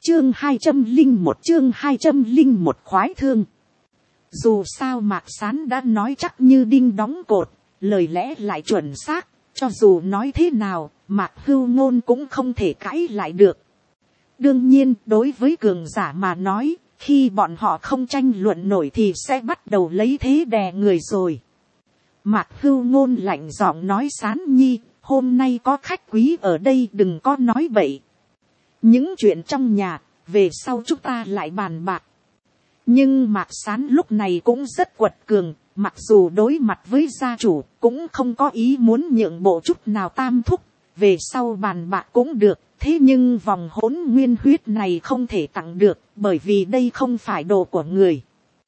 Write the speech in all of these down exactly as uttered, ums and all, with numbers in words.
chương hai trăm linh một chương hai trăm linh một khoái thương. Dù sao Mạc Sán đã nói chắc như đinh đóng cột, lời lẽ lại chuẩn xác, cho dù nói thế nào, Mạc Hưu Ngôn cũng không thể cãi lại được. Đương nhiên, đối với cường giả mà nói, khi bọn họ không tranh luận nổi thì sẽ bắt đầu lấy thế đè người rồi. Mạc Hưu Ngôn lạnh giọng nói, Sán nhi, hôm nay có khách quý ở đây, đừng có nói bậy. Những chuyện trong nhà, về sau chúng ta lại bàn bạc. Nhưng Mạc Sán lúc này cũng rất quật cường, mặc dù đối mặt với gia chủ, cũng không có ý muốn nhượng bộ chút nào tam thúc, về sau bàn bạc cũng được, thế nhưng vòng hỗn nguyên huyết này không thể tặng được, bởi vì đây không phải đồ của người.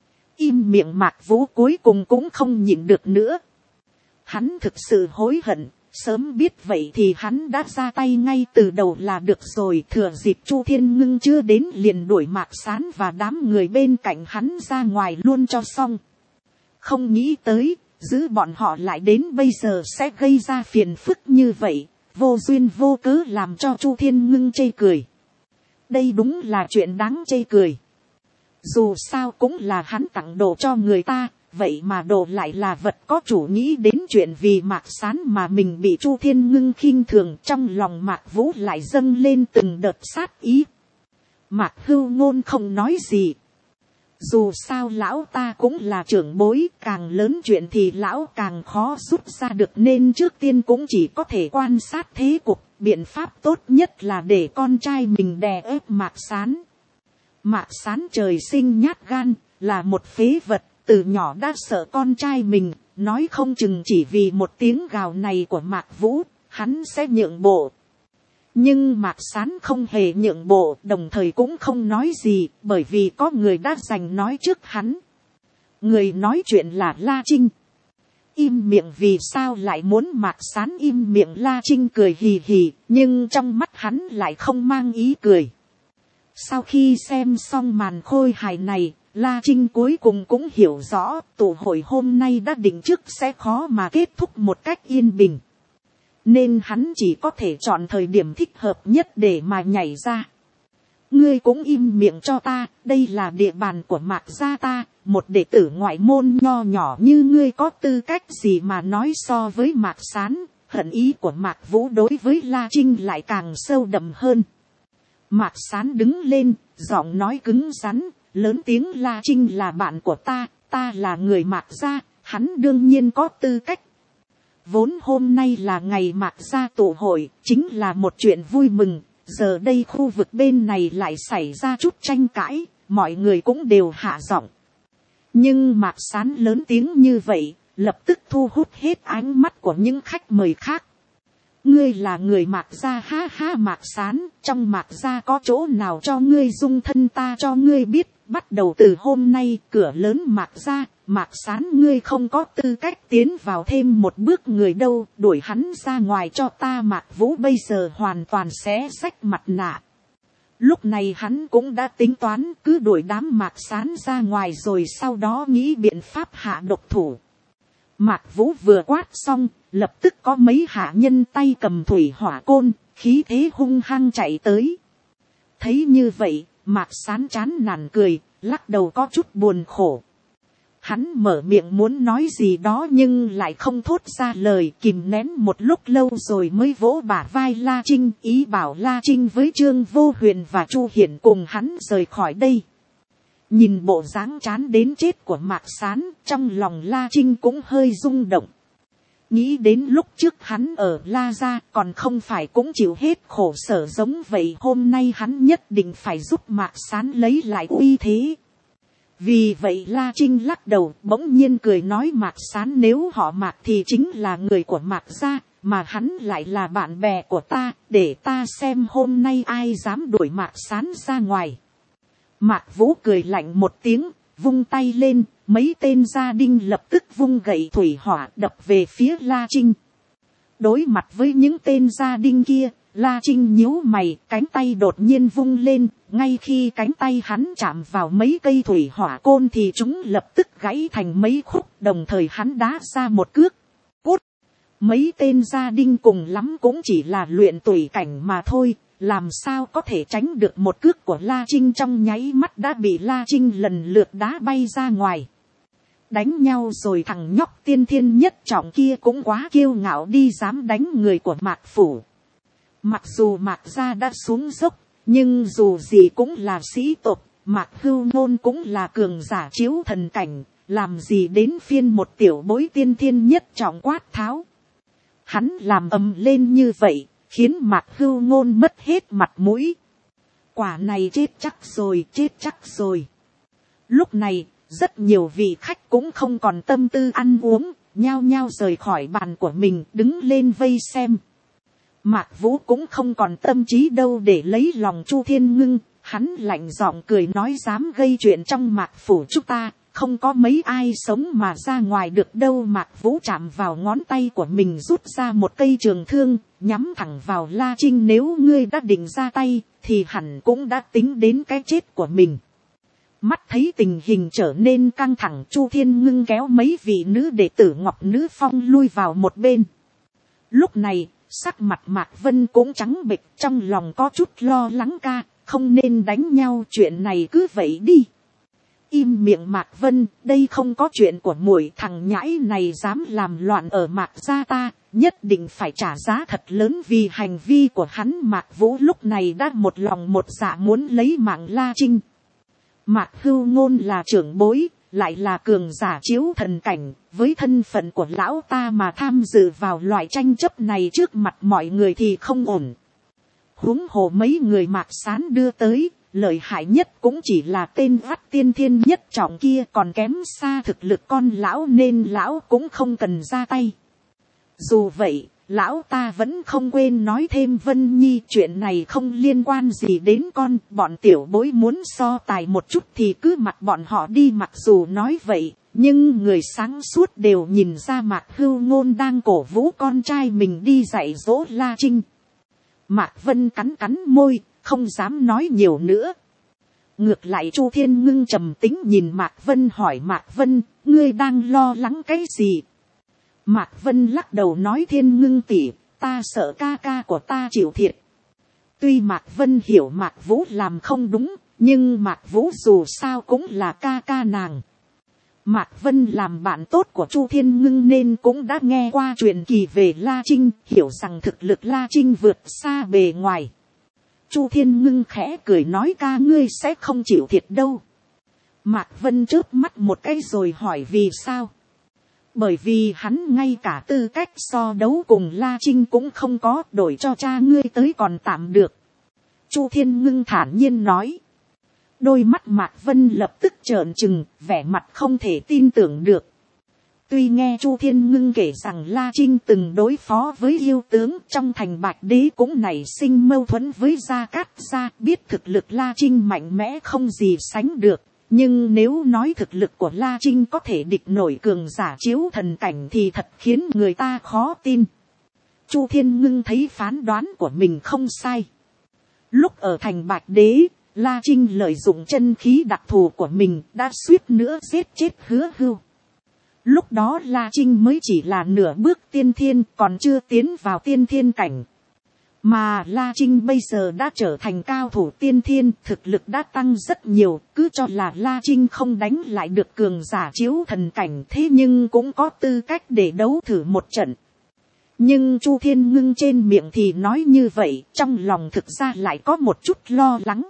Im miệng Mạc Vũ cuối cùng cũng không nhịn được nữa. Hắn thực sự hối hận, sớm biết vậy thì hắn đã ra tay ngay từ đầu là được rồi, thừa dịp Chu Thiên Ngưng chưa đến liền đuổi Mạc Sán và đám người bên cạnh hắn ra ngoài luôn cho xong. Không nghĩ tới, giữ bọn họ lại đến bây giờ sẽ gây ra phiền phức như vậy, vô duyên vô cớ làm cho Chu Thiên Ngưng chê cười. Đây đúng là chuyện đáng chê cười. Dù sao cũng là hắn tặng đồ cho người ta, vậy mà đồ lại là vật có chủ, nghĩ đến chuyện vì Mạc Sán mà mình bị Chu Thiên Ngưng khinh thường, trong lòng Mạc Vũ lại dâng lên từng đợt sát ý. Mạc Hưu Ngôn không nói gì. Dù sao lão ta cũng là trưởng bối, càng lớn chuyện thì lão càng khó rút ra được, nên trước tiên cũng chỉ có thể quan sát thế cục, biện pháp tốt nhất là để con trai mình đè ép Mạc Sán. Mạc Sán trời sinh nhát gan, là một phế vật, từ nhỏ đã sợ con trai mình, nói không chừng chỉ vì một tiếng gào này của Mạc Vũ, hắn sẽ nhượng bộ. Nhưng Mạc Sán không hề nhượng bộ, đồng thời cũng không nói gì, bởi vì có người đã giành nói trước hắn. Người nói chuyện là La Trinh. Im miệng, vì sao lại muốn Mạc Sán im miệng? La Trinh cười hì hì, nhưng trong mắt hắn lại không mang ý cười. Sau khi xem xong màn khôi hài này, La Trinh cuối cùng cũng hiểu rõ tụ hội hôm nay đã định trước sẽ khó mà kết thúc một cách yên bình. Nên hắn chỉ có thể chọn thời điểm thích hợp nhất để mà nhảy ra. Ngươi cũng im miệng cho ta, đây là địa bàn của Mạc gia ta, một đệ tử ngoại môn nho nhỏ như ngươi có tư cách gì mà nói so với Mạc Sán. Hận ý của Mạc Vũ đối với La Trinh lại càng sâu đậm hơn. Mạc Sán đứng lên, giọng nói cứng rắn, lớn tiếng, La Trinh là bạn của ta, ta là người Mạc gia, hắn đương nhiên có tư cách. Vốn hôm nay là ngày Mạc gia tụ hội, chính là một chuyện vui mừng, giờ đây khu vực bên này lại xảy ra chút tranh cãi, mọi người cũng đều hạ giọng. Nhưng Mạc Sán lớn tiếng như vậy, lập tức thu hút hết ánh mắt của những khách mời khác. Ngươi là người Mạc gia? Ha ha, Mạc Sán, trong Mạc gia có chỗ nào cho ngươi dung thân, ta cho ngươi biết, bắt đầu từ hôm nay, cửa lớn Mạc gia, Mạc Sán ngươi không có tư cách tiến vào thêm một bước người đâu, đuổi hắn ra ngoài cho ta. Mạc Vũ bây giờ hoàn toàn xé xách mặt nạ. Lúc này hắn cũng đã tính toán cứ đuổi đám Mạc Sán ra ngoài rồi sau đó nghĩ biện pháp hạ độc thủ. Mạc Vũ vừa quát xong, lập tức có mấy hạ nhân tay cầm thủy hỏa côn, khí thế hung hăng chạy tới. Thấy như vậy, Mạc Sán chán nản cười, lắc đầu có chút buồn khổ. Hắn mở miệng muốn nói gì đó nhưng lại không thốt ra lời, kìm nén một lúc lâu rồi mới vỗ bả vai La Trinh, ý bảo La Trinh với Trương Vô Huyền và Chu Hiển cùng hắn rời khỏi đây. Nhìn bộ dáng chán đến chết của Mạc Sán, trong lòng La Trinh cũng hơi rung động. Nghĩ đến lúc trước hắn ở La Gia còn không phải cũng chịu hết khổ sở giống vậy, hôm nay hắn nhất định phải giúp Mạc Sán lấy lại uy thế. Vì vậy La Trinh lắc đầu, bỗng nhiên cười nói, Mạc Sán nếu họ Mạc thì chính là người của Mạc gia, mà hắn lại là bạn bè của ta, để ta xem hôm nay ai dám đuổi Mạc Sán ra ngoài. Mạc Vũ cười lạnh một tiếng, vung tay lên, mấy tên gia đinh lập tức vung gậy thủy hỏa đập về phía La Trinh. Đối mặt với những tên gia đinh kia, La Trinh nhíu mày, cánh tay đột nhiên vung lên, ngay khi cánh tay hắn chạm vào mấy cây thủy hỏa côn thì chúng lập tức gãy thành mấy khúc, đồng thời hắn đá ra một cước. Cút! Mấy tên gia đinh cùng lắm cũng chỉ là luyện tùy cảnh mà thôi, làm sao có thể tránh được một cước của La Trinh, trong nháy mắt đã bị La Trinh lần lượt đá bay ra ngoài. Đánh nhau rồi thằng nhóc tiên thiên nhất trọng kia cũng quá kiêu ngạo đi dám đánh người của Mạc phủ. Mặc dù Mạc gia đã xuống dốc, nhưng dù gì cũng là sĩ tộc, Mạc Hưu Ngôn cũng là cường giả chiếu thần cảnh, làm gì đến phiên một tiểu bối tiên thiên nhất trọng quát tháo. Hắn làm ầm lên như vậy, khiến Mạc Hưu Ngôn mất hết mặt mũi. Quả này chết chắc rồi, chết chắc rồi. Lúc này, rất nhiều vị khách cũng không còn tâm tư ăn uống, nhao nhao rời khỏi bàn của mình, đứng lên vây xem. Mạc Vũ cũng không còn tâm trí đâu để lấy lòng Chu Thiên Ngưng, hắn lạnh giọng cười nói dám gây chuyện trong Mạc phủ chúng ta, không có mấy ai sống mà ra ngoài được đâu. Mạc Vũ chạm vào ngón tay của mình rút ra một cây trường thương, nhắm thẳng vào La Trinh. Nếu ngươi đã định ra tay, thì hẳn cũng đã tính đến cái chết của mình. Mắt thấy tình hình trở nên căng thẳng, Chu Thiên Ngưng kéo mấy vị nữ đệ tử Ngọc Nữ Phong lui vào một bên. Lúc này, sắc mặt Mạc Vân cũng trắng bệch, trong lòng có chút lo lắng. Ca, không nên đánh nhau, chuyện này cứ vậy đi. Im miệng Mạc Vân, đây không có chuyện của muội, thằng nhãi này dám làm loạn ở Mạc gia ta, nhất định phải trả giá thật lớn vì hành vi của hắn. Mạc Vũ lúc này đã một lòng một dạ muốn lấy mạng La Trinh. Mạc Hưu Ngôn là trưởng bối, lại là cường giả chiếu thần cảnh, với thân phận của lão ta mà tham dự vào loại tranh chấp này trước mặt mọi người thì không ổn. Huống hồ mấy người Mạc Sán đưa tới, lợi hại nhất cũng chỉ là tên vắt tiên thiên nhất trọng kia, còn kém xa thực lực con lão nên lão cũng không cần ra tay. Dù vậy, lão ta vẫn không quên nói thêm Vân Nhi, chuyện này không liên quan gì đến con, bọn tiểu bối muốn so tài một chút thì cứ mặc bọn họ đi. Mặc dù nói vậy, nhưng người sáng suốt đều nhìn ra Mạc Hưu Ngôn đang cổ vũ con trai mình đi dạy dỗ La Trinh. Mạc Vân cắn cắn môi, không dám nói nhiều nữa. Ngược lại Chu Thiên Ngưng trầm tính nhìn Mạc Vân hỏi Mạc Vân, ngươi đang lo lắng cái gì? Mạc Vân lắc đầu nói Thiên Ngưng tỷ, ta sợ ca ca của ta chịu thiệt. Tuy Mạc Vân hiểu Mạc Vũ làm không đúng, nhưng Mạc Vũ dù sao cũng là ca ca nàng. Mạc Vân làm bạn tốt của Chu Thiên Ngưng nên cũng đã nghe qua truyền kỳ về La Trinh, hiểu rằng thực lực La Trinh vượt xa bề ngoài. Chu Thiên Ngưng khẽ cười nói ca ngươi sẽ không chịu thiệt đâu. Mạc Vân chớp mắt một cái rồi hỏi vì sao? Bởi vì hắn ngay cả tư cách so đấu cùng La Trinh cũng không có, đổi cho cha ngươi tới còn tạm được. Chu Thiên Ngưng thản nhiên nói. Đôi mắt Mạc Vân lập tức trợn trừng, vẻ mặt không thể tin tưởng được. Tuy nghe Chu Thiên Ngưng kể rằng La Trinh từng đối phó với yêu tướng trong thành Bạch Đế cũng nảy sinh mâu thuẫn với Gia Cát Gia, biết thực lực La Trinh mạnh mẽ không gì sánh được. Nhưng nếu nói thực lực của La Trinh có thể địch nổi cường giả chiếu thần cảnh thì thật khiến người ta khó tin. Chu Thiên Ngưng thấy phán đoán của mình không sai. Lúc ở thành Bạch Đế, La Trinh lợi dụng chân khí đặc thù của mình đã suýt nữa giết chết Hứa Hưu. Lúc đó La Trinh mới chỉ là nửa bước tiên thiên, còn chưa tiến vào tiên thiên cảnh. Mà La Trinh bây giờ đã trở thành cao thủ tiên thiên, thực lực đã tăng rất nhiều, cứ cho là La Trinh không đánh lại được cường giả chiếu thần cảnh, thế nhưng cũng có tư cách để đấu thử một trận. Nhưng Chu Thiên Ngưng trên miệng thì nói như vậy, trong lòng thực ra lại có một chút lo lắng.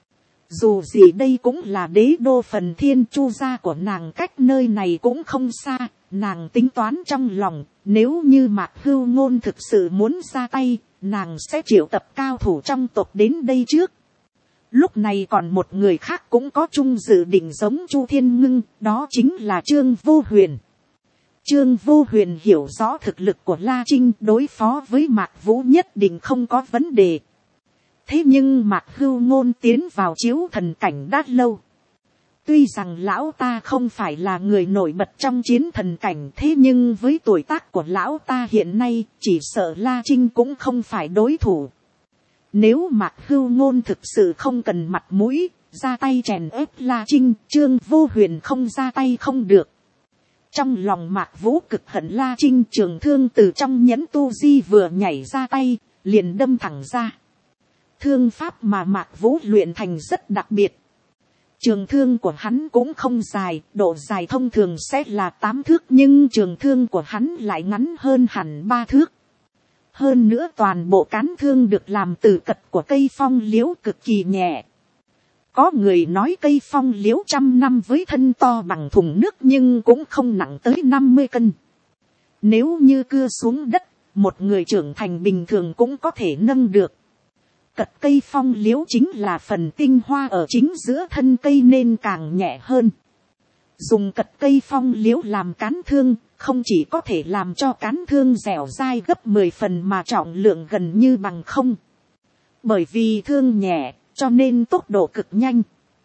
Dù gì đây cũng là đế đô Phần Thiên, Chu gia của nàng cách nơi này cũng không xa, nàng tính toán trong lòng, nếu như Mạc Hưu Ngôn thực sự muốn ra tay, nàng sẽ triệu tập cao thủ trong tộc đến đây trước. Lúc này còn một người khác cũng có chung dự định giống Chu Thiên Ngưng, đó chính là Trương Vô Huyền. Trương Vô Huyền hiểu rõ thực lực của La Trinh, đối phó với Mạc Vũ nhất định không có vấn đề. Thế nhưng Mạc Hưu Ngôn tiến vào chiếu thần cảnh đã lâu. Tuy rằng lão ta không phải là người nổi bật trong chiến thần cảnh, thế nhưng với tuổi tác của lão ta hiện nay, chỉ sợ La Trinh cũng không phải đối thủ. Nếu Mạc Hưu Ngôn thực sự không cần mặt mũi, ra tay chèn ép La Trinh, Trương Vô Huyền không ra tay không được. Trong lòng Mạc Vũ cực hận La Trinh, trường thương từ trong nhẫn tu di vừa nhảy ra tay, liền đâm thẳng ra. thương pháp mà Mạc Vũ luyện thành rất đặc biệt. Trường thương của hắn cũng không dài, độ dài thông thường sẽ là tám thước, nhưng trường thương của hắn lại ngắn hơn hẳn ba thước. Hơn nữa toàn bộ cán thương được làm từ cật của cây phong liễu cực kỳ nhẹ. Có người nói cây phong liễu trăm năm với thân to bằng thùng nước nhưng cũng không nặng tới năm mươi cân. Nếu như cưa xuống đất, một người trưởng thành bình thường cũng có thể nâng được. Cật cây phong liễu chính là phần tinh hoa ở chính giữa thân cây nên càng nhẹ hơn. Dùng cật cây phong liễu làm cán thương, không chỉ có thể làm cho cán thương dẻo dai gấp mười phần mà trọng lượng gần như bằng không. Bởi vì thương nhẹ, cho nên tốc độ cực nhanh.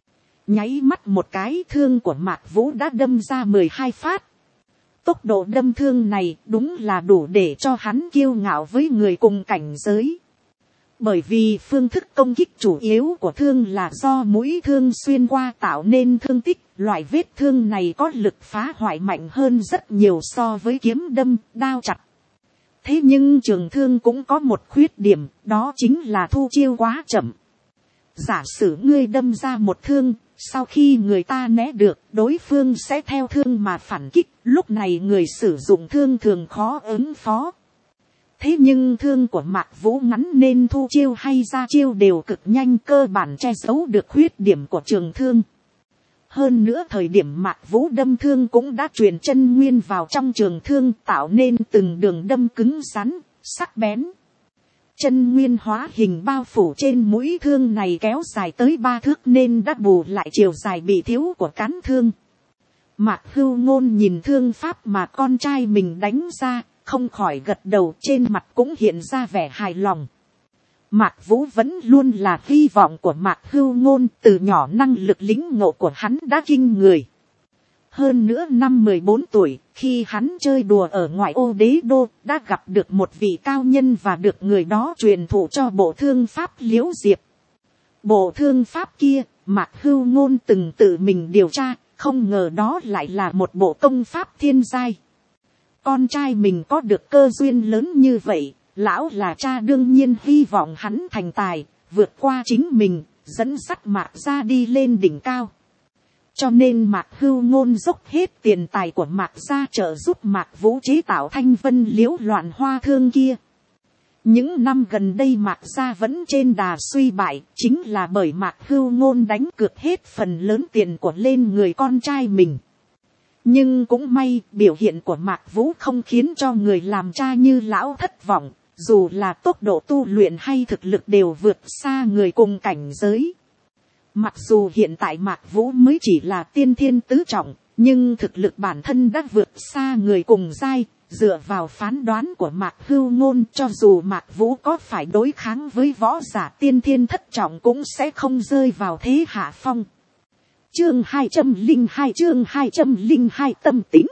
Nháy mắt một cái, thương của Mạc Vũ đã đâm ra mười hai phát. Tốc độ đâm thương này đúng là đủ để cho hắn kiêu ngạo với người cùng cảnh giới. Bởi vì phương thức công kích chủ yếu của thương là do mũi thương xuyên qua tạo nên thương tích. Loại vết thương này có lực phá hoại mạnh hơn rất nhiều so với kiếm đâm, đao chặt. Thế nhưng trường thương cũng có một khuyết điểm, đó chính là thu chiêu quá chậm. Giả sử ngươi đâm ra một thương, sau khi người ta né được, đối phương sẽ theo thương mà phản kích, lúc này người sử dụng thương thường khó ứng phó. Thế nhưng thương của Mạc Vũ ngắn nên thu chiêu hay ra chiêu đều cực nhanh, cơ bản che giấu được khuyết điểm của trường thương. Hơn nữa thời điểm Mạc Vũ đâm thương cũng đã truyền chân nguyên vào trong trường thương, tạo nên từng đường đâm cứng rắn, sắc bén. Chân nguyên hóa hình bao phủ trên mũi thương này kéo dài tới ba thước nên đã bù lại chiều dài bị thiếu của cán thương. Mạc Hưu Ngôn nhìn thương pháp mà con trai mình đánh ra, không khỏi gật đầu, trên mặt cũng hiện ra vẻ hài lòng. Mạc Vũ vẫn luôn là hy vọng của Mạc Hưu Ngôn, từ nhỏ năng lực lĩnh ngộ của hắn đã kinh người. Hơn nữa năm mười bốn tuổi, khi hắn chơi đùa ở ngoại ô đế đô, đã gặp được một vị cao nhân và được người đó truyền thụ cho bộ thương pháp Liễu Diệp. Bộ thương pháp kia, Mạc Hưu Ngôn từng tự mình điều tra, không ngờ đó lại là một bộ công pháp thiên giai. Con trai mình có được cơ duyên lớn như vậy, lão là cha đương nhiên hy vọng hắn thành tài, vượt qua chính mình, dẫn dắt Mạc gia đi lên đỉnh cao. Cho nên Mạc Hưu Ngôn dốc hết tiền tài của Mạc gia trợ giúp Mạc Vũ chế tạo thanh vân liễu loạn hoa thương kia. Những năm gần đây Mạc gia vẫn trên đà suy bại, chính là bởi Mạc Hưu Ngôn đánh cược hết phần lớn tiền của lên người con trai mình. Nhưng cũng may, biểu hiện của Mạc Vũ không khiến cho người làm cha như lão thất vọng, dù là tốc độ tu luyện hay thực lực đều vượt xa người cùng cảnh giới. Mặc dù hiện tại Mạc Vũ mới chỉ là tiên thiên tứ trọng, nhưng thực lực bản thân đã vượt xa người cùng giai. Dựa vào phán đoán của Mạc Hưu Ngôn, cho dù Mạc Vũ có phải đối kháng với võ giả tiên thiên thất trọng cũng sẽ không rơi vào thế hạ phong. Chương hai trăm linh hai chương hai trăm linh hai tâm tính.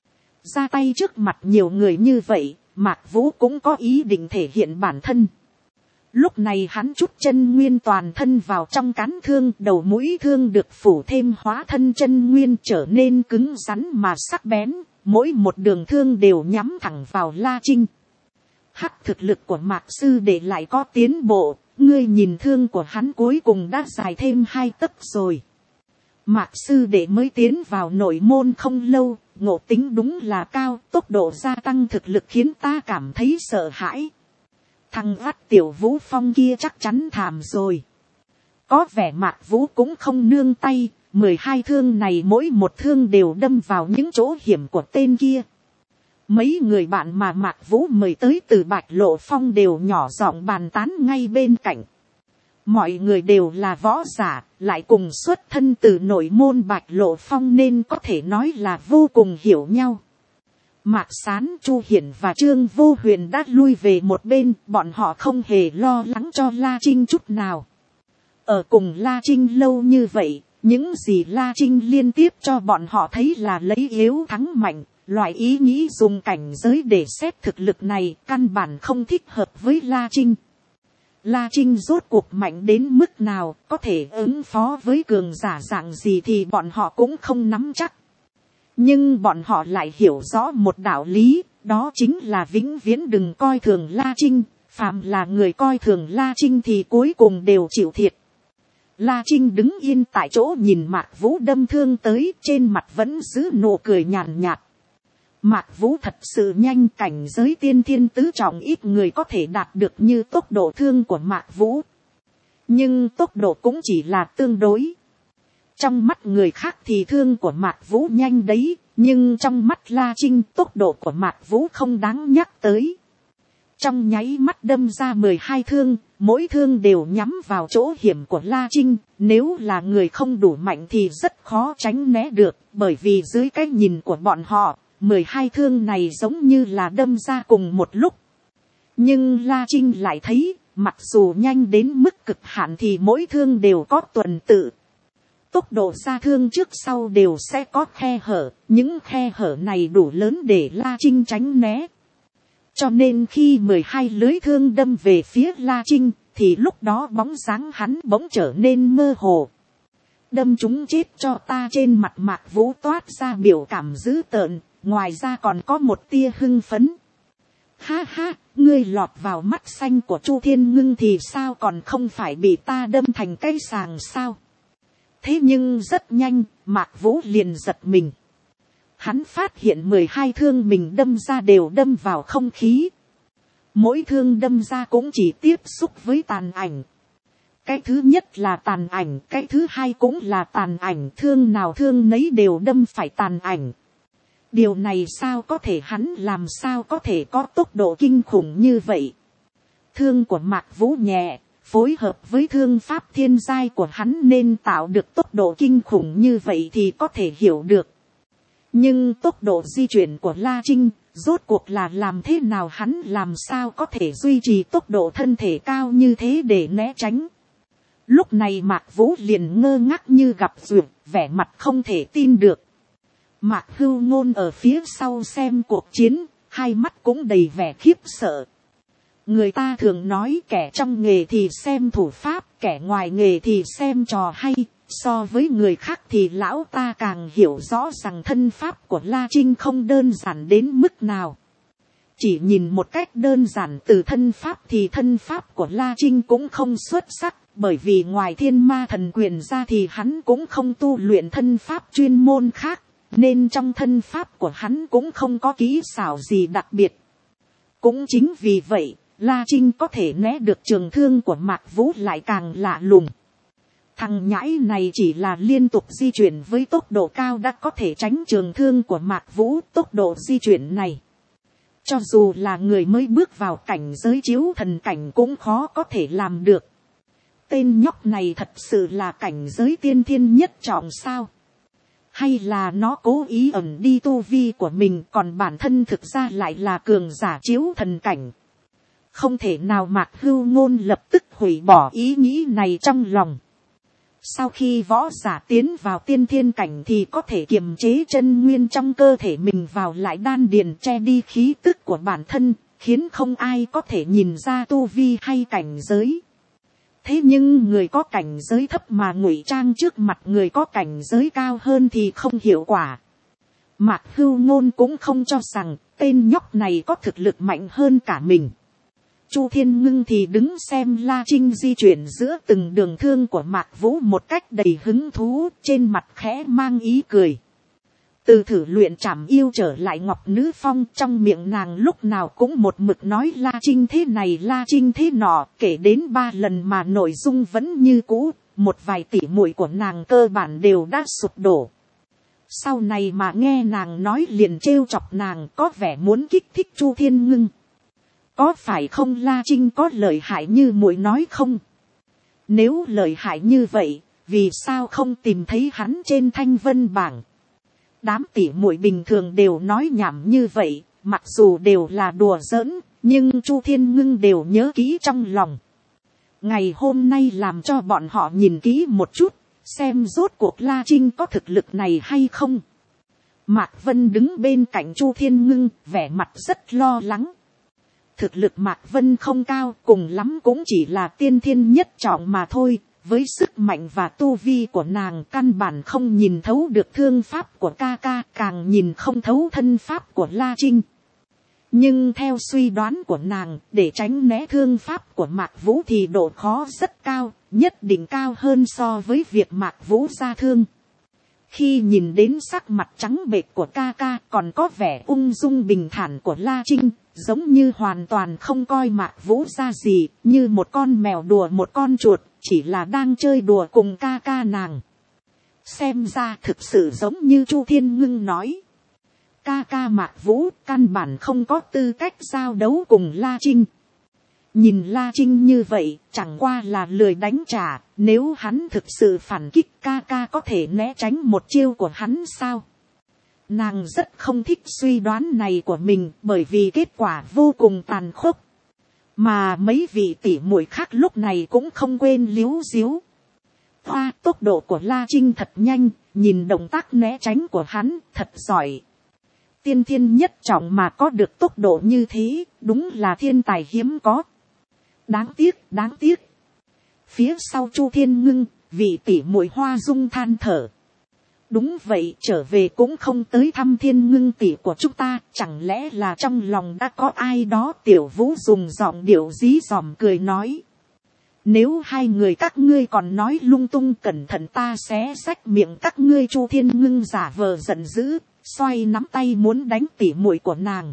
Ra tay trước mặt nhiều người như vậy, Mạc Vũ cũng có ý định thể hiện bản thân. Lúc này hắn trút chân nguyên toàn thân vào trong cán thương, đầu mũi thương được phủ thêm hóa thân chân nguyên trở nên cứng rắn mà sắc bén, mỗi một đường thương đều nhắm thẳng vào La Trinh. Hắc, thực lực của Mạc sư đệ lại có tiến bộ, ngươi nhìn thương của hắn cuối cùng đã dài thêm hai tấc rồi. Mạc sư đệ mới tiến vào nội môn không lâu, ngộ tính đúng là cao, tốc độ gia tăng thực lực khiến ta cảm thấy sợ hãi. Thằng vắt tiểu Vũ Phong kia chắc chắn thảm rồi. Có vẻ Mạc Vũ cũng không nương tay, mười hai thương này mỗi một thương đều đâm vào những chỗ hiểm của tên kia. Mấy người bạn mà Mạc Vũ mời tới từ Bạch Lộ Phong đều nhỏ giọng bàn tán ngay bên cạnh. Mọi người đều là võ giả, lại cùng xuất thân từ nội môn Bạch Lộ Phong nên có thể nói là vô cùng hiểu nhau. Mạc Sán, Chu Hiển và Trương Vô Huyền đã lui về một bên, bọn họ không hề lo lắng cho La Trinh chút nào. Ở cùng La Trinh lâu như vậy, những gì La Trinh liên tiếp cho bọn họ thấy là lấy yếu thắng mạnh, loại ý nghĩ dùng cảnh giới để xét thực lực này căn bản không thích hợp với La Trinh. La Trinh rốt cuộc mạnh đến mức nào, có thể ứng phó với cường giả dạng gì thì bọn họ cũng không nắm chắc. Nhưng bọn họ lại hiểu rõ một đạo lý, đó chính là vĩnh viễn đừng coi thường La Trinh, Phạm là người coi thường La Trinh thì cuối cùng đều chịu thiệt. La Trinh đứng yên tại chỗ nhìn Mạc Vũ đâm thương tới, trên mặt vẫn giữ nụ cười nhàn nhạt. Mạc Vũ thật sự nhanh, cảnh giới tiên thiên tứ trọng ít người có thể đạt được như tốc độ thương của Mạc Vũ. Nhưng tốc độ cũng chỉ là tương đối. Trong mắt người khác thì thương của Mạc Vũ nhanh đấy, nhưng trong mắt La Trinh tốc độ của Mạc Vũ không đáng nhắc tới. Trong nháy mắt đâm ra mười hai thương, mỗi thương đều nhắm vào chỗ hiểm của La Trinh. Nếu là người không đủ mạnh thì rất khó tránh né được, bởi vì dưới cái nhìn của bọn họ, mười hai thương này giống như là đâm ra cùng một lúc. Nhưng La Trinh lại thấy, mặc dù nhanh đến mức cực hạn thì mỗi thương đều có tuần tự. Tốc độ ra thương trước sau đều sẽ có khe hở, những khe hở này đủ lớn để La Trinh tránh né. Cho nên khi mười hai lưới thương đâm về phía La Trinh, thì lúc đó bóng dáng hắn bỗng trở nên mơ hồ. Đâm chúng chết cho ta, trên mặt Mạc Vũ toát ra biểu cảm dữ tợn, ngoài ra còn có một tia hưng phấn. Ha ha, ngươi lọt vào mắt xanh của Chu Thiên Ngưng thì sao, còn không phải bị ta đâm thành cây sàng sao? Thế nhưng rất nhanh, Mạc Vũ liền giật mình. Hắn phát hiện mười hai thương mình đâm ra đều đâm vào không khí. Mỗi thương đâm ra cũng chỉ tiếp xúc với tàn ảnh. Cái thứ nhất là tàn ảnh, cái thứ hai cũng là tàn ảnh, thương nào thương nấy đều đâm phải tàn ảnh. Điều này sao có thể, hắn làm sao có thể có tốc độ kinh khủng như vậy? Thương của Mạc Vũ nhẹ, phối hợp với thương pháp thiên giai của hắn nên tạo được tốc độ kinh khủng như vậy thì có thể hiểu được. Nhưng tốc độ di chuyển của La Trinh, rốt cuộc là làm thế nào, hắn làm sao có thể duy trì tốc độ thân thể cao như thế để né tránh? Lúc này Mạc Vũ liền ngơ ngác như gặp duyệt, vẻ mặt không thể tin được. Mạc Hưu Ngôn ở phía sau xem cuộc chiến, hai mắt cũng đầy vẻ khiếp sợ. Người ta thường nói kẻ trong nghề thì xem thủ pháp, kẻ ngoài nghề thì xem trò hay. So với người khác thì lão ta càng hiểu rõ rằng thân pháp của La Trinh không đơn giản đến mức nào. Chỉ nhìn một cách đơn giản từ thân pháp thì thân pháp của La Trinh cũng không xuất sắc. Bởi vì ngoài Thiên Ma Thần Quyền ra thì hắn cũng không tu luyện thân pháp chuyên môn khác. Nên trong thân pháp của hắn cũng không có kỹ xảo gì đặc biệt. Cũng chính vì vậy, La Trinh có thể né được trường thương của Mạc Vũ lại càng lạ lùng. Thằng nhãi này chỉ là liên tục di chuyển với tốc độ cao đã có thể tránh trường thương của Mạc Vũ. Tốc độ di chuyển này, cho dù là người mới bước vào cảnh giới chiếu thần cảnh cũng khó có thể làm được. Tên nhóc này thật sự là cảnh giới tiên thiên nhất trọng sao? Hay là nó cố ý ẩn đi tu vi của mình, còn bản thân thực ra lại là cường giả chiếu thần cảnh? Không thể nào. Mạc Hưu Ngôn lập tức hủy bỏ ý nghĩ này trong lòng. Sau khi võ giả tiến vào tiên thiên cảnh thì có thể kiềm chế chân nguyên trong cơ thể mình vào lại đan điền, che đi khí tức của bản thân, khiến không ai có thể nhìn ra tu vi hay cảnh giới. Thế nhưng người có cảnh giới thấp mà ngụy trang trước mặt người có cảnh giới cao hơn thì không hiệu quả. Mạc Hưu Ngôn cũng không cho rằng tên nhóc này có thực lực mạnh hơn cả mình. Chu Thiên Ngưng thì đứng xem La Trinh di chuyển giữa từng đường thương của Mạc Vũ một cách đầy hứng thú, trên mặt khẽ mang ý cười. Từ thử luyện trảm yêu trở lại Ngọc Nữ Phong, trong miệng nàng lúc nào cũng một mực nói La Trinh thế này La Trinh thế nọ, kể đến ba lần mà nội dung vẫn như cũ, một vài tỉ muội của nàng cơ bản đều đã sụp đổ. Sau này mà nghe nàng nói liền trêu chọc nàng, có vẻ muốn kích thích Chu Thiên Ngưng. Có phải không, La Trinh có lợi hại như muội nói không? Nếu lợi hại như vậy, vì sao không tìm thấy hắn trên thanh vân bảng? Đám tỉ muội bình thường đều nói nhảm như vậy, mặc dù đều là đùa giỡn, nhưng Chu Thiên Ngưng đều nhớ kỹ trong lòng. Ngày hôm nay làm cho bọn họ nhìn kỹ một chút, xem rốt cuộc La Trinh có thực lực này hay không. Mạc Vân đứng bên cạnh Chu Thiên Ngưng, vẻ mặt rất lo lắng. Thực lực Mạc Vân không cao, cùng lắm cũng chỉ là tiên thiên nhất trọng mà thôi. Với sức mạnh và tu vi của nàng, căn bản không nhìn thấu được thương pháp của ca ca, càng nhìn không thấu thân pháp của La Trinh. Nhưng theo suy đoán của nàng, để tránh né thương pháp của Mạc Vũ thì độ khó rất cao, nhất định cao hơn so với việc Mạc Vũ ra thương. Khi nhìn đến sắc mặt trắng bệch của ca ca, còn có vẻ ung dung bình thản của La Trinh, giống như hoàn toàn không coi Mạc Vũ ra gì, như một con mèo đùa một con chuột, chỉ là đang chơi đùa cùng ca ca nàng. Xem ra thực sự giống như Chu Thiên Ngưng nói. Ca ca Mạc Vũ căn bản không có tư cách giao đấu cùng La Trinh. Nhìn La Trinh như vậy, chẳng qua là lười đánh trả, nếu hắn thực sự phản kích, ca ca có thể né tránh một chiêu của hắn sao? Nàng rất không thích suy đoán này của mình, bởi vì kết quả vô cùng tàn khốc. Mà mấy vị tỷ muội khác lúc này cũng không quên líu díu. Hoa, tốc độ của La Trinh thật nhanh, nhìn động tác né tránh của hắn thật giỏi. Tiên thiên nhất trọng mà có được tốc độ như thế, đúng là thiên tài hiếm có. Đáng tiếc, đáng tiếc. Phía sau Chu Thiên Ngưng, vị tỷ muội Hoa Dung than thở. Đúng vậy, trở về cũng không tới thăm Thiên Ngưng tỷ của chúng ta, chẳng lẽ là trong lòng đã có ai đó? Tiểu Vũ dùng giọng điệu dí dỏm cười nói. Nếu hai người các ngươi còn nói lung tung, cẩn thận ta xé xách miệng các ngươi. Chu Thiên Ngưng giả vờ giận dữ, xoay nắm tay muốn đánh tỉ muội của nàng.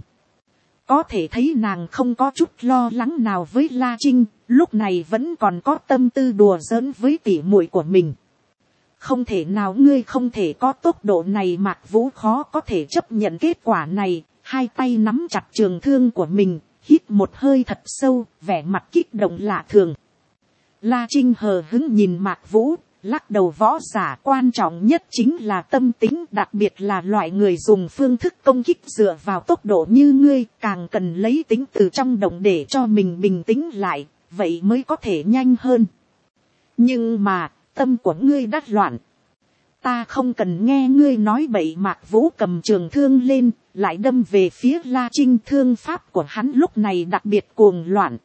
Có thể thấy nàng không có chút lo lắng nào với La Trinh, lúc này vẫn còn có tâm tư đùa giỡn với tỉ muội của mình. Không thể nào, ngươi không thể có tốc độ này. Mạc Vũ khó có thể chấp nhận kết quả này, hai tay nắm chặt trường thương của mình, hít một hơi thật sâu, vẻ mặt kích động lạ thường. La Trinh hờ hững nhìn Mạc Vũ, lắc đầu. Võ giả quan trọng nhất chính là tâm tính, đặc biệt là loại người dùng phương thức công kích dựa vào tốc độ như ngươi, càng cần lấy tính từ trong động để cho mình bình tĩnh lại, vậy mới có thể nhanh hơn. Nhưng mà, tâm của ngươi đã loạn. Ta không cần nghe ngươi nói bậy. Mạc Vũ cầm trường thương lên, lại đâm về phía La Trinh. Thương pháp của hắn lúc này đặc biệt cuồng loạn.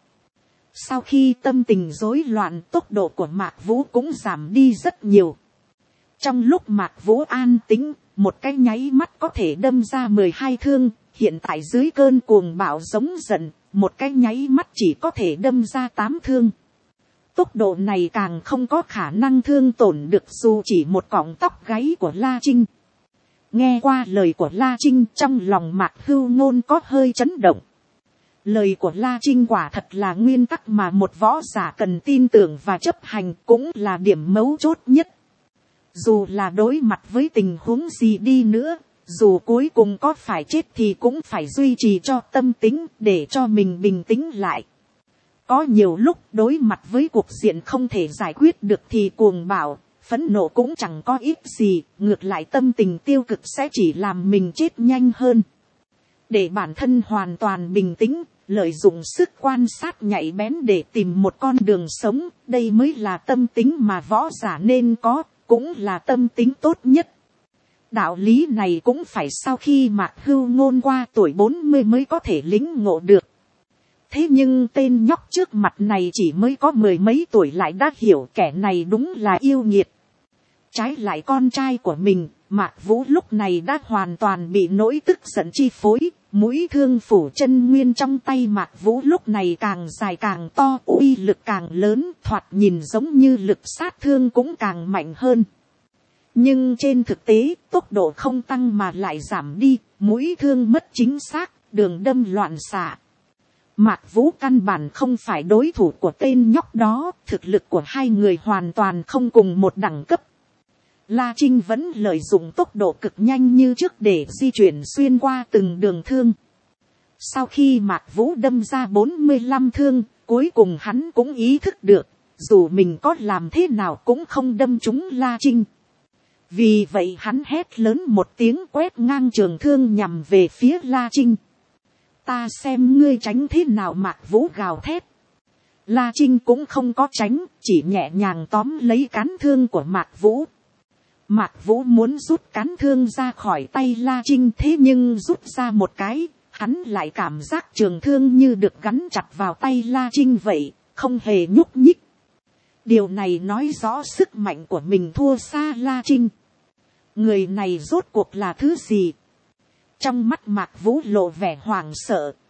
Sau khi tâm tình rối loạn, tốc độ của Mạc Vũ cũng giảm đi rất nhiều. Trong lúc Mạc Vũ an tĩnh, một cái nháy mắt có thể đâm ra mười hai thương, hiện tại dưới cơn cuồng bạo giống giận, một cái nháy mắt chỉ có thể đâm ra tám thương. Tốc độ này càng không có khả năng thương tổn được dù chỉ một cọng tóc gáy của La Trinh. Nghe qua lời của La Trinh, trong lòng Mạc Hưu Ngôn có hơi chấn động. Lời của La Trinh quả thật là nguyên tắc mà một võ giả cần tin tưởng và chấp hành, cũng là điểm mấu chốt nhất. Dù là đối mặt với tình huống gì đi nữa, dù cuối cùng có phải chết thì cũng phải duy trì cho tâm tính để cho mình bình tĩnh lại. Có nhiều lúc đối mặt với cuộc diện không thể giải quyết được thì cuồng bạo, phẫn nộ cũng chẳng có ích gì, ngược lại tâm tình tiêu cực sẽ chỉ làm mình chết nhanh hơn. Để bản thân hoàn toàn bình tĩnh, lợi dụng sức quan sát nhạy bén để tìm một con đường sống, đây mới là tâm tính mà võ giả nên có, cũng là tâm tính tốt nhất. Đạo lý này cũng phải sau khi Mạc Hưu Ngôn qua tuổi bốn mươi mới có thể lĩnh ngộ được. Thế nhưng tên nhóc trước mặt này chỉ mới có mười mấy tuổi lại đã hiểu kẻ này đúng là yêu nghiệt. Trái lại con trai của mình, Mạc Vũ lúc này đã hoàn toàn bị nỗi tức giận chi phối. Mũi thương phủ chân nguyên trong tay Mạc Vũ lúc này càng dài càng to, uy lực càng lớn, thoạt nhìn giống như lực sát thương cũng càng mạnh hơn. Nhưng trên thực tế, tốc độ không tăng mà lại giảm đi, mũi thương mất chính xác, đường đâm loạn xạ. Mạc Vũ căn bản không phải đối thủ của tên nhóc đó, thực lực của hai người hoàn toàn không cùng một đẳng cấp. La Trinh vẫn lợi dụng tốc độ cực nhanh như trước để di chuyển xuyên qua từng đường thương. Sau khi Mạc Vũ đâm ra bốn mươi lăm thương, cuối cùng hắn cũng ý thức được, dù mình có làm thế nào cũng không đâm trúng La Trinh. Vì vậy hắn hét lớn một tiếng, quét ngang trường thương nhằm về phía La Trinh. Ta xem ngươi tránh thế nào. Mạc Vũ gào thét. La Trinh cũng không có tránh, chỉ nhẹ nhàng tóm lấy cán thương của Mạc Vũ. Mạc Vũ muốn rút cán thương ra khỏi tay La Trinh, thế nhưng rút ra một cái, hắn lại cảm giác trường thương như được gắn chặt vào tay La Trinh vậy, không hề nhúc nhích. Điều này nói rõ sức mạnh của mình thua xa La Trinh. Người này rốt cuộc là thứ gì? Trong mắt Mạc Vũ lộ vẻ hoảng sợ,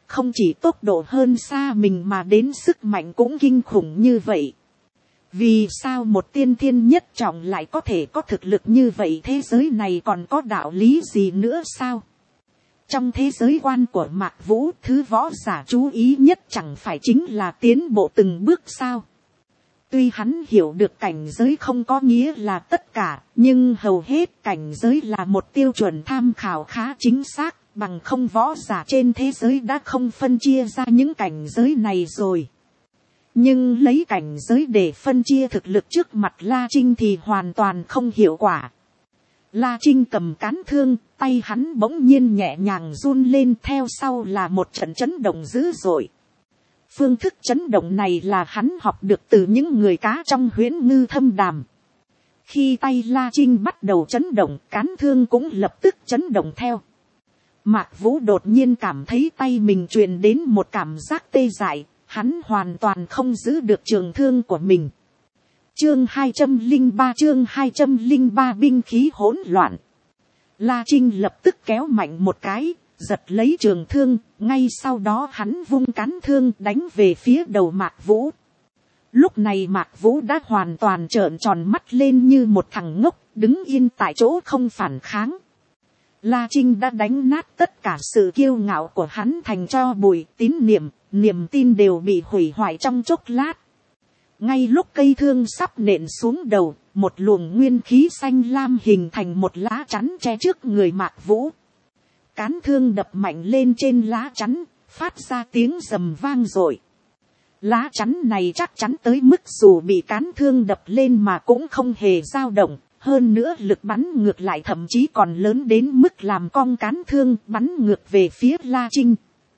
không chỉ tốc độ hơn xa mình mà đến sức mạnh cũng kinh khủng như vậy. Vì sao một tiên thiên nhất trọng lại có thể có thực lực như vậy, thế giới này còn có đạo lý gì nữa sao? Trong thế giới quan của Mạc Vũ, thứ võ giả chú ý nhất chẳng phải chính là tiến bộ từng bước sao? Tuy hắn hiểu được cảnh giới không có nghĩa là tất cả, nhưng hầu hết cảnh giới là một tiêu chuẩn tham khảo khá chính xác, bằng không võ giả trên thế giới đã không phân chia ra những cảnh giới này rồi. Nhưng lấy cảnh giới để phân chia thực lực trước mặt La Trinh thì hoàn toàn không hiệu quả. La Trinh cầm cán thương, tay hắn bỗng nhiên nhẹ nhàng run lên, theo sau là một trận chấn động dữ dội. Phương thức chấn động này là hắn học được từ những người cá trong huyễn ngư thâm đàm. Khi tay La Trinh bắt đầu chấn động, cán thương cũng lập tức chấn động theo. Mạc Vũ đột nhiên cảm thấy tay mình truyền đến một cảm giác tê dại, hắn hoàn toàn không giữ được trường thương của mình. Chương hai trăm linh ba chương hai trăm linh ba binh khí hỗn loạn. La Trinh lập tức kéo mạnh một cái, giật lấy trường thương, ngay sau đó hắn vung cán thương đánh về phía đầu Mạc Vũ. Lúc này Mạc Vũ đã hoàn toàn trợn tròn mắt lên như một thằng ngốc, đứng yên tại chỗ không phản kháng. La Trinh đã đánh nát tất cả sự kiêu ngạo của hắn thành tro bụi, tín niệm, niềm tin đều bị hủy hoại trong chốc lát. Ngay lúc cây thương sắp nện xuống đầu, một luồng nguyên khí xanh lam hình thành một lá chắn che trước người Mạc Vũ. Cán thương đập mạnh lên trên lá chắn, phát ra tiếng rầm vang dội. Lá chắn này chắc chắn tới mức dù bị cán thương đập lên mà cũng không hề dao động. Hơn nữa lực bắn ngược lại thậm chí còn lớn đến mức làm cong cán thương bắn ngược về phía La Trinh.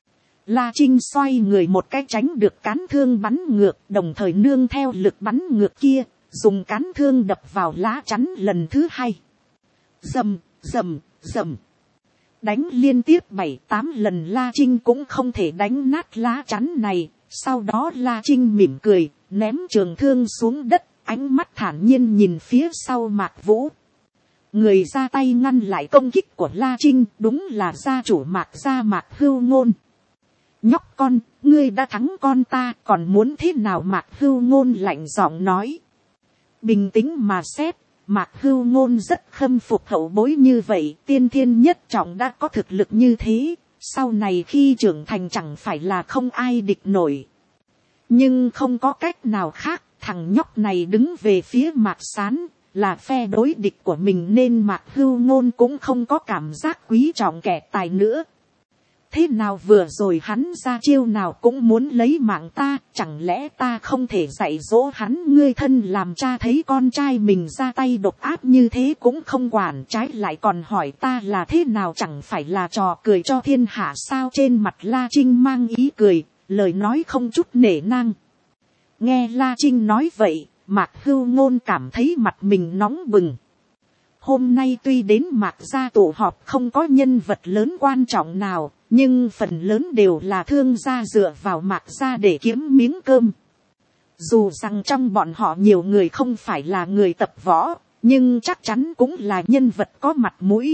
La Trinh xoay người một cái tránh được cán thương bắn ngược, đồng thời nương theo lực bắn ngược kia, dùng cán thương đập vào lá chắn lần thứ hai. Rầm, rầm, rầm. Đánh liên tiếp bảy tám lần La Trinh cũng không thể đánh nát lá chắn này. Sau đó La Trinh mỉm cười, ném trường thương xuống đất, ánh mắt thản nhiên nhìn phía sau Mạc Vũ. Người ra tay ngăn lại công kích của La Trinh đúng là gia chủ Mạc gia Mạc Hưu Ngôn. Nhóc con, ngươi đã thắng con ta, còn muốn thế nào? Mạc Hưu Ngôn lạnh giọng nói. Bình tĩnh mà xét, Mạc Hưu Ngôn rất khâm phục hậu bối như vậy, tiên thiên nhất trọng đã có thực lực như thế, sau này khi trưởng thành chẳng phải là không ai địch nổi. Nhưng không có cách nào khác, thằng nhóc này đứng về phía Mạc Sán, là phe đối địch của mình nên Mạc Hưu Ngôn cũng không có cảm giác quý trọng kẻ tài nữa. Thế nào vừa rồi hắn ra chiêu nào cũng muốn lấy mạng ta, chẳng lẽ ta không thể dạy dỗ hắn? Ngươi thân làm cha thấy con trai mình ra tay độc ác như thế cũng không quản, trái lại còn hỏi ta là thế nào, chẳng phải là trò cười cho thiên hạ sao? Trên mặt La Trinh mang ý cười, lời nói không chút nể nang. Nghe La Trinh nói vậy, Mạc Hưu Ngôn cảm thấy mặt mình nóng bừng. Hôm nay tuy đến Mạc gia tụ họp không có nhân vật lớn quan trọng nào, nhưng phần lớn đều là thương gia dựa vào Mạc gia để kiếm miếng cơm. Dù rằng trong bọn họ nhiều người không phải là người tập võ, nhưng chắc chắn cũng là nhân vật có mặt mũi.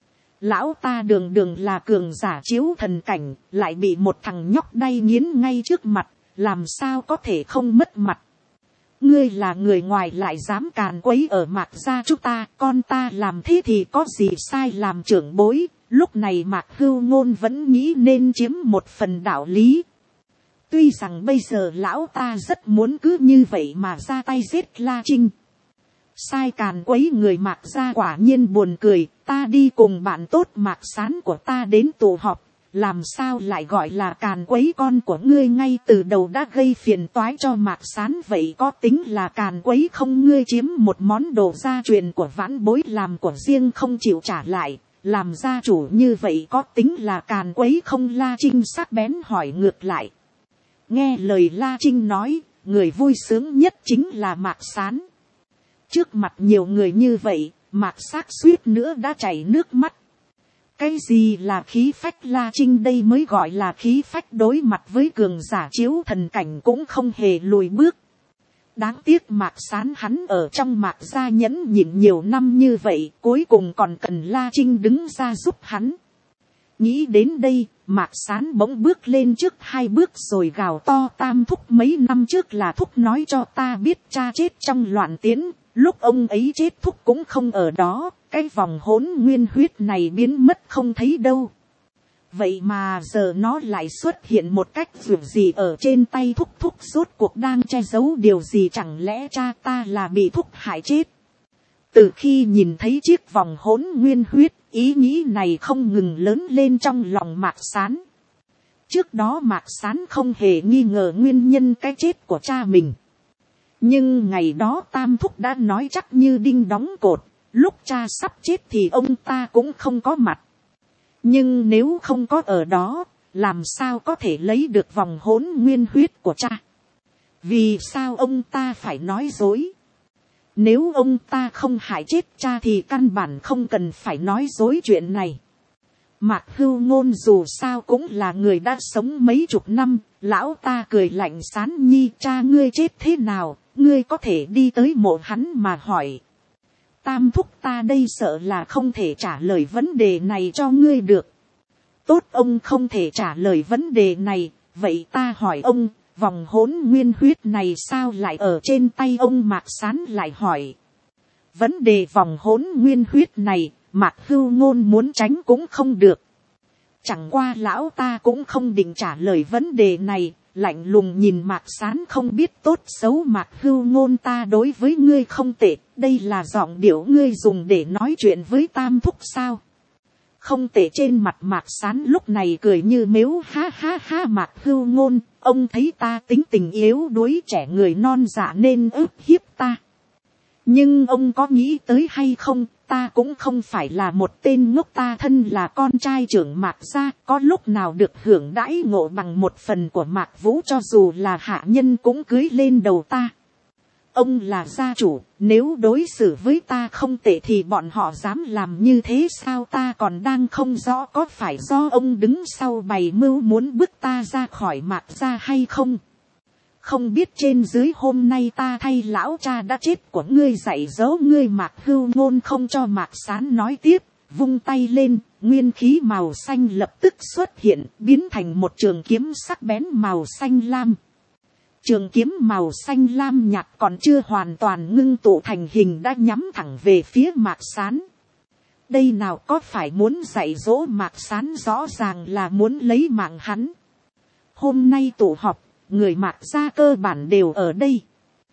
Lão ta đường đường là cường giả chiếu thần cảnh, lại bị một thằng nhóc đay nghiến ngay trước mặt, làm sao có thể không mất mặt. Ngươi là người ngoài lại dám càn quấy ở Mạc gia chúng ta, con ta làm thế thì có gì sai? Làm trưởng bối, lúc này Mạc Hưu Ngôn vẫn nghĩ nên chiếm một phần đạo lý. Tuy rằng bây giờ lão ta rất muốn cứ như vậy mà ra tay giết La Trinh. Sai càn quấy người Mạc gia quả nhiên buồn cười, ta đi cùng bạn tốt Mạc Sán của ta đến tụ họp, làm sao lại gọi là càn quấy? Con của ngươi ngay từ đầu đã gây phiền toái cho Mạc Sán, vậy có tính là càn quấy không? Ngươi chiếm một món đồ gia truyền của vãn bối làm của riêng không chịu trả lại, làm gia chủ như vậy có tính là càn quấy không? La Trinh sắc bén hỏi ngược lại. Nghe lời La Trinh nói, người vui sướng nhất chính là Mạc Sán. Trước mặt nhiều người như vậy, Mạc Sắc suýt nữa đã chảy nước mắt. Cái gì là khí phách? La Trinh đây mới gọi là khí phách, đối mặt với cường giả chiếu thần cảnh cũng không hề lùi bước. Đáng tiếc Mạc Sán hắn ở trong Mạc gia nhẫn nhịn nhiều năm như vậy, cuối cùng còn cần La Trinh đứng ra giúp hắn. Nghĩ đến đây, Mạc Sán bỗng bước lên trước hai bước rồi gào to, Tam thúc mấy năm trước là thúc nói cho ta biết cha chết trong loạn tiến. Lúc ông ấy chết thúc cũng không ở đó, cái vòng hỗn nguyên huyết này biến mất không thấy đâu. Vậy mà giờ nó lại xuất hiện một cách dù gì ở trên tay thúc, thúc rốt cuộc đang che giấu điều gì, chẳng lẽ cha ta là bị thúc hại chết. Từ khi nhìn thấy chiếc vòng hỗn nguyên huyết, ý nghĩ này không ngừng lớn lên trong lòng Mạc Sán. Trước đó Mạc Sán không hề nghi ngờ nguyên nhân cái chết của cha mình. Nhưng ngày đó Tam thúc đã nói chắc như đinh đóng cột, lúc cha sắp chết thì ông ta cũng không có mặt. Nhưng nếu không có ở đó, làm sao có thể lấy được vòng hỗn nguyên huyết của cha? Vì sao ông ta phải nói dối? Nếu ông ta không hại chết cha thì căn bản không cần phải nói dối chuyện này. Mạc Hưu Ngôn dù sao cũng là người đã sống mấy chục năm, lão ta cười lạnh, Sán nhi, cha ngươi chết thế nào, ngươi có thể đi tới mộ hắn mà hỏi. Tam thúc ta đây sợ là không thể trả lời vấn đề này cho ngươi được. Tốt, ông không thể trả lời vấn đề này, vậy ta hỏi ông, vòng hỗn nguyên huyết này sao lại ở trên tay ông? Mạc Sán lại hỏi. Vấn đề vòng hỗn nguyên huyết này, Mạc Hưu Ngôn muốn tránh cũng không được. Chẳng qua lão ta cũng không định trả lời vấn đề này, lạnh lùng nhìn Mạc Sán không biết tốt xấu. Mạc Hưu Ngôn, ta đối với ngươi không tệ, đây là giọng điệu ngươi dùng để nói chuyện với Tam thúc sao? Không tệ. Trên mặt Mạc Sán lúc này cười như mếu, ha ha ha. Mạc Hưu Ngôn, ông thấy ta tính tình yếu đuối, trẻ người non dạ nên ức hiếp ta. Nhưng ông có nghĩ tới hay không, ta cũng không phải là một tên ngốc, ta thân là con trai trưởng Mạc gia, có lúc nào được hưởng đãi ngộ bằng một phần của Mạc Vũ, cho dù là hạ nhân cũng cưới lên đầu ta. Ông là gia chủ, nếu đối xử với ta không tệ thì bọn họ dám làm như thế sao? Ta còn đang không rõ có phải do ông đứng sau bày mưu muốn bức ta ra khỏi Mạc gia hay không. Không biết trên dưới hôm nay ta thay lão cha đã chết của ngươi dạy dỗ ngươi. Mạc Hưu Ngôn không cho Mạc Sán nói tiếp, vung tay lên, nguyên khí màu xanh lập tức xuất hiện, biến thành một trường kiếm sắc bén màu xanh lam. Trường kiếm màu xanh lam nhạt còn chưa hoàn toàn ngưng tụ thành hình đã nhắm thẳng về phía Mạc Sán. Đây nào có phải muốn dạy dỗ Mạc Sán, rõ ràng là muốn lấy mạng hắn. Hôm nay tụ họp, người Mạc gia cơ bản đều ở đây.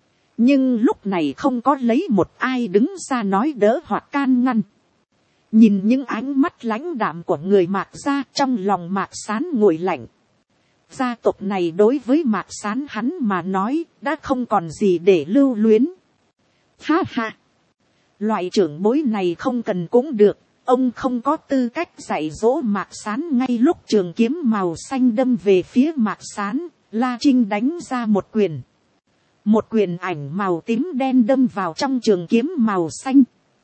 Nhưng lúc này không có lấy một ai đứng ra nói đỡ hoặc can ngăn. Nhìn những ánh mắt lãnh đạm của người Mạc gia, trong lòng Mạc Sán nguội lạnh. Gia tộc này đối với Mạc Sán hắn mà nói đã không còn gì để lưu luyến. Ha ha! Loại trưởng bối này không cần cũng được. Ông không có tư cách dạy dỗ Mạc Sán. Ngay lúc trường kiếm màu xanh đâm về phía Mạc Sán, La Trinh đánh ra một quyền. Một quyền ảnh màu tím đen đâm vào trong trường kiếm màu xanh.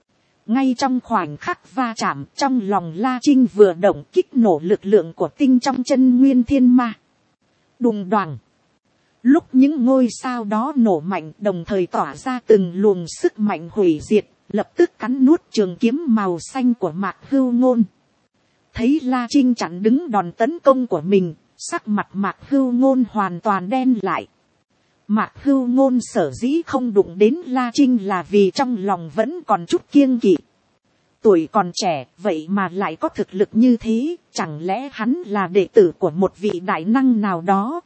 Ngay trong khoảnh khắc va chạm, trong lòng La Trinh vừa động, kích nổ lực lượng của tinh trong chân nguyên thiên ma. Đùng đoàng. Lúc những ngôi sao đó nổ mạnh, đồng thời tỏa ra từng luồng sức mạnh hủy diệt, lập tức cắn nuốt trường kiếm màu xanh của Mạc Hưu Ngôn. Thấy La Trinh chặn đứng đòn tấn công của mình, sắc mặt Mạc Hưu Ngôn hoàn toàn đen lại. Mạc Hưu Ngôn sở dĩ không đụng đến La Trinh là vì trong lòng vẫn còn chút kiêng kỵ. Tuổi còn trẻ, vậy mà lại có thực lực như thế, chẳng lẽ hắn là đệ tử của một vị đại năng nào đó?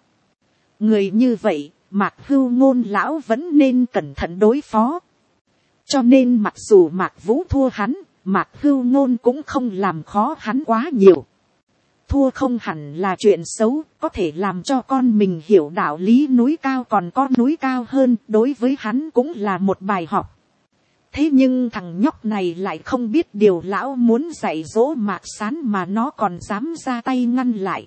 Người như vậy, Mạc Hưu Ngôn lão vẫn nên cẩn thận đối phó. Cho nên mặc dù Mạc Vũ thua hắn, Mạc Hưu Ngôn cũng không làm khó hắn quá nhiều. Thua không hẳn là chuyện xấu, có thể làm cho con mình hiểu đạo lý núi cao còn có núi cao hơn, đối với hắn cũng là một bài học. Thế nhưng thằng nhóc này lại không biết điều lão muốn dạy dỗ Mạc Sán mà nó còn dám ra tay ngăn lại.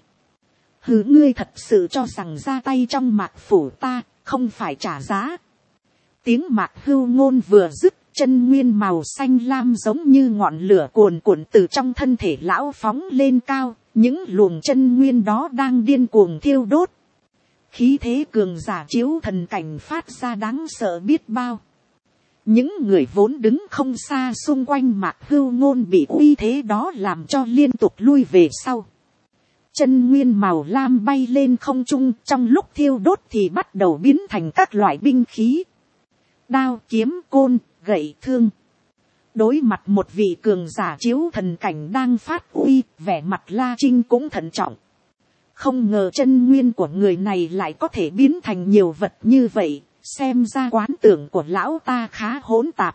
Hứ, ngươi thật sự cho rằng ra tay trong Mạc phủ ta, không phải trả giá. Tiếng Mạc Hưu Ngôn vừa dứt, chân nguyên màu xanh lam giống như ngọn lửa cuồn cuộn từ trong thân thể lão phóng lên cao, những luồng chân nguyên đó đang điên cuồng thiêu đốt. Khí thế cường giả chiếu thần cảnh phát ra đáng sợ biết bao. Những người vốn đứng không xa xung quanh Mạc Hưu Ngôn bị uy thế đó làm cho liên tục lui về sau. Chân nguyên màu lam bay lên không trung, trong lúc thiêu đốt thì bắt đầu biến thành các loại binh khí. Đao, kiếm, côn, gậy, thương. Đối mặt một vị cường giả chiếu thần cảnh đang phát uy, vẻ mặt La Trinh cũng thận trọng. Không ngờ chân nguyên của người này lại có thể biến thành nhiều vật như vậy, xem ra quán tưởng của lão ta khá hỗn tạp.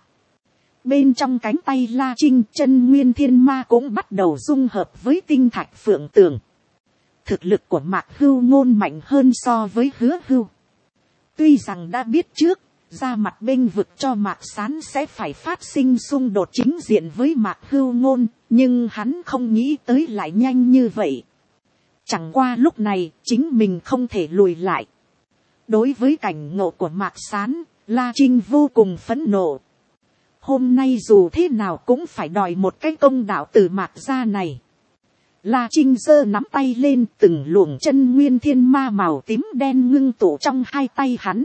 Bên trong cánh tay La Trinh, chân nguyên thiên ma cũng bắt đầu dung hợp với tinh thạch phượng tường. Thực lực của Mạc Hưu Ngôn mạnh hơn so với Hứa Hưu. Tuy rằng đã biết trước, ra mặt bênh vực cho Mạc Sán sẽ phải phát sinh xung đột chính diện với Mạc Hưu Ngôn, nhưng hắn không nghĩ tới lại nhanh như vậy. Chẳng qua lúc này, chính mình không thể lùi lại. Đối với cảnh ngộ của Mạc Sán, La Trinh vô cùng phẫn nộ. Hôm nay dù thế nào cũng phải đòi một cái công đạo từ Mạc gia này. La Trinh giơ nắm tay lên, từng luồng chân nguyên thiên ma màu tím đen ngưng tụ trong hai tay hắn.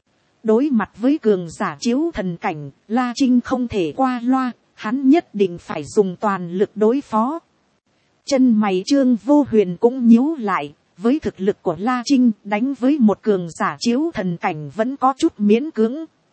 Đối mặt với cường giả chiếu thần cảnh, La Trinh không thể qua loa, hắn nhất định phải dùng toàn lực đối phó. Chân mày Trương Vô Huyền cũng nhíu lại, với thực lực của La Trinh đánh với một cường giả chiếu thần cảnh vẫn có chút miễn cưỡng.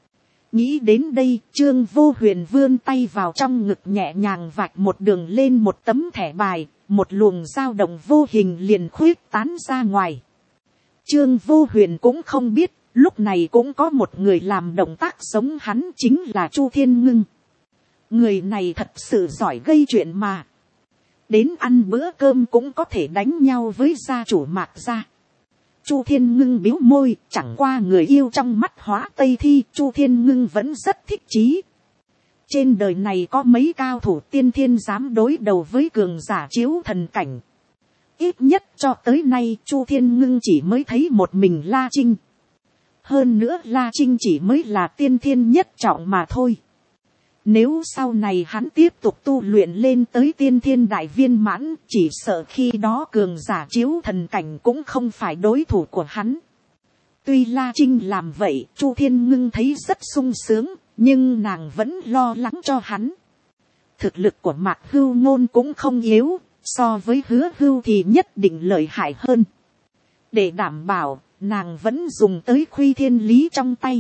Nghĩ đến đây, Trương Vô Huyền vươn tay vào trong ngực nhẹ nhàng vạch một đường lên một tấm thẻ bài, một luồng dao động vô hình liền khuyết tán ra ngoài. Trương Vô Huyền cũng không biết, lúc này cũng có một người làm động tác giống hắn, chính là Chu Thiên Ngưng. Người này thật sự giỏi gây chuyện mà. Đến ăn bữa cơm cũng có thể đánh nhau với gia chủ Mạc gia. Chu Thiên Ngưng biếu môi, chẳng qua người yêu trong mắt Hóa Tây Thi, Chu Thiên Ngưng vẫn rất thích chí. Trên đời này có mấy cao thủ tiên thiên dám đối đầu với cường giả chiếu thần cảnh. Ít nhất cho tới nay Chu Thiên Ngưng chỉ mới thấy một mình La Trinh. Hơn nữa La Trinh chỉ mới là tiên thiên nhất trọng mà thôi. Nếu sau này hắn tiếp tục tu luyện lên tới tiên thiên đại viên mãn, chỉ sợ khi đó cường giả chiếu thần cảnh cũng không phải đối thủ của hắn. Tuy La Trinh làm vậy, Chu Thiên Ngưng thấy rất sung sướng, nhưng nàng vẫn lo lắng cho hắn. Thực lực của Mạc Hưu Ngôn cũng không yếu, so với Hứa Hưu thì nhất định lợi hại hơn. Để đảm bảo, nàng vẫn dùng tới Khuy Thiên Lý trong tay.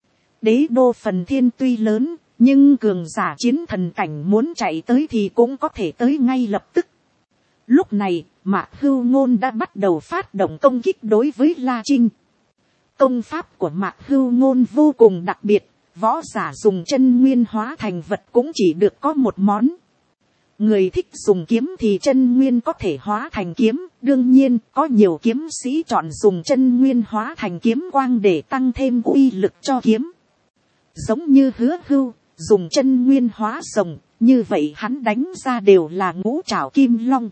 Đế đô phần thiên tuy lớn, nhưng cường giả chiến thần cảnh muốn chạy tới thì cũng có thể tới ngay lập tức. Lúc này, Mạc Hưu Ngôn đã bắt đầu phát động công kích đối với La Trinh. Công pháp của Mạc Hưu Ngôn vô cùng đặc biệt, võ giả dùng chân nguyên hóa thành vật cũng chỉ được có một món. Người thích dùng kiếm thì chân nguyên có thể hóa thành kiếm, đương nhiên có nhiều kiếm sĩ chọn dùng chân nguyên hóa thành kiếm quang để tăng thêm uy lực cho kiếm. Giống như Hứa Hưu, dùng chân nguyên hóa rồng, như vậy hắn đánh ra đều là ngũ trảo kim long.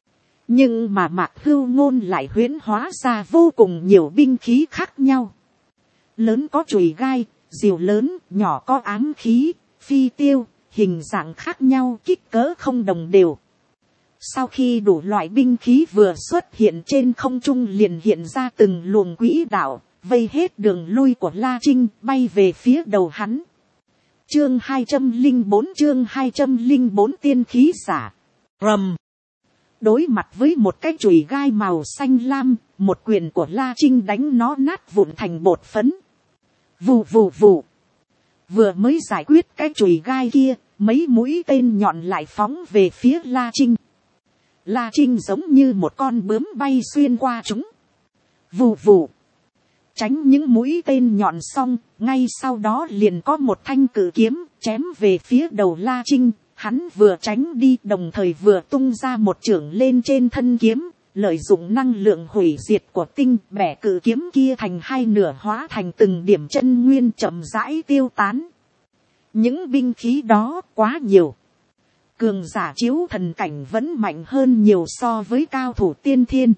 Nhưng mà Mạc Hưu Ngôn lại huyễn hóa ra vô cùng nhiều binh khí khác nhau. Lớn có chùy gai, diều lớn, nhỏ có ám khí, phi tiêu, hình dạng khác nhau, kích cỡ không đồng đều. Sau khi đủ loại binh khí vừa xuất hiện trên không trung liền hiện ra từng luồng quỹ đạo, vây hết đường lui của La Trinh, bay về phía đầu hắn. Chương hai trăm linh bốn chương hai trăm linh bốn tiên khí giả. Rầm. Đối mặt với một cái chùy gai màu xanh lam, một quyền của La Trinh đánh nó nát vụn thành bột phấn. Vù vù vù. Vừa mới giải quyết cái chùy gai kia, mấy mũi tên nhọn lại phóng về phía La Trinh. La Trinh giống như một con bướm bay xuyên qua chúng. Vù vù. Tránh những mũi tên nhọn xong, ngay sau đó liền có một thanh cự kiếm chém về phía đầu La Trinh. Hắn vừa tránh đi đồng thời vừa tung ra một chưởng lên trên thân kiếm, lợi dụng năng lượng hủy diệt của tinh bẻ cự kiếm kia thành hai nửa hóa thành từng điểm chân nguyên chậm rãi tiêu tán. Những binh khí đó quá nhiều. Cường giả chiếu thần cảnh vẫn mạnh hơn nhiều so với cao thủ tiên thiên.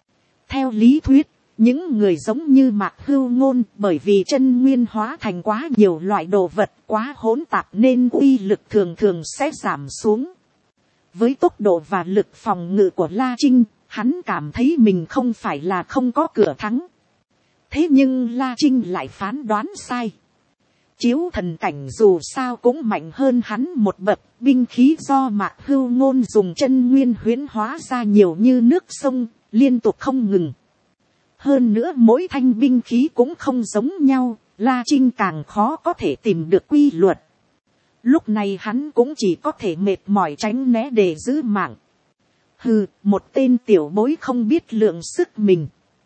Theo lý thuyết, những người giống như Mạc Hưu Ngôn bởi vì chân nguyên hóa thành quá nhiều loại đồ vật quá hỗn tạp nên uy lực thường thường sẽ giảm xuống. Với tốc độ và lực phòng ngự của La Trinh, hắn cảm thấy mình không phải là không có cửa thắng. Thế nhưng La Trinh lại phán đoán sai. Chiếu thần cảnh dù sao cũng mạnh hơn hắn một bậc, binh khí do Mạc Hưu Ngôn dùng chân nguyên huyễn hóa ra nhiều như nước sông, liên tục không ngừng. Hơn nữa mỗi thanh binh khí cũng không giống nhau, La Trinh càng khó có thể tìm được quy luật. Lúc này hắn cũng chỉ có thể mệt mỏi tránh né để giữ mạng. Hừ, một tên tiểu bối không biết lượng sức mình.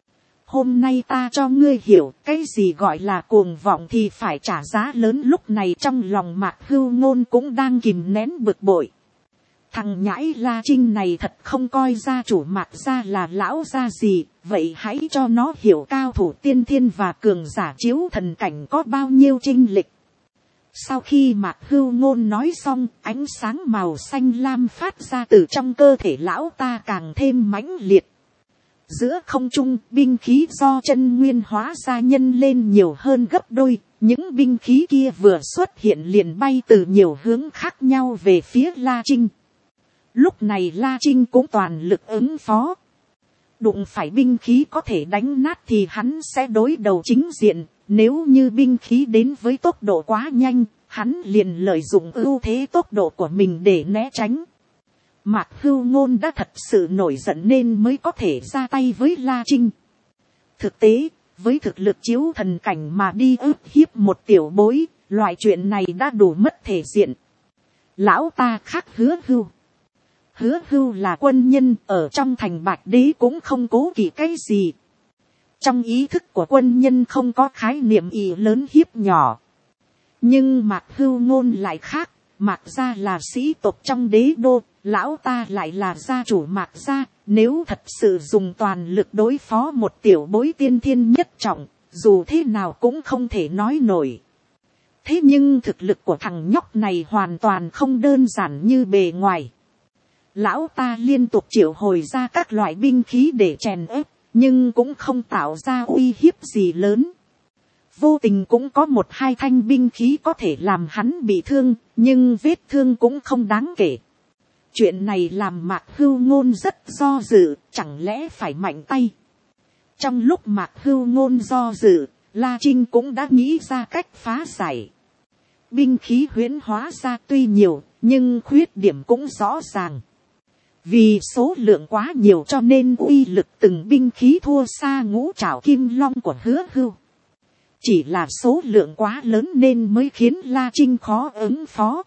Hôm nay ta cho ngươi hiểu cái gì gọi là cuồng vọng thì phải trả giá lớn. Lúc này trong lòng Mạc Hưu Ngôn cũng đang kìm nén bực bội. Thằng nhãi La Trinh này thật không coi gia chủ Mạc gia là lão gia gì. Vậy hãy cho nó hiểu cao thủ tiên thiên và cường giả chiếu thần cảnh có bao nhiêu chênh lệch. Sau khi Mạc Hưu Ngôn nói xong, ánh sáng màu xanh lam phát ra từ trong cơ thể lão ta càng thêm mãnh liệt. Giữa không trung, binh khí do chân nguyên hóa ra nhân lên nhiều hơn gấp đôi. Những binh khí kia vừa xuất hiện liền bay từ nhiều hướng khác nhau về phía La Trinh. Lúc này La Trinh cũng toàn lực ứng phó. Đụng phải binh khí có thể đánh nát thì hắn sẽ đối đầu chính diện. Nếu như binh khí đến với tốc độ quá nhanh, hắn liền lợi dụng ưu thế tốc độ của mình để né tránh. Mạc Hưu Ngôn đã thật sự nổi giận nên mới có thể ra tay với La Trinh. Thực tế, với thực lực chiếu thần cảnh mà đi ức hiếp một tiểu bối, loại chuyện này đã đủ mất thể diện. Lão ta khác Hứa Hưu. Hứa Hưu là quân nhân, ở trong thành Bạch Đế cũng không cố kỵ cái gì. Trong ý thức của quân nhân không có khái niệm ỷ lớn hiếp nhỏ. Nhưng Mạc Hưu Ngôn lại khác, Mạc gia là sĩ tộc trong đế đô, lão ta lại là gia chủ Mạc gia. Nếu thật sự dùng toàn lực đối phó một tiểu bối tiên thiên nhất trọng, dù thế nào cũng không thể nói nổi. Thế nhưng thực lực của thằng nhóc này hoàn toàn không đơn giản như bề ngoài. Lão ta liên tục triệu hồi ra các loại binh khí để chèn ép, nhưng cũng không tạo ra uy hiếp gì lớn. Vô tình cũng có một hai thanh binh khí có thể làm hắn bị thương, nhưng vết thương cũng không đáng kể. Chuyện này làm Mạc Hưu Ngôn rất do dự, chẳng lẽ phải mạnh tay. Trong lúc Mạc Hưu Ngôn do dự, La Trinh cũng đã nghĩ ra cách phá giải. Binh khí huyễn hóa ra tuy nhiều, nhưng khuyết điểm cũng rõ ràng. Vì số lượng quá nhiều cho nên uy lực từng binh khí thua xa ngũ trảo kim long của Hứa Hưu. Chỉ là số lượng quá lớn nên mới khiến La Trinh khó ứng phó.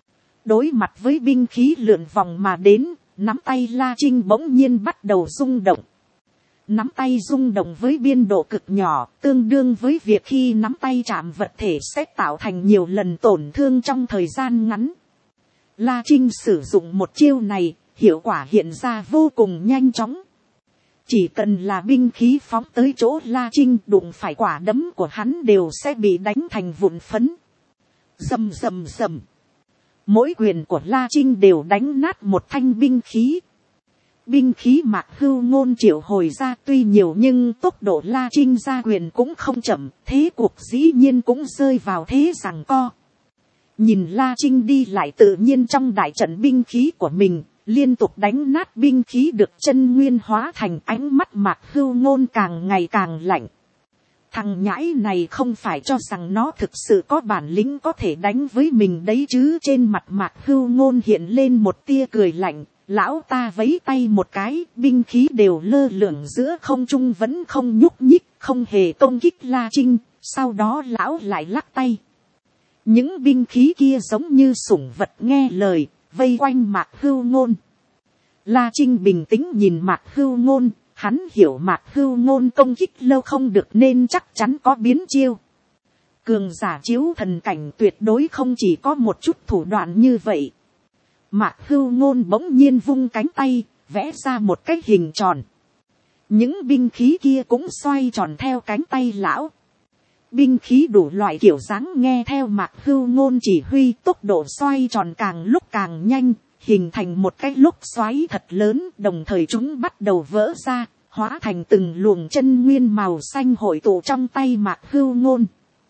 Đối mặt với binh khí lượn vòng mà đến, nắm tay La Trinh bỗng nhiên bắt đầu rung động. Nắm tay rung động với biên độ cực nhỏ, tương đương với việc khi nắm tay chạm vật thể sẽ tạo thành nhiều lần tổn thương trong thời gian ngắn. La Trinh sử dụng một chiêu này, hiệu quả hiện ra vô cùng nhanh chóng. Chỉ cần là binh khí phóng tới chỗ La Trinh, đụng phải quả đấm của hắn đều sẽ bị đánh thành vụn phấn. Rầm rầm rầm. Mỗi quyền của La Trinh đều đánh nát một thanh binh khí. Binh khí Mạc Hưu Ngôn triệu hồi ra tuy nhiều nhưng tốc độ La Trinh ra quyền cũng không chậm, thế cuộc dĩ nhiên cũng rơi vào thế giằng co. Nhìn La Trinh đi lại tự nhiên trong đại trận binh khí của mình, liên tục đánh nát binh khí được chân nguyên hóa thành, ánh mắt Mạc Hưu Ngôn càng ngày càng lạnh. Thằng nhãi này không phải cho rằng nó thực sự có bản lĩnh có thể đánh với mình đấy chứ. Trên mặt Mạc Hưu Ngôn hiện lên một tia cười lạnh. Lão ta vẫy tay một cái, binh khí đều lơ lửng giữa không trung vẫn không nhúc nhích, không hề công kích La Trinh. Sau đó lão lại lắc tay. Những binh khí kia giống như sủng vật nghe lời, vây quanh Mạc Hưu Ngôn. La Trinh bình tĩnh nhìn Mạc Hưu Ngôn, hắn hiểu Mạc Hưu Ngôn công kích lâu không được nên chắc chắn có biến chiêu. Cường giả chiếu thần cảnh tuyệt đối không chỉ có một chút thủ đoạn như vậy. Mạc Hưu Ngôn bỗng nhiên vung cánh tay, vẽ ra một cái hình tròn. Những binh khí kia cũng xoay tròn theo cánh tay lão. Binh khí đủ loại kiểu dáng nghe theo Mạc Hưu Ngôn chỉ huy, tốc độ xoay tròn càng lúc càng nhanh, hình thành một cái lốc xoáy thật lớn, đồng thời chúng bắt đầu vỡ ra, hóa thành từng luồng chân nguyên màu xanh hội tụ trong tay Mạc Hưu Ngôn.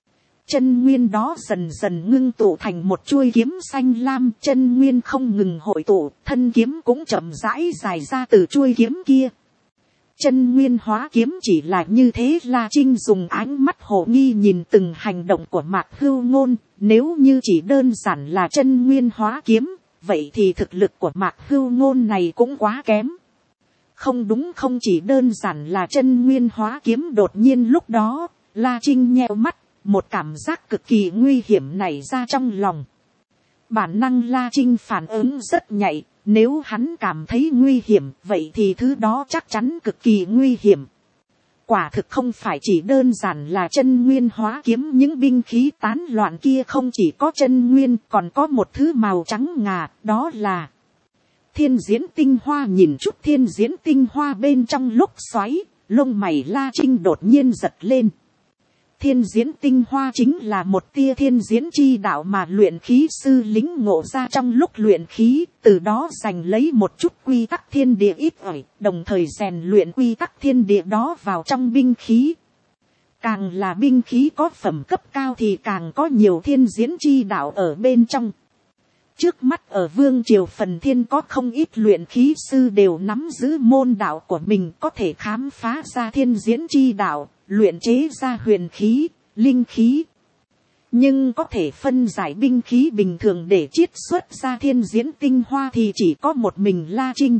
Chân nguyên đó dần dần ngưng tụ thành một chuôi kiếm xanh lam, chân nguyên không ngừng hội tụ, thân kiếm cũng chậm rãi dài ra từ chuôi kiếm kia. Chân nguyên hóa kiếm chỉ là như thế. La Trinh dùng ánh mắt hồ nghi nhìn từng hành động của Mạc Hưu Ngôn. Nếu như chỉ đơn giản là chân nguyên hóa kiếm, vậy thì thực lực của Mạc Hưu Ngôn này cũng quá kém. Không đúng, không chỉ đơn giản là chân nguyên hóa kiếm. Đột nhiên lúc đó, La Trinh nheo mắt, một cảm giác cực kỳ nguy hiểm nảy ra trong lòng. Bản năng La Trinh phản ứng rất nhạy. Nếu hắn cảm thấy nguy hiểm, vậy thì thứ đó chắc chắn cực kỳ nguy hiểm. Quả thực không phải chỉ đơn giản là chân nguyên hóa kiếm. Những binh khí tán loạn kia không chỉ có chân nguyên, còn có một thứ màu trắng ngà, đó là thiên diễn tinh hoa. Nhìn chút thiên diễn tinh hoa bên trong lúc xoáy, lông mày La Trinh đột nhiên giật lên. Thiên diễn tinh hoa chính là một tia thiên diễn chi đạo mà luyện khí sư lính ngộ ra trong lúc luyện khí, từ đó giành lấy một chút quy tắc thiên địa ít ỏi, đồng thời rèn luyện quy tắc thiên địa đó vào trong binh khí. Càng là binh khí có phẩm cấp cao thì càng có nhiều thiên diễn chi đạo ở bên trong. Trước mắt ở Vương Triều Phần Thiên có không ít luyện khí sư đều nắm giữ môn đạo của mình, có thể khám phá ra thiên diễn chi đạo, luyện chế ra huyền khí, linh khí. Nhưng có thể phân giải binh khí bình thường để chiết xuất ra thiên diễn tinh hoa thì chỉ có một mình La Trinh.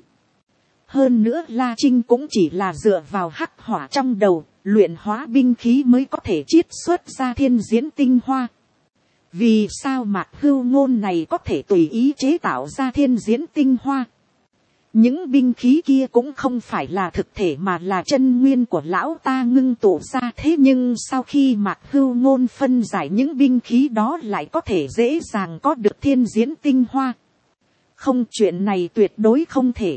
Hơn nữa La Trinh cũng chỉ là dựa vào hắc hỏa trong đầu, luyện hóa binh khí mới có thể chiết xuất ra thiên diễn tinh hoa. Vì sao Mạc Hưu Ngôn này có thể tùy ý chế tạo ra thiên diễn tinh hoa? Những binh khí kia cũng không phải là thực thể mà là chân nguyên của lão ta ngưng tụ ra. Thế nhưng sau khi Mạc Hưu Ngôn phân giải những binh khí đó lại có thể dễ dàng có được thiên diễn tinh hoa. Không, chuyện này tuyệt đối không thể.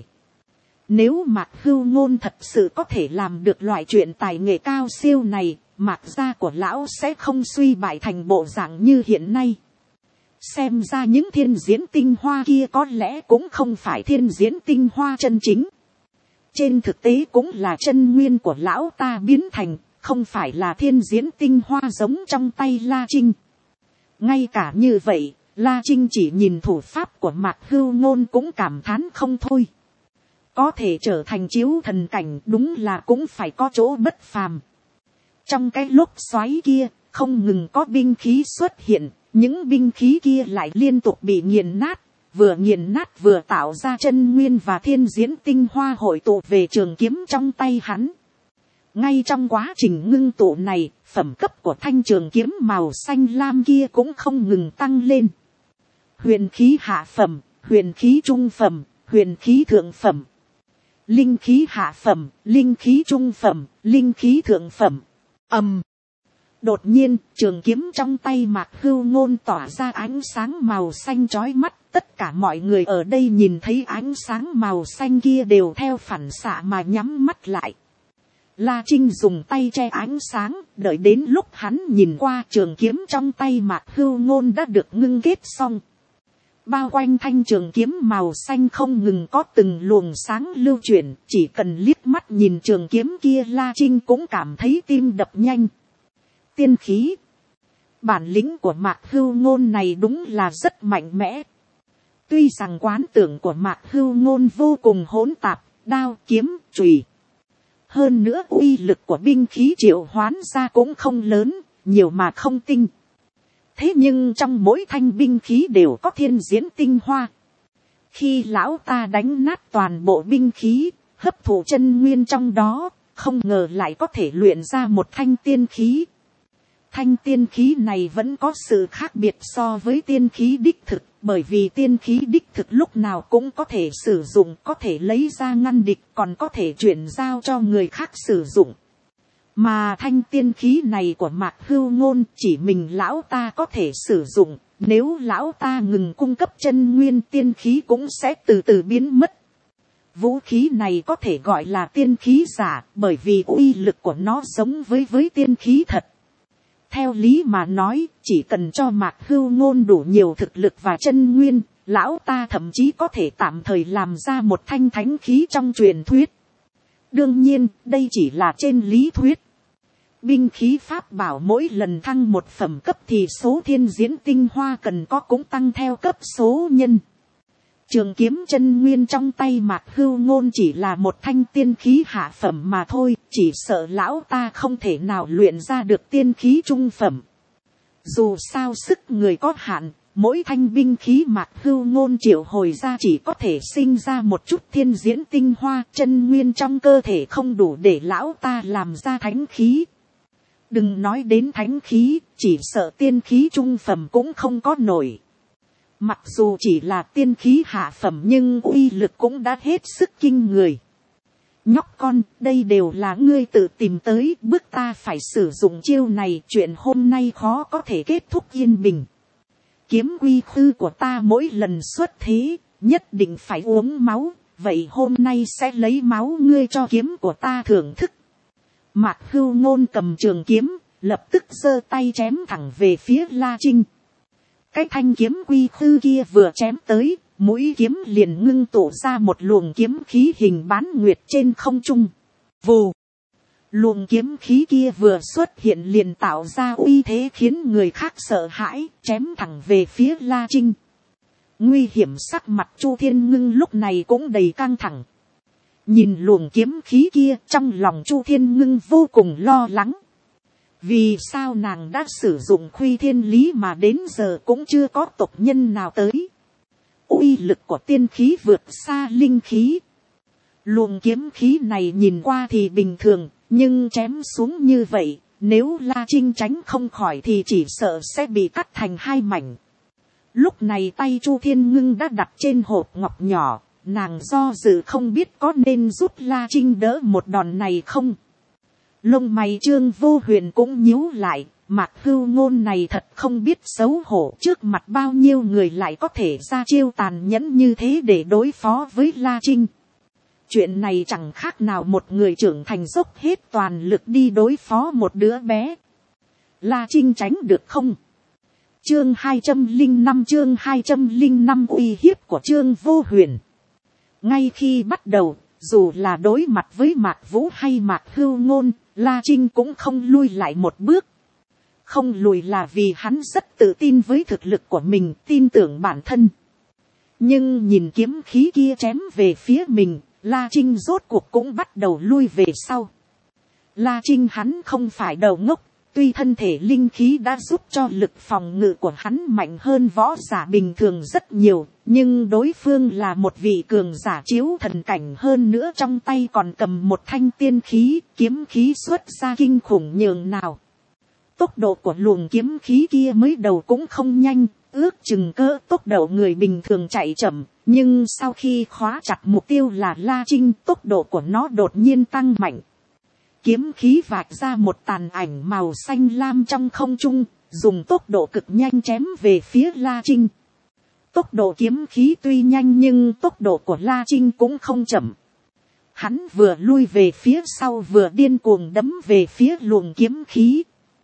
Nếu Mạc Hưu Ngôn thật sự có thể làm được loại chuyện tài nghệ cao siêu này, Mạc gia của lão sẽ không suy bại thành bộ dạng như hiện nay. Xem ra những thiên diễn tinh hoa kia có lẽ cũng không phải thiên diễn tinh hoa chân chính. Trên thực tế cũng là chân nguyên của lão ta biến thành, không phải là thiên diễn tinh hoa giống trong tay La Trinh. Ngay cả như vậy, La Trinh chỉ nhìn thủ pháp của Mạc Hưu Ngôn cũng cảm thán không thôi. Có thể trở thành chiếu thần cảnh đúng là cũng phải có chỗ bất phàm. Trong cái lúc xoáy kia, không ngừng có binh khí xuất hiện, những binh khí kia lại liên tục bị nghiền nát, vừa nghiền nát vừa tạo ra chân nguyên và thiên diễn tinh hoa hội tụ về trường kiếm trong tay hắn. Ngay trong quá trình ngưng tụ này, phẩm cấp của thanh trường kiếm màu xanh lam kia cũng không ngừng tăng lên. Huyền khí hạ phẩm, huyền khí trung phẩm, huyền khí thượng phẩm, linh khí hạ phẩm, linh khí trung phẩm, linh khí thượng phẩm. Ầm. Đột nhiên, trường kiếm trong tay Mạc Hưu Ngôn tỏa ra ánh sáng màu xanh chói mắt. Tất cả mọi người ở đây nhìn thấy ánh sáng màu xanh kia đều theo phản xạ mà nhắm mắt lại. La Trinh dùng tay che ánh sáng, đợi đến lúc hắn nhìn qua trường kiếm trong tay Mạc Hưu Ngôn đã được ngưng kết xong. Bao quanh thanh trường kiếm màu xanh không ngừng có từng luồng sáng lưu chuyển, chỉ cần liếc mắt nhìn trường kiếm kia La Trinh cũng cảm thấy tim đập nhanh. Tiên khí. Bản lĩnh của Mạc Hưu Ngôn này đúng là rất mạnh mẽ. Tuy rằng quán tưởng của Mạc Hưu Ngôn vô cùng hỗn tạp, đao, kiếm, chùy. Hơn nữa uy lực của binh khí triệu hoán ra cũng không lớn, nhiều mà không tinh. Thế nhưng trong mỗi thanh binh khí đều có thiên diễn tinh hoa. Khi lão ta đánh nát toàn bộ binh khí, hấp thụ chân nguyên trong đó, không ngờ lại có thể luyện ra một thanh tiên khí. Thanh tiên khí này vẫn có sự khác biệt so với tiên khí đích thực, bởi vì tiên khí đích thực lúc nào cũng có thể sử dụng, có thể lấy ra ngăn địch, còn có thể chuyển giao cho người khác sử dụng. Mà thanh tiên khí này của Mạc Hưu Ngôn chỉ mình lão ta có thể sử dụng, nếu lão ta ngừng cung cấp chân nguyên tiên khí cũng sẽ từ từ biến mất. Vũ khí này có thể gọi là tiên khí giả, bởi vì uy lực của nó giống với với tiên khí thật. Theo lý mà nói, chỉ cần cho Mạc Hưu Ngôn đủ nhiều thực lực và chân nguyên, lão ta thậm chí có thể tạm thời làm ra một thanh thánh khí trong truyền thuyết. Đương nhiên, đây chỉ là trên lý thuyết. Binh khí pháp bảo mỗi lần thăng một phẩm cấp thì số thiên diễn tinh hoa cần có cũng tăng theo cấp số nhân. Trường kiếm chân nguyên trong tay Mạc Hưu Ngôn chỉ là một thanh tiên khí hạ phẩm mà thôi, chỉ sợ lão ta không thể nào luyện ra được tiên khí trung phẩm. Dù sao sức người có hạn, mỗi thanh binh khí Mạc Hưu Ngôn triệu hồi ra chỉ có thể sinh ra một chút thiên diễn tinh hoa, chân nguyên trong cơ thể không đủ để lão ta làm ra thánh khí. Đừng nói đến thánh khí, chỉ sợ tiên khí trung phẩm cũng không có nổi. Mặc dù chỉ là tiên khí hạ phẩm nhưng uy lực cũng đã hết sức kinh người. Nhóc con, đây đều là ngươi tự tìm tới, bước ta phải sử dụng chiêu này, chuyện hôm nay khó có thể kết thúc yên bình. Kiếm quy khư của ta mỗi lần xuất thế, nhất định phải uống máu, vậy hôm nay sẽ lấy máu ngươi cho kiếm của ta thưởng thức. Mạc Hưu Ngôn cầm trường kiếm, lập tức giơ tay chém thẳng về phía La Trinh. Cái thanh kiếm quy khư kia vừa chém tới, mũi kiếm liền ngưng tụ ra một luồng kiếm khí hình bán nguyệt trên không trung. Vù! Luồng kiếm khí kia vừa xuất hiện liền tạo ra uy thế khiến người khác sợ hãi, chém thẳng về phía La Trinh. Nguy hiểm sắc mặt Chu Thiên Ngưng lúc này cũng đầy căng thẳng. Nhìn luồng kiếm khí kia, trong lòng Chu Thiên Ngưng vô cùng lo lắng. Vì sao nàng đã sử dụng Khuy Thiên Lý mà đến giờ cũng chưa có tộc nhân nào tới. Uy lực của tiên khí vượt xa linh khí. Luồng kiếm khí này nhìn qua thì bình thường, nhưng chém xuống như vậy, nếu La Trinh tránh không khỏi thì chỉ sợ sẽ bị cắt thành hai mảnh. Lúc này tay Chu Thiên Ngưng đã đặt trên hộp ngọc nhỏ, nàng do dự không biết có nên giúp La Trinh đỡ một đòn này không. Lông mày Trương Vô Huyền cũng nhíu lại, Mạc Hưu Ngôn này thật không biết xấu hổ, trước mặt bao nhiêu người lại có thể ra chiêu tàn nhẫn như thế để đối phó với La Trinh. Chuyện này chẳng khác nào một người trưởng thành dốc hết toàn lực đi đối phó một đứa bé. La Trinh tránh được không? Chương hai trăm lẻ năm chương hai trăm lẻ năm uy hiếp của Trương Vô Huyền. Ngay khi bắt đầu, dù là đối mặt với Mạc Vũ hay Mạc Hưu Ngôn, La Trinh cũng không lui lại một bước. Không lùi là vì hắn rất tự tin với thực lực của mình, tin tưởng bản thân. Nhưng nhìn kiếm khí kia chém về phía mình, La Trinh rốt cuộc cũng bắt đầu lui về sau. La Trinh hắn không phải đầu ngốc, tuy thân thể linh khí đã giúp cho lực phòng ngự của hắn mạnh hơn võ giả bình thường rất nhiều, nhưng đối phương là một vị cường giả chiếu thần cảnh, hơn nữa trong tay còn cầm một thanh tiên khí, kiếm khí xuất ra kinh khủng nhường nào. Tốc độ của luồng kiếm khí kia mới đầu cũng không nhanh, ước chừng cỡ tốc độ người bình thường chạy chậm, nhưng sau khi khóa chặt mục tiêu là La Trinh, tốc độ của nó đột nhiên tăng mạnh. Kiếm khí vạch ra một tàn ảnh màu xanh lam trong không trung, dùng tốc độ cực nhanh chém về phía La Trinh. Tốc độ kiếm khí tuy nhanh nhưng tốc độ của La Trinh cũng không chậm. Hắn vừa lui về phía sau vừa điên cuồng đấm về phía luồng kiếm khí.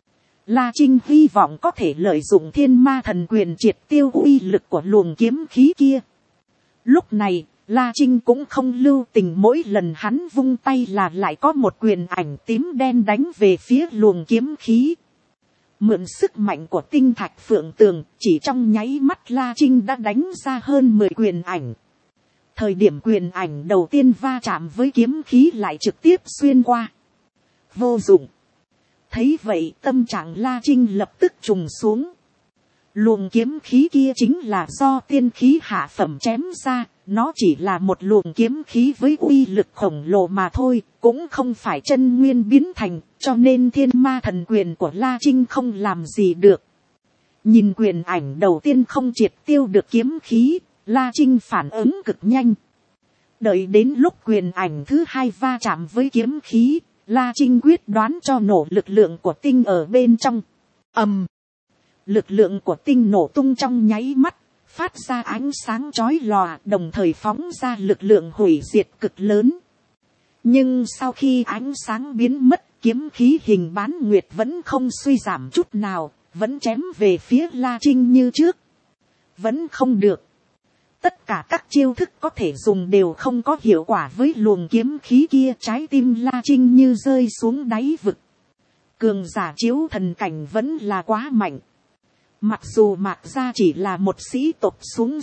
La Trinh hy vọng có thể lợi dụng Thiên Ma Thần Quyền triệt tiêu uy lực của luồng kiếm khí kia. Lúc này, La Trinh cũng không lưu tình, mỗi lần hắn vung tay là lại có một quyền ảnh tím đen đánh về phía luồng kiếm khí. Mượn sức mạnh của tinh thạch phượng tường, chỉ trong nháy mắt La Trinh đã đánh ra hơn mười quyền ảnh. Thời điểm quyền ảnh đầu tiên va chạm với kiếm khí lại trực tiếp xuyên qua. Vô dụng. Thấy vậy tâm trạng La Trinh lập tức trùng xuống. Luồng kiếm khí kia chính là do tiên khí hạ phẩm chém ra, nó chỉ là một luồng kiếm khí với uy lực khổng lồ mà thôi, cũng không phải chân nguyên biến thành, cho nên Thiên Ma Thần Quyền của La Trinh không làm gì được. Nhìn quyền ảnh đầu tiên không triệt tiêu được kiếm khí, La Trinh phản ứng cực nhanh. Đợi đến lúc quyền ảnh thứ hai va chạm với kiếm khí, La Trinh quyết đoán cho nổ lực lượng của tinh ở bên trong. Ầm! Lực lượng của tinh nổ tung trong nháy mắt, phát ra ánh sáng chói lòa, đồng thời phóng ra lực lượng hủy diệt cực lớn. Nhưng sau khi ánh sáng biến mất, kiếm khí hình bán nguyệt vẫn không suy giảm chút nào, vẫn chém về phía La Trinh như trước. Vẫn không được. Tất cả các chiêu thức có thể dùng đều không có hiệu quả với luồng kiếm khí kia, trái tim La Trinh như rơi xuống đáy vực. Cường giả chiếu thần cảnh vẫn là quá mạnh. Mặc dù Mạc gia chỉ là một sĩ tộc xuống dốc,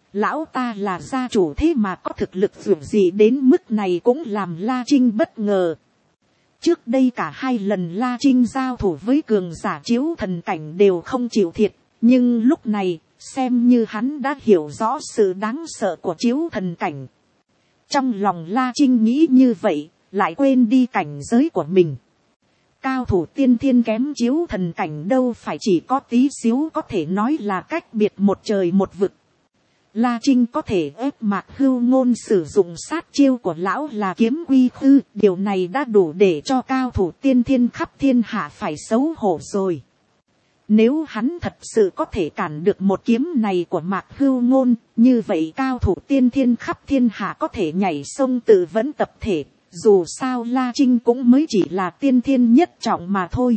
lão ta là gia chủ thế mà có thực lực dù gì đến mức này cũng làm La Trinh bất ngờ. Trước đây cả hai lần La Trinh giao thủ với cường giả chiếu thần cảnh đều không chịu thiệt, nhưng lúc này xem như hắn đã hiểu rõ sự đáng sợ của chiếu thần cảnh. Trong lòng La Trinh nghĩ như vậy, lại quên đi cảnh giới của mình. Cao thủ tiên thiên kém chiếu thần cảnh đâu phải chỉ có tí xíu có thể nói là cách biệt một trời một vực. La Trinh có thể ép Mạc Hưu Ngôn sử dụng sát chiêu của lão là kiếm quy khư, điều này đã đủ để cho cao thủ tiên thiên khắp thiên hạ phải xấu hổ rồi. Nếu hắn thật sự có thể cản được một kiếm này của Mạc Hưu Ngôn, như vậy cao thủ tiên thiên khắp thiên hạ có thể nhảy sông tự vẫn tập thể, dù sao La Trinh cũng mới chỉ là tiên thiên nhất trọng mà thôi.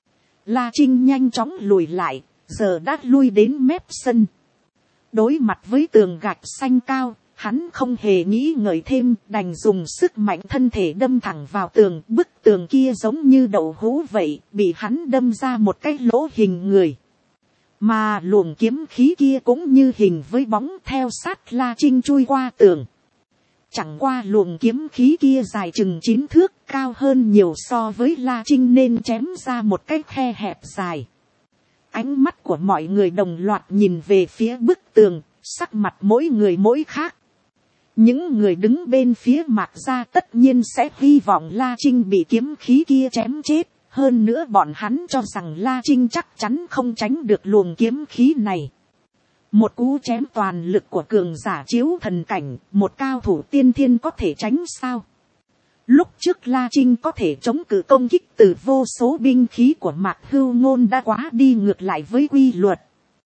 La Trinh nhanh chóng lùi lại, giờ đã lui đến mép sân. Đối mặt với tường gạch xanh cao, hắn không hề nghĩ ngợi thêm, đành dùng sức mạnh thân thể đâm thẳng vào tường. Bức tường kia giống như đậu hũ vậy, bị hắn đâm ra một cái lỗ hình người. Mà luồng kiếm khí kia cũng như hình với bóng theo sát La Trinh chui qua tường. Chẳng qua luồng kiếm khí kia dài chừng chín thước, cao hơn nhiều so với La Trinh nên chém ra một cái khe hẹp dài. Ánh mắt của mọi người đồng loạt nhìn về phía bức tường, sắc mặt mỗi người mỗi khác. Những người đứng bên phía Mạc Gia tất nhiên sẽ hy vọng La Trinh bị kiếm khí kia chém chết. Hơn nữa bọn hắn cho rằng La Trinh chắc chắn không tránh được luồng kiếm khí này. Một cú chém toàn lực của cường giả chiếu thần cảnh, một cao thủ tiên thiên có thể tránh sao? Lúc trước La Trinh có thể chống cự công kích từ vô số binh khí của Mạc Hưu Ngôn đã quá đi ngược lại với quy luật.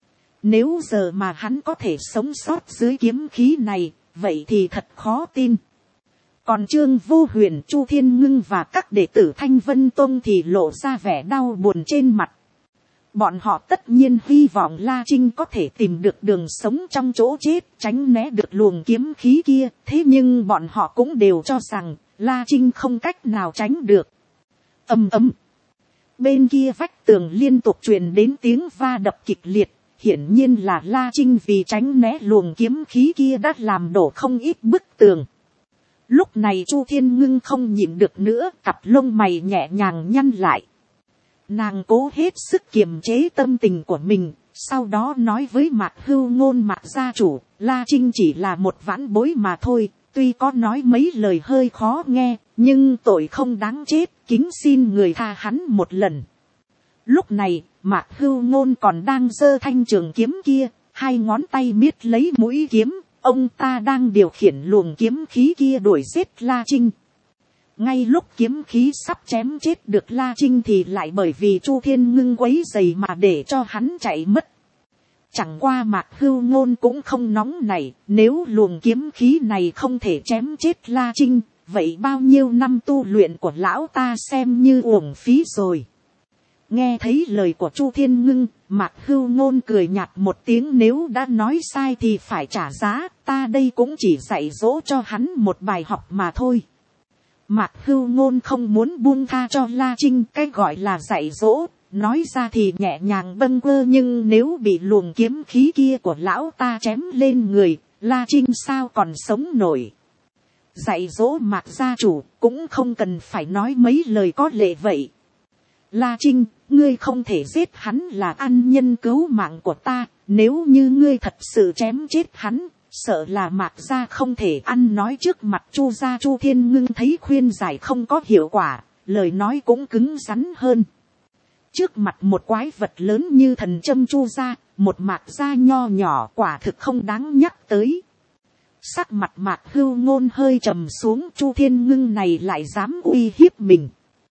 Nếu giờ mà hắn có thể sống sót dưới kiếm khí này, vậy thì thật khó tin. Còn Trương Vô Huyền, Chu Thiên Ngưng và các đệ tử Thanh Vân Tông thì lộ ra vẻ đau buồn trên mặt. Bọn họ tất nhiên hy vọng La Trinh có thể tìm được đường sống trong chỗ chết, tránh né được luồng kiếm khí kia. Thế nhưng bọn họ cũng đều cho rằng La Trinh không cách nào tránh được. Ầm ầm. Bên kia vách tường liên tục truyền đến tiếng va đập kịch liệt. Hiển nhiên là La Trinh vì tránh né luồng kiếm khí kia đã làm đổ không ít bức tường. Lúc này Chu Thiên Ngưng không nhịn được nữa, cặp lông mày nhẹ nhàng nhăn lại. Nàng cố hết sức kiềm chế tâm tình của mình, sau đó nói với Mạc Hưu Ngôn, Mạc gia chủ, La Trinh chỉ là một vãn bối mà thôi, tuy có nói mấy lời hơi khó nghe, nhưng tội không đáng chết, kính xin người tha hắn một lần. Lúc này, Mạc Hưu Ngôn còn đang giơ thanh trường kiếm kia, hai ngón tay miết lấy mũi kiếm, ông ta đang điều khiển luồng kiếm khí kia đuổi giết La Trinh. Ngay lúc kiếm khí sắp chém chết được La Trinh thì lại bởi vì Chu Thiên Ngưng quấy rầy mà để cho hắn chạy mất. Chẳng qua Mạc Hưu Ngôn cũng không nóng nảy, nếu luồng kiếm khí này không thể chém chết La Trinh, vậy bao nhiêu năm tu luyện của lão ta xem như uổng phí rồi. Nghe thấy lời của Chu Thiên Ngưng, Mạc Hưu Ngôn cười nhạt một tiếng, nếu đã nói sai thì phải trả giá, ta đây cũng chỉ dạy dỗ cho hắn một bài học mà thôi. Mạc Hưu Ngôn không muốn buông tha cho La Trinh, cái gọi là dạy dỗ, nói ra thì nhẹ nhàng bâng quơ, nhưng nếu bị luồng kiếm khí kia của lão ta chém lên người, La Trinh sao còn sống nổi. Dạy dỗ Mạc gia chủ, cũng không cần phải nói mấy lời có lệ vậy. La Trinh, ngươi không thể giết hắn, là ân nhân cứu mạng của ta, nếu như ngươi thật sự chém chết hắn, sợ là Mạc gia không thể ăn nói trước mặt Chu gia. Chu Thiên Ngưng thấy khuyên giải không có hiệu quả, lời nói cũng cứng rắn hơn. Trước mặt một quái vật lớn như thần châm Chu gia, một Mạc gia nho nhỏ quả thực không đáng nhắc tới. Sắc mặt Mạc Hưu Ngôn hơi trầm xuống, Chu Thiên Ngưng này lại dám uy hiếp mình.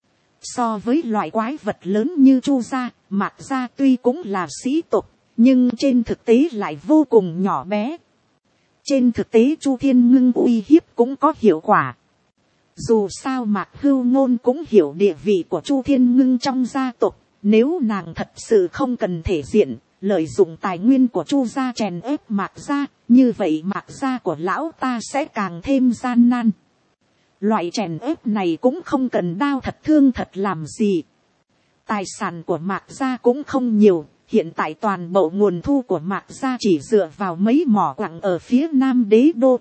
So với loại quái vật lớn như Chu gia, Mạc gia tuy cũng là sĩ tộc, nhưng trên thực tế lại vô cùng nhỏ bé. Trên thực tế Chu Thiên Ngưng uy hiếp cũng có hiệu quả. Dù sao Mạc Hưu Ngôn cũng hiểu địa vị của Chu Thiên Ngưng trong gia tộc, nếu nàng thật sự không cần thể diện, lợi dụng tài nguyên của Chu gia chèn ép Mạc gia, như vậy Mạc gia của lão ta sẽ càng thêm gian nan. Loại chèn ép này cũng không cần đao thật thương thật làm gì. Tài sản của Mạc gia cũng không nhiều, hiện tại toàn bộ nguồn thu của Mạc gia chỉ dựa vào mấy mỏ quặng ở phía nam đế đô.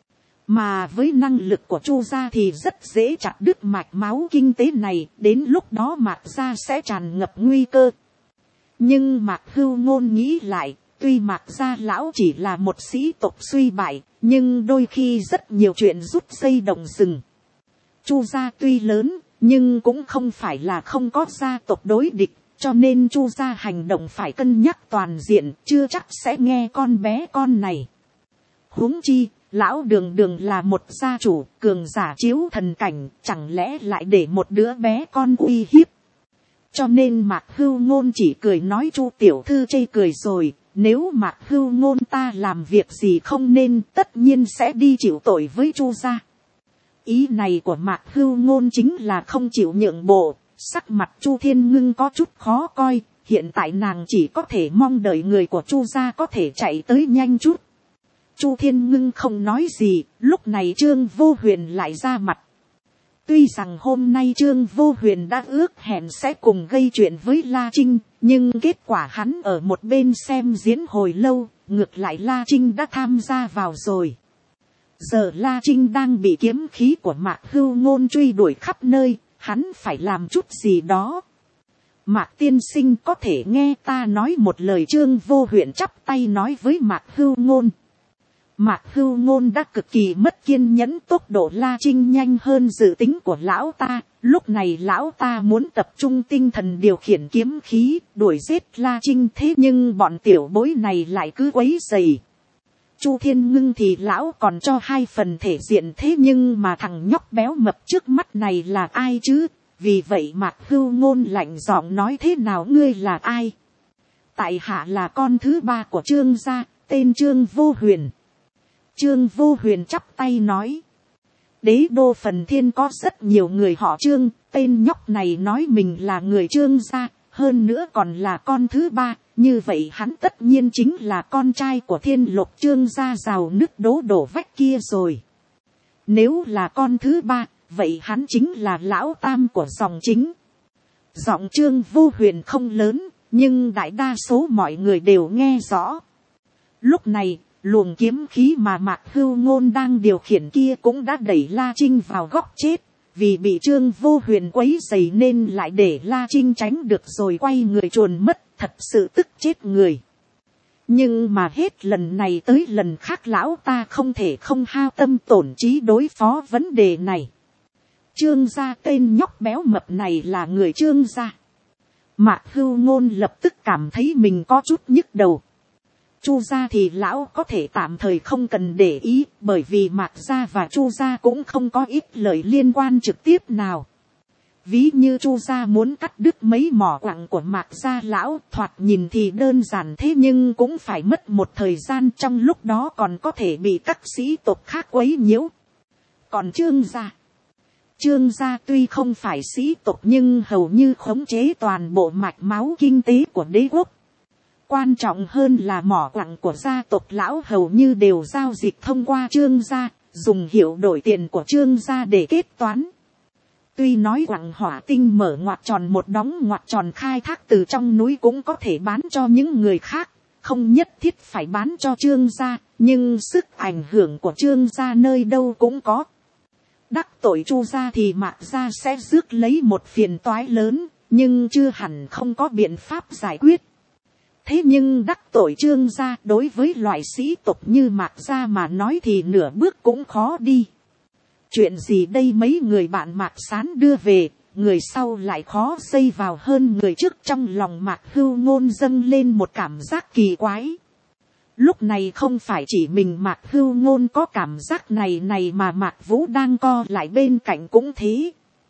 Mà với năng lực của Chu gia thì rất dễ chặt đứt mạch máu kinh tế này, đến lúc đó Mạc gia sẽ tràn ngập nguy cơ. Nhưng Mạc Hưu Ngôn nghĩ lại, tuy Mạc gia lão chỉ là một sĩ tộc suy bại, nhưng đôi khi rất nhiều chuyện rút dây động rừng. Chu gia tuy lớn, nhưng cũng không phải là không có gia tộc đối địch, cho nên Chu gia hành động phải cân nhắc toàn diện, chưa chắc sẽ nghe con bé con này. Huống chi, lão Đường Đường là một gia chủ, cường giả chiếu thần cảnh, chẳng lẽ lại để một đứa bé con uy hiếp. Cho nên Mạc Hưu Ngôn chỉ cười nói Chu tiểu thư chê cười rồi, nếu Mạc Hưu Ngôn ta làm việc gì không nên, tất nhiên sẽ đi chịu tội với Chu gia. Ý này của Mạc Hưu Ngôn chính là không chịu nhượng bộ. Sắc mặt Chu Thiên Ngưng có chút khó coi, hiện tại nàng chỉ có thể mong đợi người của Chu gia có thể chạy tới nhanh chút. Chu Thiên Ngưng không nói gì, lúc này Trương Vô Huyền lại ra mặt. Tuy rằng hôm nay Trương Vô Huyền đã ước hẹn sẽ cùng gây chuyện với La Trinh, nhưng kết quả hắn ở một bên xem diễn hồi lâu, ngược lại La Trinh đã tham gia vào rồi. Giờ La Trinh đang bị kiếm khí của Mạc Hưu Ngôn truy đuổi khắp nơi, hắn phải làm chút gì đó. Mạc tiên sinh có thể nghe ta nói một lời. Trương Vô Huyền chắp tay nói với Mạc Hưu Ngôn. Mạc Hưu Ngôn đã cực kỳ mất kiên nhẫn, tốc độ La Trinh nhanh hơn dự tính của lão ta. Lúc này lão ta muốn tập trung tinh thần điều khiển kiếm khí, đuổi giết La Trinh, thế nhưng bọn tiểu bối này lại cứ quấy rầy. Chu Thiên Ngưng thì lão còn cho hai phần thể diện, thế nhưng mà thằng nhóc béo mập trước mắt này là ai chứ? Vì vậy Mạc Hưu Ngôn lạnh giọng nói thế nào ngươi là ai? Tại hạ là con thứ ba của Trương gia, tên Trương Vô Huyền. Trương Vô Huyền chắp tay nói. Đế đô Phần Thiên có rất nhiều người họ Trương, tên nhóc này nói mình là người Trương gia, hơn nữa còn là con thứ ba. Như vậy hắn tất nhiên chính là con trai của Thiên Lộc Trương gia giàu nứt đố đổ vách kia rồi. Nếu là con thứ ba, vậy hắn chính là lão tam của dòng chính. Giọng Trương Vô Huyền không lớn, nhưng đại đa số mọi người đều nghe rõ. Lúc này, luồng kiếm khí mà Mạc Hưu Ngôn đang điều khiển kia cũng đã đẩy La Trinh vào góc chết. Vì bị Trương Vô Huyền quấy rầy nên lại để La Trinh tránh được rồi quay người chuồn mất, thật sự tức chết người. Nhưng mà hết lần này tới lần khác lão ta không thể không hao tâm tổn trí đối phó vấn đề này. Trương gia, tên nhóc béo mập này là người Trương gia. Mạc Hưu Ngôn lập tức cảm thấy mình có chút nhức đầu. Chu gia thì lão có thể tạm thời không cần để ý, bởi vì Mạc gia và Chu gia cũng không có ít lợi liên quan trực tiếp nào. Ví như Chu gia muốn cắt đứt mấy mỏ quặng của Mạc gia lão, thoạt nhìn thì đơn giản, thế nhưng cũng phải mất một thời gian, trong lúc đó còn có thể bị các sĩ tộc khác quấy nhiễu. Còn Trương gia, Trương gia tuy không phải sĩ tộc nhưng hầu như khống chế toàn bộ mạch máu kinh tế của đế quốc. Quan trọng hơn là mỏ quặng của gia tộc lão hầu như đều giao dịch thông qua Trương gia, dùng hiệu đổi tiền của Trương gia để kết toán. Tuy nói quặng hỏa tinh mở ngoặc tròn một đóng ngoặc tròn khai thác từ trong núi cũng có thể bán cho những người khác, không nhất thiết phải bán cho Trương gia, nhưng sức ảnh hưởng của Trương gia nơi đâu cũng có. Đắc tội Chu gia thì Mạc gia sẽ rước lấy một phiền toái lớn, nhưng chưa hẳn không có biện pháp giải quyết. Thế nhưng đắc tội Trương gia đối với loại sĩ tộc như Mạc gia mà nói thì nửa bước cũng khó đi. Chuyện gì đây, mấy người bạn Mạc Sán đưa về, người sau lại khó xây vào hơn người trước. Trong lòng Mạc Hưu Ngôn dâng lên một cảm giác kỳ quái. Lúc này không phải chỉ mình Mạc Hưu Ngôn có cảm giác này này mà Mạc Vũ đang co lại bên cạnh cũng thế.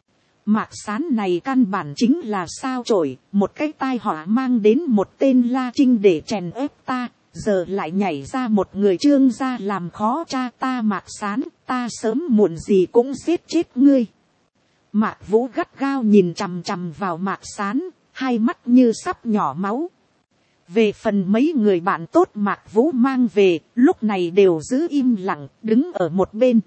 Mạc Sán này căn bản chính là sao chổi, một cái tai họa mang đến một tên La Trinh để chèn ép ta, giờ lại nhảy ra một người Trương gia làm khó cha ta. Mạc Sán, ta sớm muộn gì cũng giết chết ngươi. Mạc Vũ gắt gao nhìn chằm chằm vào Mạc Sán, hai mắt như sắp nhỏ máu. Về phần mấy người bạn tốt Mạc Vũ mang về, lúc này đều giữ im lặng, đứng ở một bên.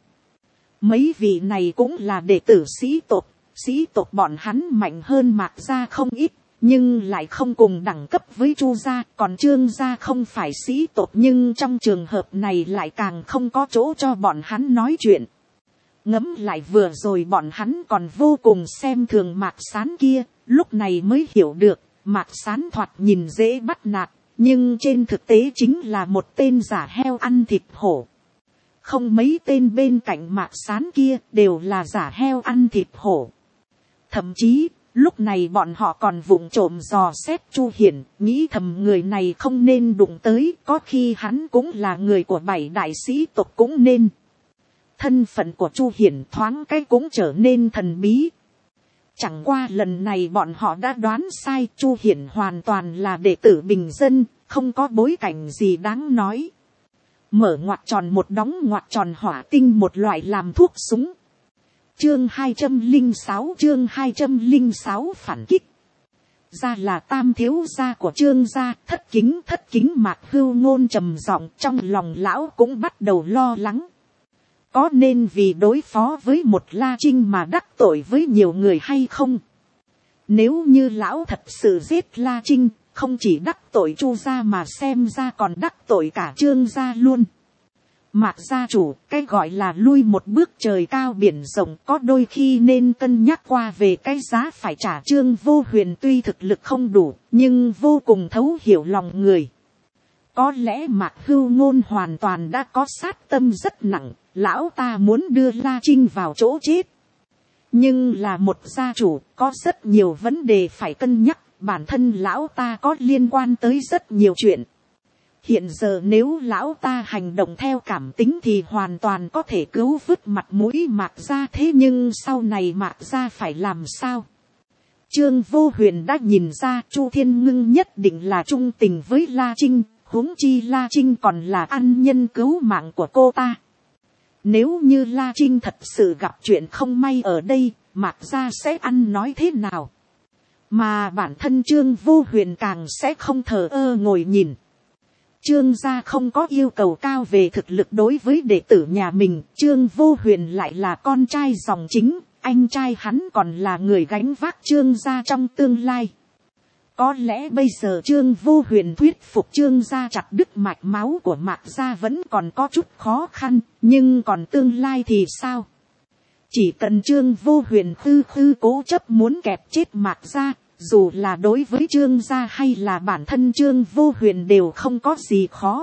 Mấy vị này cũng là đệ tử sĩ tộc, sĩ tộc bọn hắn mạnh hơn Mạc gia không ít, nhưng lại không cùng đẳng cấp với Chu gia, còn Trương gia không phải sĩ tộc, nhưng trong trường hợp này lại càng không có chỗ cho bọn hắn nói chuyện. Ngẫm lại vừa rồi bọn hắn còn vô cùng xem thường Mạc Sán kia, lúc này mới hiểu được, Mạc Sán thoạt nhìn dễ bắt nạt, nhưng trên thực tế chính là một tên giả heo ăn thịt hổ. Không mấy tên bên cạnh Mạc Sán kia đều là giả heo ăn thịt hổ. Thậm chí, lúc này bọn họ còn vụng trộm dò xét Chu Hiển, nghĩ thầm người này không nên đụng tới, có khi hắn cũng là người của bảy đại sĩ tộc cũng nên. Thân phận của Chu Hiển thoáng cái cũng trở nên thần bí. Chẳng qua lần này bọn họ đã đoán sai, Chu Hiển hoàn toàn là đệ tử bình dân, không có bối cảnh gì đáng nói. Mở ngoặc tròn một đóng ngoặc tròn hỏa tinh một loại làm thuốc súng. Chương hai trăm linh sáu chương hai trăm linh sáu phản kích. Ra là tam thiếu gia của Trương gia, thất kính thất kính Mạc Hưu Ngôn trầm giọng, trong lòng lão cũng bắt đầu lo lắng. Có nên vì đối phó với một La Trinh mà đắc tội với nhiều người hay không? Nếu như lão thật sự giết La Trinh, không chỉ đắc tội Chu gia mà xem ra còn đắc tội cả Trương gia luôn. Mạc gia chủ, cái gọi là lui một bước trời cao biển rộng, có đôi khi nên cân nhắc qua về cái giá phải trả. Trương Vô Huyền tuy thực lực không đủ, nhưng vô cùng thấu hiểu lòng người. Có lẽ Mạc Hưu Ngôn hoàn toàn đã có sát tâm rất nặng, lão ta muốn đưa La Trinh vào chỗ chết. Nhưng là một gia chủ, có rất nhiều vấn đề phải cân nhắc, bản thân lão ta có liên quan tới rất nhiều chuyện. Hiện giờ nếu lão ta hành động theo cảm tính thì hoàn toàn có thể cứu vớt mặt mũi Mạc gia, thế nhưng sau này Mạc gia phải làm sao? Trương Vô Huyền đã nhìn ra Chu Thiên Ngưng nhất định là trung tình với La Trinh, huống chi La Trinh còn là ân nhân cứu mạng của cô ta. Nếu như La Trinh thật sự gặp chuyện không may ở đây, Mạc gia sẽ ăn nói thế nào? Mà bản thân Trương Vô Huyền càng sẽ không thờ ơ ngồi nhìn. Trương gia không có yêu cầu cao về thực lực đối với đệ tử nhà mình, Trương Vô Huyền lại là con trai dòng chính, anh trai hắn còn là người gánh vác Trương gia trong tương lai. Có lẽ bây giờ Trương Vô Huyền thuyết phục Trương gia chặt đứt mạch máu của Mạc gia vẫn còn có chút khó khăn, nhưng còn tương lai thì sao? Chỉ cần Trương Vô Huyền khư khư cố chấp muốn kẹp chết Mạc gia, dù là đối với Trương gia hay là bản thân Trương Vô Huyền đều không có gì khó.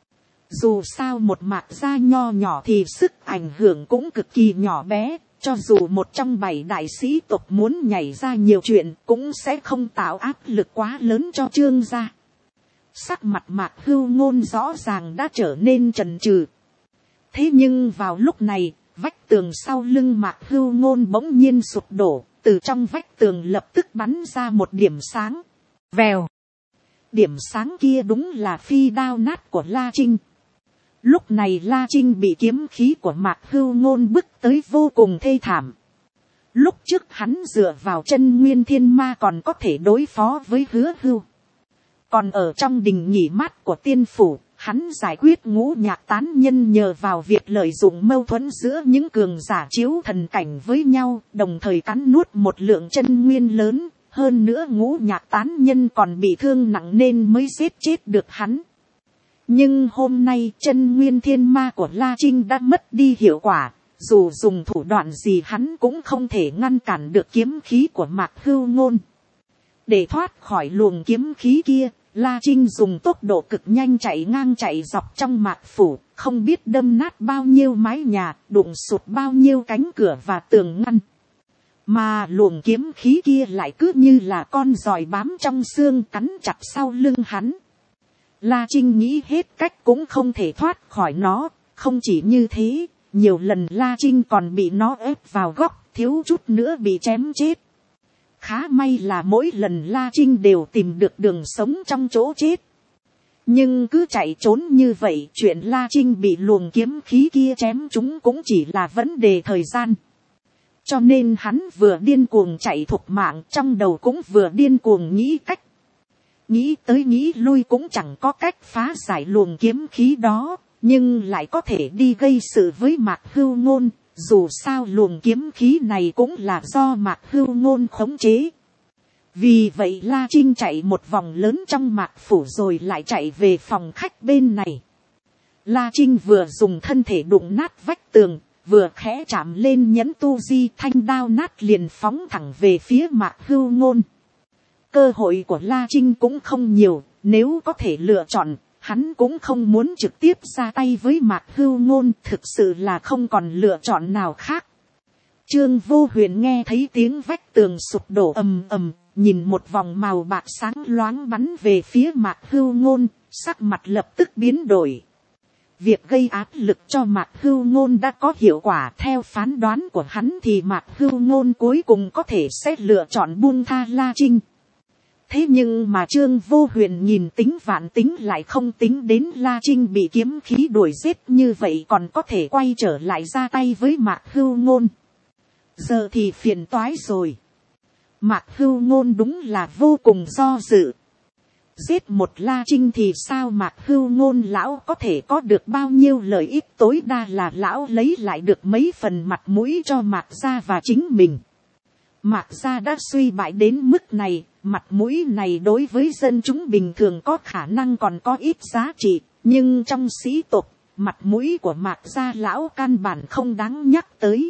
Dù sao một Mạc gia nho nhỏ thì sức ảnh hưởng cũng cực kỳ nhỏ bé, cho dù một trong bảy đại sĩ tộc muốn nhảy ra nhiều chuyện cũng sẽ không tạo áp lực quá lớn cho Trương gia. Sắc mặt Mạc Hưu Ngôn rõ ràng đã trở nên chần chừ. Thế nhưng vào lúc này, vách tường sau lưng Mạc Hưu Ngôn bỗng nhiên sụp đổ, từ trong vách tường lập tức bắn ra một điểm sáng. Vèo. Điểm sáng kia đúng là phi đao nát của La Trinh. Lúc này La Trinh bị kiếm khí của Mạc Hưu Ngôn bức tới vô cùng thê thảm. Lúc trước hắn dựa vào chân nguyên thiên ma còn có thể đối phó với Hứa Hưu. Còn ở trong đình nghỉ mát của tiên phủ, hắn giải quyết ngũ nhạc tán nhân nhờ vào việc lợi dụng mâu thuẫn giữa những cường giả chiếu thần cảnh với nhau, đồng thời cắn nuốt một lượng chân nguyên lớn, hơn nữa ngũ nhạc tán nhân còn bị thương nặng nên mới giết chết được hắn. Nhưng hôm nay chân nguyên thiên ma của La Trinh đã mất đi hiệu quả, dù dùng thủ đoạn gì hắn cũng không thể ngăn cản được kiếm khí của Mạc Hưu Ngôn. Để thoát khỏi luồng kiếm khí kia, La Trinh dùng tốc độ cực nhanh chạy ngang chạy dọc trong Mạc phủ, không biết đâm nát bao nhiêu mái nhà, đụng sụt bao nhiêu cánh cửa và tường ngăn. Mà luồng kiếm khí kia lại cứ như là con giòi bám trong xương cắn chặt sau lưng hắn. La Trinh nghĩ hết cách cũng không thể thoát khỏi nó, không chỉ như thế, nhiều lần La Trinh còn bị nó ép vào góc, thiếu chút nữa bị chém chết. Khá may là mỗi lần La Trinh đều tìm được đường sống trong chỗ chết. Nhưng cứ chạy trốn như vậy, chuyện La Trinh bị luồng kiếm khí kia chém chúng cũng chỉ là vấn đề thời gian. Cho nên hắn vừa điên cuồng chạy thục mạng, trong đầu cũng vừa điên cuồng nghĩ cách. Nghĩ tới nghĩ lui cũng chẳng có cách phá giải luồng kiếm khí đó, nhưng lại có thể đi gây sự với Mạc Hưu Ngôn. Dù sao luồng kiếm khí này cũng là do Mạc Hưu Ngôn khống chế. Vì vậy La Trinh chạy một vòng lớn trong mạc phủ rồi lại chạy về phòng khách bên này. La Trinh vừa dùng thân thể đụng nát vách tường, vừa khẽ chạm lên nhẫn tu di, thanh đao nát liền phóng thẳng về phía Mạc Hưu Ngôn. Cơ hội của La Trinh cũng không nhiều, nếu có thể lựa chọn, hắn cũng không muốn trực tiếp ra tay với Mạc Hưu Ngôn, thực sự là không còn lựa chọn nào khác. Trương Vô Huyền nghe thấy tiếng vách tường sụp đổ ầm ầm, nhìn một vòng màu bạc sáng loáng bắn về phía Mạc Hưu Ngôn, sắc mặt lập tức biến đổi. Việc gây áp lực cho Mạc Hưu Ngôn đã có hiệu quả, theo phán đoán của hắn thì Mạc Hưu Ngôn cuối cùng có thể sẽ lựa chọn buông tha La Trinh. Thế nhưng mà Trương Vô Huyền nhìn tính vạn tính lại không tính đến La Trinh bị kiếm khí đuổi giết như vậy còn có thể quay trở lại ra tay với Mạc Hưu Ngôn. Giờ thì phiền toái rồi. Mạc Hưu Ngôn đúng là vô cùng do dự. Giết một La Trinh thì sao Mạc Hưu Ngôn lão có thể có được bao nhiêu lợi ích, tối đa là lão lấy lại được mấy phần mặt mũi cho Mạc gia và chính mình. Mạc gia đã suy bại đến mức này, mặt mũi này đối với dân chúng bình thường có khả năng còn có ít giá trị, nhưng trong sĩ tộc, mặt mũi của Mạc gia lão căn bản không đáng nhắc tới.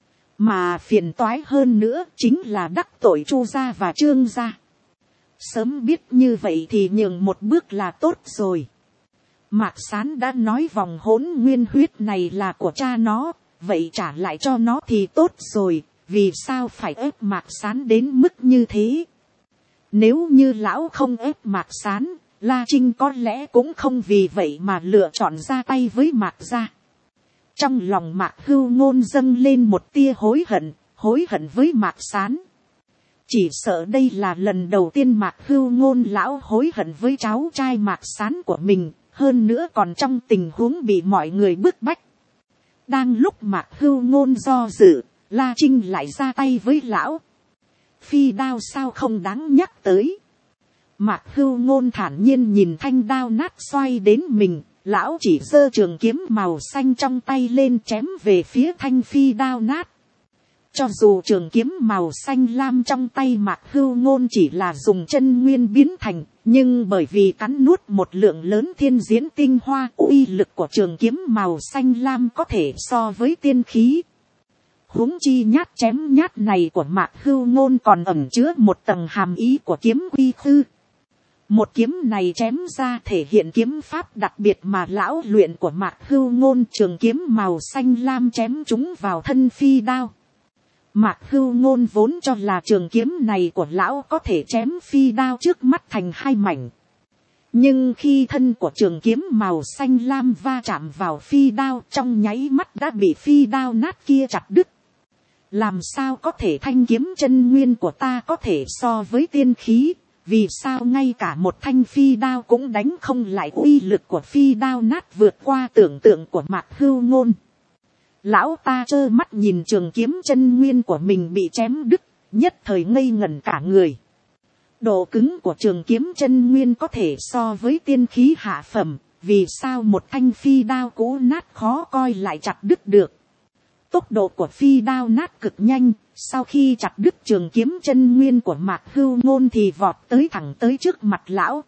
Mà phiền toái hơn nữa chính là đắc tội Chu gia và Trương gia. Sớm biết như vậy thì nhường một bước là tốt rồi. Mạc Sán đã nói vòng hỗn nguyên huyết này là của cha nó, vậy trả lại cho nó thì tốt rồi, vì sao phải ép Mạc Sán đến mức như thế. Nếu như lão không ép Mạc Sán, La Trinh có lẽ cũng không vì vậy mà lựa chọn ra tay với Mạc gia. Trong lòng Mạc Hưu Ngôn dâng lên một tia hối hận, hối hận với Mạc Sán. Chỉ sợ đây là lần đầu tiên Mạc Hưu Ngôn lão hối hận với cháu trai Mạc Sán của mình, hơn nữa còn trong tình huống bị mọi người bức bách. Đang lúc Mạc Hưu Ngôn do dự, La Trinh lại ra tay với lão. Phi đao sao không đáng nhắc tới. Mạc Hưu Ngôn thản nhiên nhìn thanh đao nát xoay đến mình, lão chỉ giơ trường kiếm màu xanh trong tay lên chém về phía thanh phi đao nát. Cho dù trường kiếm màu xanh lam trong tay Mạc Hưu Ngôn chỉ là dùng chân nguyên biến thành, nhưng bởi vì cắn nuốt một lượng lớn thiên diễn tinh hoa, uy lực của trường kiếm màu xanh lam có thể so với tiên khí. Huống chi nhát chém nhát này của Mạc Hưu Ngôn còn ẩn chứa một tầng hàm ý của kiếm quy khư. Một kiếm này chém ra thể hiện kiếm pháp đặc biệt mà lão luyện của Mạc Hưu Ngôn, trường kiếm màu xanh lam chém chúng vào thân phi đao. Mạc Hưu Ngôn vốn cho là trường kiếm này của lão có thể chém phi đao trước mắt thành hai mảnh. Nhưng khi thân của trường kiếm màu xanh lam va chạm vào phi đao, trong nháy mắt đã bị phi đao nát kia chặt đứt. Làm sao có thể thanh kiếm chân nguyên của ta có thể so với tiên khí, vì sao ngay cả một thanh phi đao cũng đánh không lại uy lực của phi đao nát vượt qua tưởng tượng của Mạc Hưu Ngôn. Lão ta trơ mắt nhìn trường kiếm chân nguyên của mình bị chém đứt, nhất thời ngây ngẩn cả người. Độ cứng của trường kiếm chân nguyên có thể so với tiên khí hạ phẩm, vì sao một thanh phi đao cũ nát khó coi lại chặt đứt được. Tốc độ của phi đao nát cực nhanh, sau khi chặt đứt trường kiếm chân nguyên của Mạc Hưu Ngôn thì vọt tới thẳng tới trước mặt lão.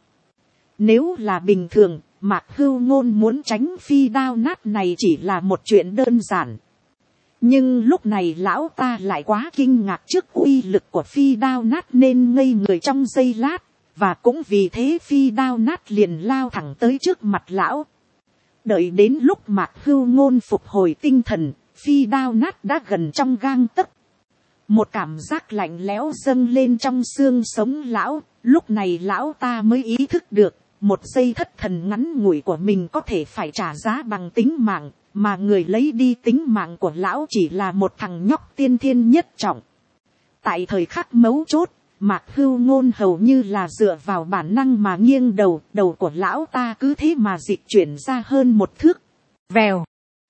Nếu là bình thường, Mạc Hưu Ngôn muốn tránh phi đao nát này chỉ là một chuyện đơn giản. Nhưng lúc này lão ta lại quá kinh ngạc trước uy lực của phi đao nát nên ngây người trong giây lát, và cũng vì thế phi đao nát liền lao thẳng tới trước mặt lão. Đợi đến lúc Mạc Hưu Ngôn phục hồi tinh thần, phi đao nát đã gần trong gang tấc. Một cảm giác lạnh lẽo dâng lên trong xương sống lão, lúc này lão ta mới ý thức được, một giây thất thần ngắn ngủi của mình có thể phải trả giá bằng tính mạng, mà người lấy đi tính mạng của lão chỉ là một thằng nhóc tiên thiên nhất trọng. Tại thời khắc mấu chốt, Mạc Hưu Ngôn hầu như là dựa vào bản năng mà nghiêng đầu, đầu của lão ta cứ thế mà dịch chuyển ra hơn một thước. Vèo.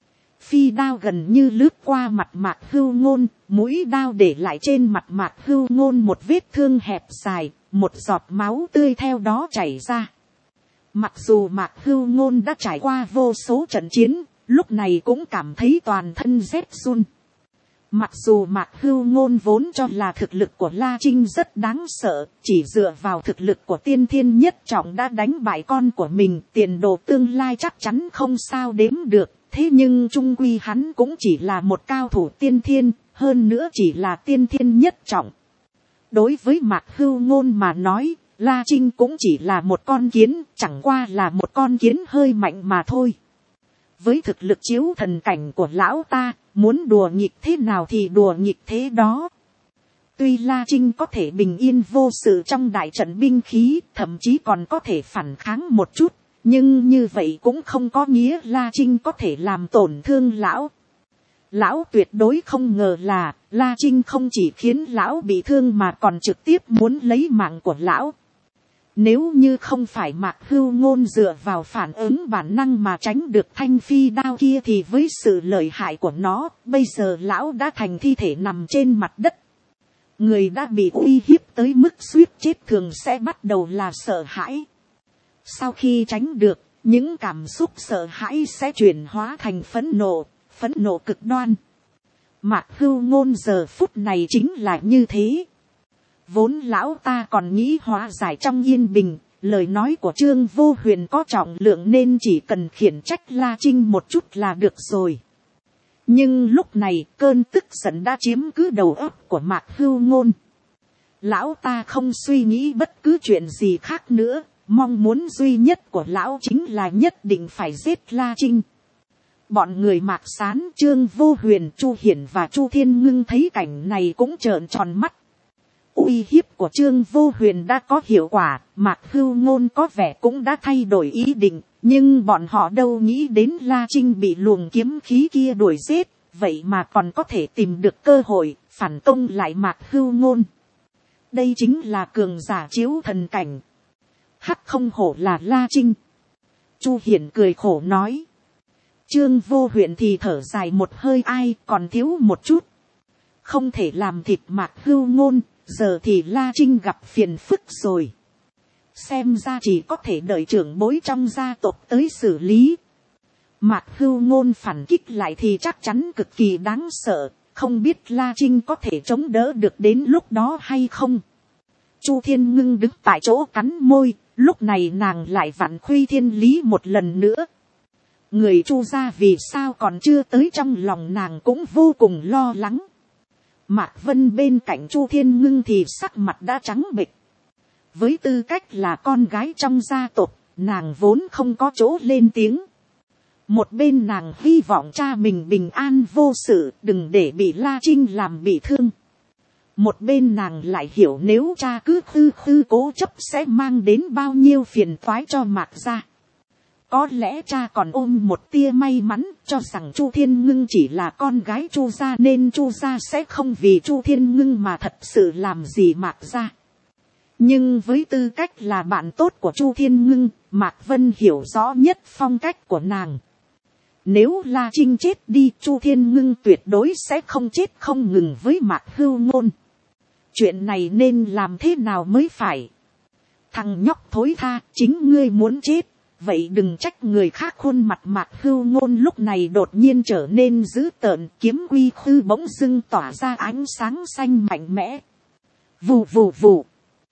Phi đao gần như lướt qua mặt Mạc Hưu Ngôn, mũi đao để lại trên mặt Mạc Hưu Ngôn một vết thương hẹp dài, một giọt máu tươi theo đó chảy ra. Mặc dù Mạc Hưu Ngôn đã trải qua vô số trận chiến, lúc này cũng cảm thấy toàn thân rét run. Mặc dù Mạc Hưu Ngôn vốn cho là thực lực của La Trinh rất đáng sợ, chỉ dựa vào thực lực của tiên thiên nhất trọng đã đánh bại con của mình, tiền đồ tương lai chắc chắn không sao đếm được. Thế nhưng chung quy hắn cũng chỉ là một cao thủ tiên thiên, hơn nữa chỉ là tiên thiên nhất trọng. Đối với Mạc Hưu Ngôn mà nói, La Trinh cũng chỉ là một con kiến, chẳng qua là một con kiến hơi mạnh mà thôi. Với thực lực chiếu thần cảnh của lão ta, muốn đùa nghịch thế nào thì đùa nghịch thế đó. Tuy La Trinh có thể bình yên vô sự trong đại trận binh khí, thậm chí còn có thể phản kháng một chút, nhưng như vậy cũng không có nghĩa La Trinh có thể làm tổn thương lão. Lão tuyệt đối không ngờ là La Trinh không chỉ khiến lão bị thương mà còn trực tiếp muốn lấy mạng của lão. Nếu như không phải Mạc Hưu Ngôn dựa vào phản ứng bản năng mà tránh được thanh phi đao kia thì với sự lợi hại của nó, bây giờ lão đã thành thi thể nằm trên mặt đất. Người đã bị uy hiếp tới mức suýt chết thường sẽ bắt đầu là sợ hãi. Sau khi tránh được, những cảm xúc sợ hãi sẽ chuyển hóa thành phẫn nộ, phẫn nộ cực đoan. Mạc Hưu Ngôn giờ phút này chính là như thế. Vốn lão ta còn nghĩ hóa giải trong yên bình, lời nói của Trương Vô Huyền có trọng lượng nên chỉ cần khiển trách La Trinh một chút là được rồi. Nhưng lúc này cơn tức giận đã chiếm cứ đầu óc của Mạc Hưu Ngôn. Lão ta không suy nghĩ bất cứ chuyện gì khác nữa, mong muốn duy nhất của lão chính là nhất định phải giết La Trinh. Bọn người Mạc Sán, Trương Vô Huyền, Chu Hiển và Chu Thiên Ngưng thấy cảnh này cũng trợn tròn mắt. Uy hiếp của Trương Vô Huyền đã có hiệu quả, Mạc Hưu Ngôn có vẻ cũng đã thay đổi ý định, nhưng bọn họ đâu nghĩ đến La Trinh bị luồng kiếm khí kia đuổi giết, vậy mà còn có thể tìm được cơ hội, phản công lại Mạc Hưu Ngôn. Đây chính là cường giả chiếu thần cảnh. Hắc không hổ là La Trinh. Chu Hiển cười khổ nói. Trương Vô Huyền thì thở dài một hơi, ai còn thiếu một chút. Không thể làm thịt Mạc Hưu Ngôn, giờ thì La Trinh gặp phiền phức rồi. Xem ra chỉ có thể đợi trưởng bối trong gia tộc tới xử lý. Mạc Hưu Ngôn phản kích lại thì chắc chắn cực kỳ đáng sợ, không biết La Trinh có thể chống đỡ được đến lúc đó hay không. Chu Thiên Ngưng đứng tại chỗ cắn môi, lúc này nàng lại vặn khuy thiên lý một lần nữa. Người Chu gia vì sao còn chưa tới trong lòng nàng cũng vô cùng lo lắng. Mạc Vân bên cạnh Chu Thiên Ngưng thì sắc mặt đã trắng bệch. Với tư cách là con gái trong gia tộc, nàng vốn không có chỗ lên tiếng. Một bên nàng hy vọng cha mình bình an vô sự, đừng để bị La Trinh làm bị thương. Một bên nàng lại hiểu nếu cha cứ khư khư cố chấp sẽ mang đến bao nhiêu phiền toái cho Mạc gia. Có lẽ cha còn ôm một tia may mắn, cho rằng Chu Thiên Ngưng chỉ là con gái Chu gia nên Chu gia sẽ không vì Chu Thiên Ngưng mà thật sự làm gì Mạc gia. Nhưng với tư cách là bạn tốt của Chu Thiên Ngưng, Mạc Vân hiểu rõ nhất phong cách của nàng. Nếu La Trinh chết đi, Chu Thiên Ngưng tuyệt đối sẽ không chết không ngừng với Mạc Hưu Ngôn. Chuyện này nên làm thế nào mới phải? Thằng nhóc thối tha, chính ngươi muốn chết. Vậy đừng trách người khác. Khuôn mặt Mạc Hưu Ngôn lúc này đột nhiên trở nên dữ tợn, kiếm quy khư bỗng dưng tỏa ra ánh sáng xanh mạnh mẽ. Vù vù vù.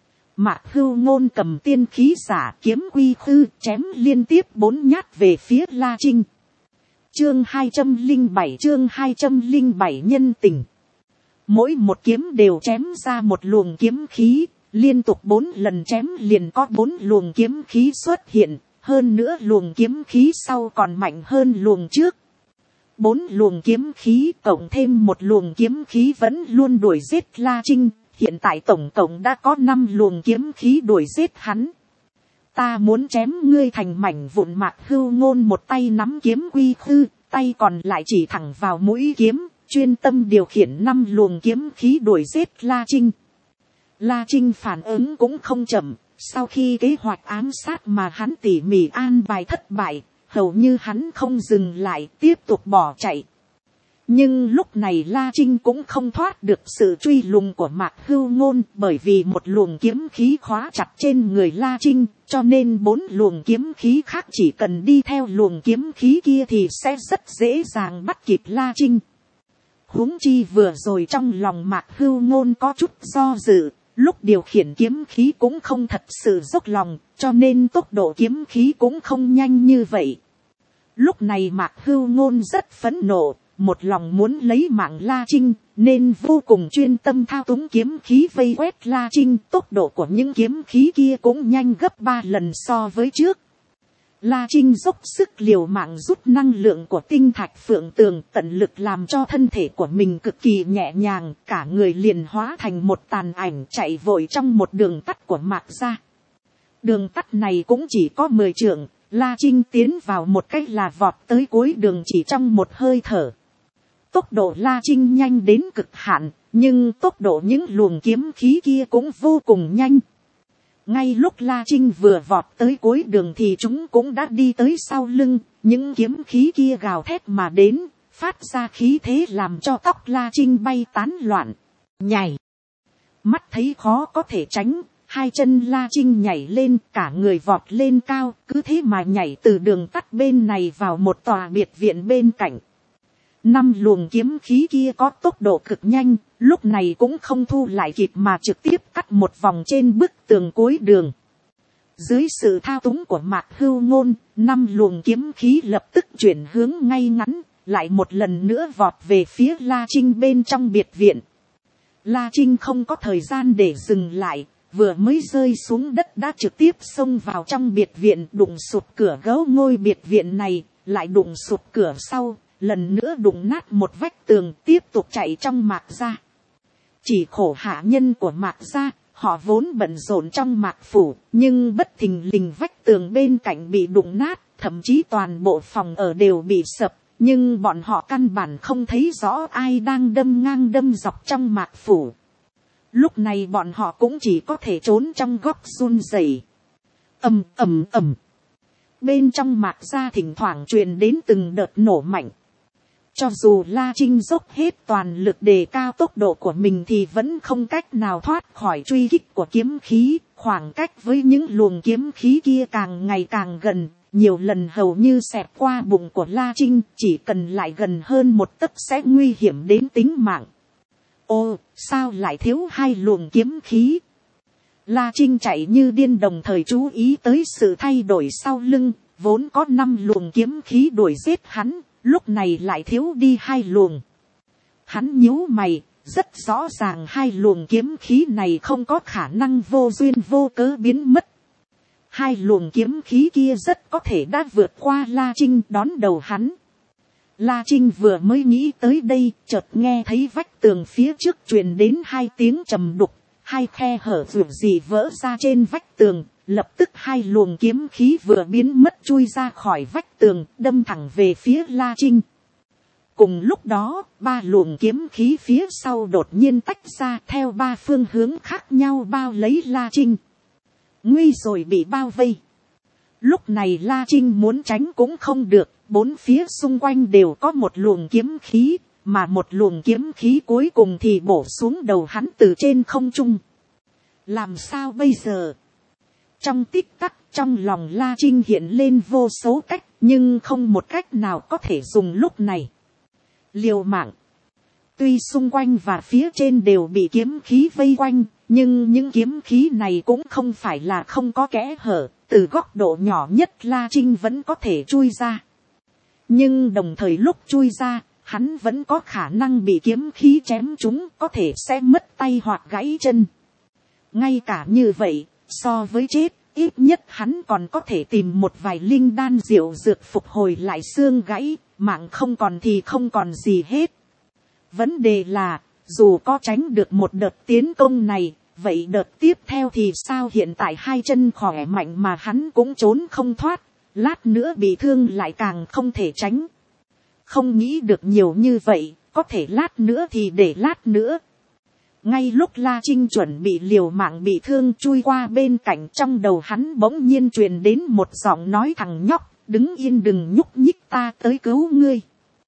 Mạc Hưu Ngôn cầm tiên khí giả kiếm quy khư chém liên tiếp bốn nhát về phía La Trinh. Chương hai trăm linh bảy chương hai trăm linh bảy nhân tình. Mỗi một kiếm đều chém ra một luồng kiếm khí, liên tục bốn lần chém liền có bốn luồng kiếm khí xuất hiện. Hơn nữa luồng kiếm khí sau còn mạnh hơn luồng trước. Bốn luồng kiếm khí cộng thêm một luồng kiếm khí vẫn luôn đuổi giết La Trinh. Hiện tại tổng cộng đã có năm luồng kiếm khí đuổi giết hắn. Ta muốn chém ngươi thành mảnh vụn. Mạc Hưu Ngôn một tay nắm kiếm quy khư, tay còn lại chỉ thẳng vào mũi kiếm, chuyên tâm điều khiển năm luồng kiếm khí đuổi giết La Trinh. La Trinh phản ứng cũng không chậm. Sau khi kế hoạch ám sát mà hắn tỉ mỉ an bài thất bại, hầu như hắn không dừng lại, tiếp tục bỏ chạy. Nhưng lúc này La Trinh cũng không thoát được sự truy lùng của Mạc Hưu Ngôn, bởi vì một luồng kiếm khí khóa chặt trên người La Trinh, cho nên bốn luồng kiếm khí khác chỉ cần đi theo luồng kiếm khí kia thì sẽ rất dễ dàng bắt kịp La Trinh. huống chi vừa rồi trong lòng Mạc Hưu Ngôn có chút do dự, lúc điều khiển kiếm khí cũng không thật sự dốc lòng, cho nên tốc độ kiếm khí cũng không nhanh như vậy. Lúc này Mạc Hưu Ngôn rất phẫn nộ, một lòng muốn lấy mạng La Trinh, nên vô cùng chuyên tâm thao túng kiếm khí vây quét La Trinh. Tốc độ của những kiếm khí kia cũng nhanh gấp ba lần so với trước. La Trinh dốc sức liều mạng rút năng lượng của tinh thạch phượng tường, tận lực làm cho thân thể của mình cực kỳ nhẹ nhàng, cả người liền hóa thành một tàn ảnh chạy vội trong một đường tắt của Mạc gia. Đường tắt này cũng chỉ có mười trượng, La Trinh tiến vào một cách là vọt tới cuối đường chỉ trong một hơi thở. Tốc độ La Trinh nhanh đến cực hạn, nhưng tốc độ những luồng kiếm khí kia cũng vô cùng nhanh. Ngay lúc La Trinh vừa vọt tới cuối đường thì chúng cũng đã đi tới sau lưng, những kiếm khí kia gào thét mà đến, phát ra khí thế làm cho tóc La Trinh bay tán loạn. Nhảy! Mắt thấy khó có thể tránh, hai chân La Trinh nhảy lên, cả người vọt lên cao, cứ thế mà nhảy từ đường tắt bên này vào một tòa biệt viện bên cạnh. Năm luồng kiếm khí kia có tốc độ cực nhanh, lúc này cũng không thu lại kịp mà trực tiếp cắt một vòng trên bức tường cuối đường. Dưới sự thao túng của Mạc Hưu Ngôn, năm luồng kiếm khí lập tức chuyển hướng ngay ngắn, lại một lần nữa vọt về phía La Trinh bên trong biệt viện. La Trinh không có thời gian để dừng lại, vừa mới rơi xuống đất đã trực tiếp xông vào trong biệt viện, đụng sụp cửa gấu ngôi biệt viện này, lại đụng sụp cửa sau. Lần nữa đụng nát một vách tường, tiếp tục chạy trong Mạc gia. Chỉ khổ hạ nhân của Mạc gia, họ vốn bận rộn trong Mạc phủ, nhưng bất thình lình vách tường bên cạnh bị đụng nát, thậm chí toàn bộ phòng ở đều bị sập, nhưng bọn họ căn bản không thấy rõ ai đang đâm ngang đâm dọc trong Mạc phủ. Lúc này bọn họ cũng chỉ có thể trốn trong góc run rẩy. Ầm ầm ầm. Bên trong Mạc gia thỉnh thoảng truyền đến từng đợt nổ mạnh. Cho dù La Trinh dốc hết toàn lực đề cao tốc độ của mình thì vẫn không cách nào thoát khỏi truy kích của kiếm khí, khoảng cách với những luồng kiếm khí kia càng ngày càng gần, nhiều lần hầu như xẹt qua bụng của La Trinh, chỉ cần lại gần hơn một tấc sẽ nguy hiểm đến tính mạng. Ô, sao lại thiếu hai luồng kiếm khí? La Trinh chạy như điên, đồng thời chú ý tới sự thay đổi sau lưng, vốn có năm luồng kiếm khí đuổi giết hắn. Lúc này lại thiếu đi hai luồng. Hắn nhíu mày, rất rõ ràng hai luồng kiếm khí này không có khả năng vô duyên vô cớ biến mất. Hai luồng kiếm khí kia rất có thể đã vượt qua La Trinh đón đầu hắn. La Trinh vừa mới nghĩ tới đây, chợt nghe thấy vách tường phía trước truyền đến hai tiếng trầm đục, hai khe hở vượt gì vỡ ra trên vách tường. Lập tức hai luồng kiếm khí vừa biến mất chui ra khỏi vách tường, đâm thẳng về phía La Trinh. Cùng lúc đó, ba luồng kiếm khí phía sau đột nhiên tách ra theo ba phương hướng khác nhau bao lấy La Trinh. Nguy rồi, bị bao vây. Lúc này La Trinh muốn tránh cũng không được, bốn phía xung quanh đều có một luồng kiếm khí, mà một luồng kiếm khí cuối cùng thì bổ xuống đầu hắn từ trên không trung. Làm sao bây giờ? Trong tích tắc, trong lòng La Trinh hiện lên vô số cách, nhưng không một cách nào có thể dùng lúc này. Liều mạng. Tuy xung quanh và phía trên đều bị kiếm khí vây quanh, nhưng những kiếm khí này cũng không phải là không có kẽ hở, từ góc độ nhỏ nhất La Trinh vẫn có thể chui ra. Nhưng đồng thời lúc chui ra, hắn vẫn có khả năng bị kiếm khí chém trúng, có thể sẽ mất tay hoặc gãy chân. Ngay cả như vậy, so với chết, ít nhất hắn còn có thể tìm một vài linh đan diệu dược phục hồi lại xương gãy, mạng không còn thì không còn gì hết. Vấn đề là, dù có tránh được một đợt tiến công này, vậy đợt tiếp theo thì sao? Hiện tại hai chân khỏe mạnh mà hắn cũng trốn không thoát, lát nữa bị thương lại càng không thể tránh. Không nghĩ được nhiều như vậy, có thể lát nữa thì để lát nữa. Ngay lúc La Trinh chuẩn bị liều mạng bị thương chui qua bên cạnh, trong đầu hắn bỗng nhiên truyền đến một giọng nói: thằng nhóc, đứng yên đừng nhúc nhích, ta tới cứu ngươi.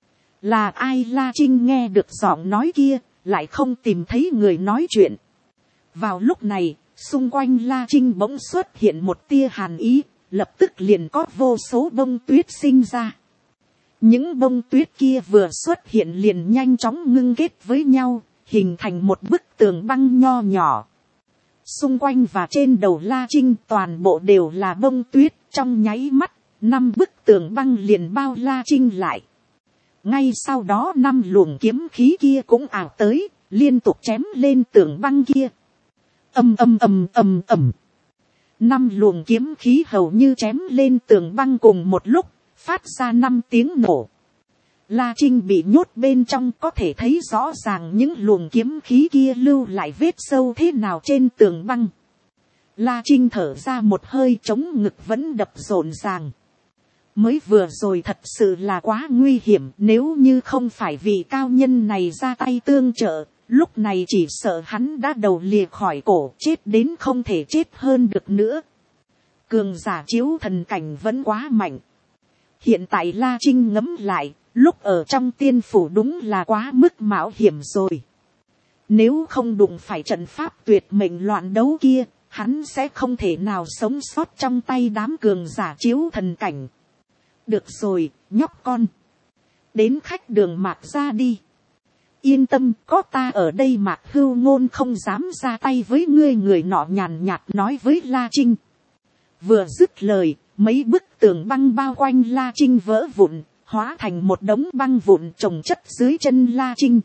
Là ai? La Trinh nghe được giọng nói kia, lại không tìm thấy người nói chuyện. Vào lúc này, xung quanh La Trinh bỗng xuất hiện một tia hàn ý, lập tức liền có vô số bông tuyết sinh ra. Những bông tuyết kia vừa xuất hiện liền nhanh chóng ngưng kết với nhau, hình thành một bức tường băng nho nhỏ. Xung quanh và trên đầu La Trinh toàn bộ đều là bông tuyết, trong nháy mắt, năm bức tường băng liền bao La Trinh lại. Ngay sau đó năm luồng kiếm khí kia cũng ảo tới, liên tục chém lên tường băng kia. Ầm ầm ầm ầm ầm. Năm luồng kiếm khí hầu như chém lên tường băng cùng một lúc, phát ra năm tiếng nổ. La Trinh bị nhốt bên trong, có thể thấy rõ ràng những luồng kiếm khí kia lưu lại vết sâu thế nào trên tường băng. La Trinh thở ra một hơi, chống ngực vẫn đập rộn ràng. Mới vừa rồi thật sự là quá nguy hiểm, nếu như không phải vị cao nhân này ra tay tương trợ, lúc này chỉ sợ hắn đã đầu lìa khỏi cổ, chết đến không thể chết hơn được nữa. Cường giả chiếu thần cảnh vẫn quá mạnh. Hiện tại La Trinh ngẫm lại, lúc ở trong tiên phủ đúng là quá mức mạo hiểm rồi. Nếu không đụng phải trận pháp tuyệt mệnh loạn đấu kia, hắn sẽ không thể nào sống sót trong tay đám cường giả chiếu thần cảnh. Được rồi, nhóc con. Đến khách đường Mạc ra đi. Yên tâm, có ta ở đây Mạc Hưu Ngôn không dám ra tay với ngươi, người nọ nhàn nhạt nói với La Trinh. Vừa dứt lời, mấy bức tường băng bao quanh La Trinh vỡ vụn, hóa thành một đống băng vụn chồng chất dưới chân La Trinh.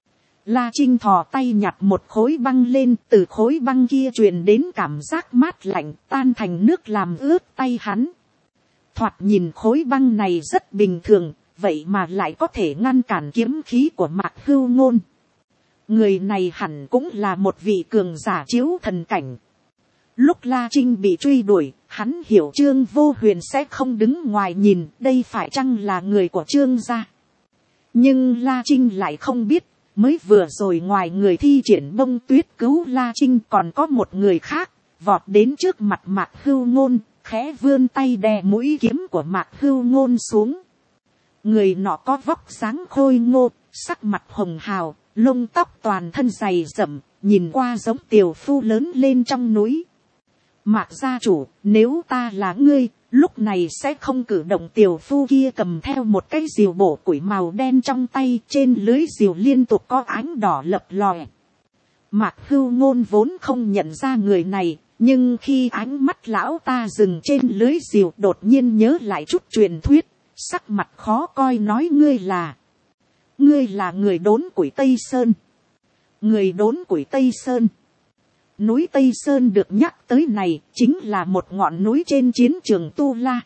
La Trinh thò tay nhặt một khối băng lên, từ khối băng kia truyền đến cảm giác mát lạnh, tan thành nước làm ướt tay hắn. Thoạt nhìn khối băng này rất bình thường, vậy mà lại có thể ngăn cản kiếm khí của Mạc Hưu Ngôn. Người này hẳn cũng là một vị cường giả chiếu thần cảnh. Lúc La Trinh bị truy đuổi, hắn hiểu Trương Vô Huyền sẽ không đứng ngoài nhìn, đây phải chăng là người của Trương gia. Nhưng La Trinh lại không biết, mới vừa rồi ngoài người thi triển bông tuyết cứu La Trinh còn có một người khác, vọt đến trước mặt Mạc Hưu Ngôn, khẽ vươn tay đè mũi kiếm của Mạc Hưu Ngôn xuống. Người nọ có vóc dáng khôi ngô, sắc mặt hồng hào, lông tóc toàn thân dày rậm, nhìn qua giống tiểu phu lớn lên trong núi. Mạc gia chủ, nếu ta là ngươi, lúc này sẽ không cử động. Tiểu phu kia cầm theo một cái rìu bổ củi màu đen trong tay, trên lưới rìu liên tục có ánh đỏ lập lòe. Mạc Hưu Ngôn vốn không nhận ra người này, nhưng khi ánh mắt lão ta dừng trên lưới rìu đột nhiên nhớ lại chút truyền thuyết, sắc mặt khó coi nói ngươi là, ngươi là người đốn củi Tây Sơn. Người đốn củi Tây Sơn. Núi Tây Sơn được nhắc tới này chính là một ngọn núi trên chiến trường Tu La.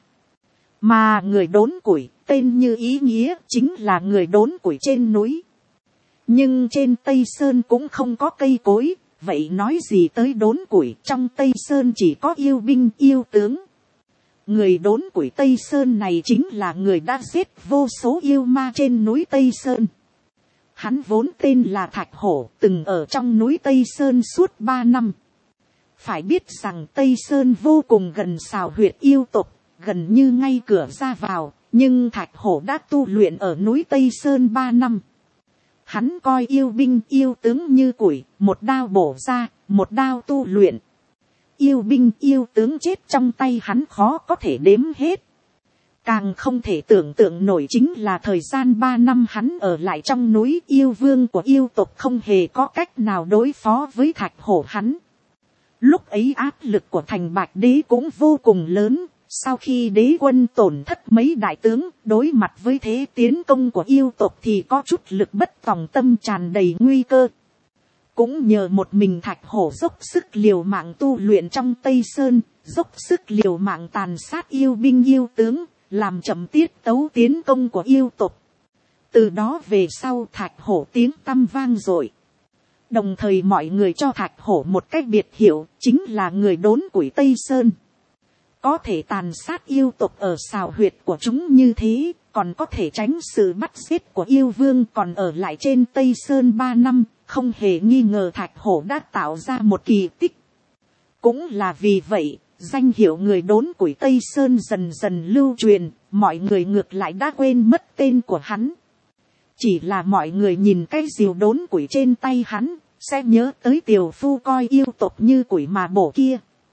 Mà người đốn củi, tên như ý nghĩa, chính là người đốn củi trên núi. Nhưng trên Tây Sơn cũng không có cây cối, vậy nói gì tới đốn củi, trong Tây Sơn chỉ có yêu binh yêu tướng. Người đốn củi Tây Sơn này chính là người đã giết vô số yêu ma trên núi Tây Sơn. Hắn vốn tên là Thạch Hổ, từng ở trong núi Tây Sơn suốt ba năm. Phải biết rằng Tây Sơn vô cùng gần xào huyệt yêu tộc, gần như ngay cửa ra vào, nhưng Thạch Hổ đã tu luyện ở núi Tây Sơn ba năm. Hắn coi yêu binh yêu tướng như củi, một đao bổ ra, một đao tu luyện. Yêu binh yêu tướng chết trong tay hắn khó có thể đếm hết. Càng không thể tưởng tượng nổi chính là thời gian ba năm hắn ở lại trong núi, yêu vương của yêu tộc không hề có cách nào đối phó với Thạch Hổ hắn. Lúc ấy áp lực của thành Bạch Đế cũng vô cùng lớn, sau khi đế quân tổn thất mấy đại tướng, đối mặt với thế tiến công của yêu tộc thì có chút lực bất tòng tâm, tràn đầy nguy cơ. Cũng nhờ một mình Thạch Hổ dốc sức liều mạng tu luyện trong Tây Sơn, dốc sức liều mạng tàn sát yêu binh yêu tướng, làm chậm tiết tấu tiến công của yêu tộc. Từ đó về sau Thạch Hổ tiếng tăm vang dội. Đồng thời mọi người cho Thạch Hổ một cách biệt hiệu, chính là người đốn củi Tây Sơn. Có thể tàn sát yêu tộc ở xào huyệt của chúng như thế, còn có thể tránh sự bắt giết của yêu vương, còn ở lại trên Tây Sơn ba năm, không hề nghi ngờ Thạch Hổ đã tạo ra một kỳ tích. Cũng là vì vậy, danh hiệu người đốn củi Tây Sơn dần dần lưu truyền, mọi người ngược lại đã quên mất tên của hắn. Chỉ là mọi người nhìn cái rìu đốn củi trên tay hắn, sẽ nhớ tới tiểu phu coi yêu tộc như củi mà bổ kia.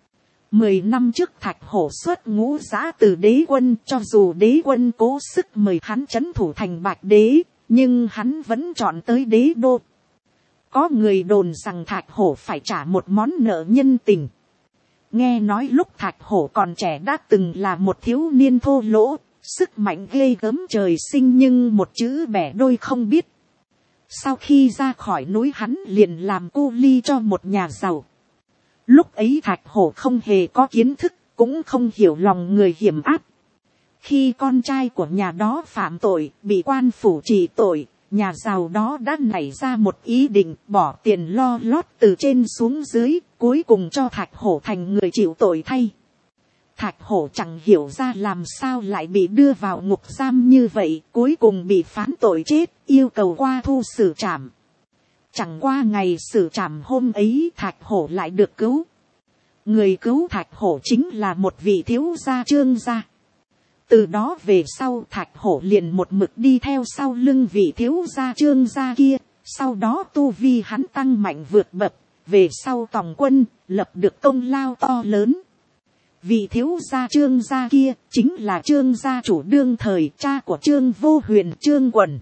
Mười năm trước Thạch Hổ xuất ngũ giã từ đế quân, cho dù đế quân cố sức mời hắn trấn thủ thành Bạch Đế, nhưng hắn vẫn chọn tới đế đô. Có người đồn rằng Thạch Hổ phải trả một món nợ nhân tình. Nghe nói lúc Thạch Hổ còn trẻ đã từng là một thiếu niên thô lỗ, sức mạnh ghê gớm trời sinh nhưng một chữ bẻ đôi không biết. Sau khi ra khỏi núi hắn liền làm cu ly cho một nhà giàu. Lúc ấy Thạch Hổ không hề có kiến thức, cũng không hiểu lòng người hiểm ác. Khi con trai của nhà đó phạm tội, bị quan phủ trị tội, nhà giàu đó đã nảy ra một ý định bỏ tiền lo lót từ trên xuống dưới, cuối cùng cho Thạch Hổ thành người chịu tội thay. Thạch Hổ chẳng hiểu ra làm sao lại bị đưa vào ngục giam như vậy, cuối cùng bị phán tội chết, yêu cầu qua thu xử trảm. Chẳng qua ngày xử trảm hôm ấy Thạch Hổ lại được cứu. Người cứu Thạch Hổ chính là một vị thiếu gia Trương gia. Từ đó về sau Thạch Hổ liền một mực đi theo sau lưng vị thiếu gia Trương gia kia, sau đó tu vi hắn tăng mạnh vượt bậc, về sau tòng quân, lập được công lao to lớn. Vị thiếu gia Trương gia kia chính là Trương gia chủ đương thời, cha của Trương Vô Huyền, Trương Quần.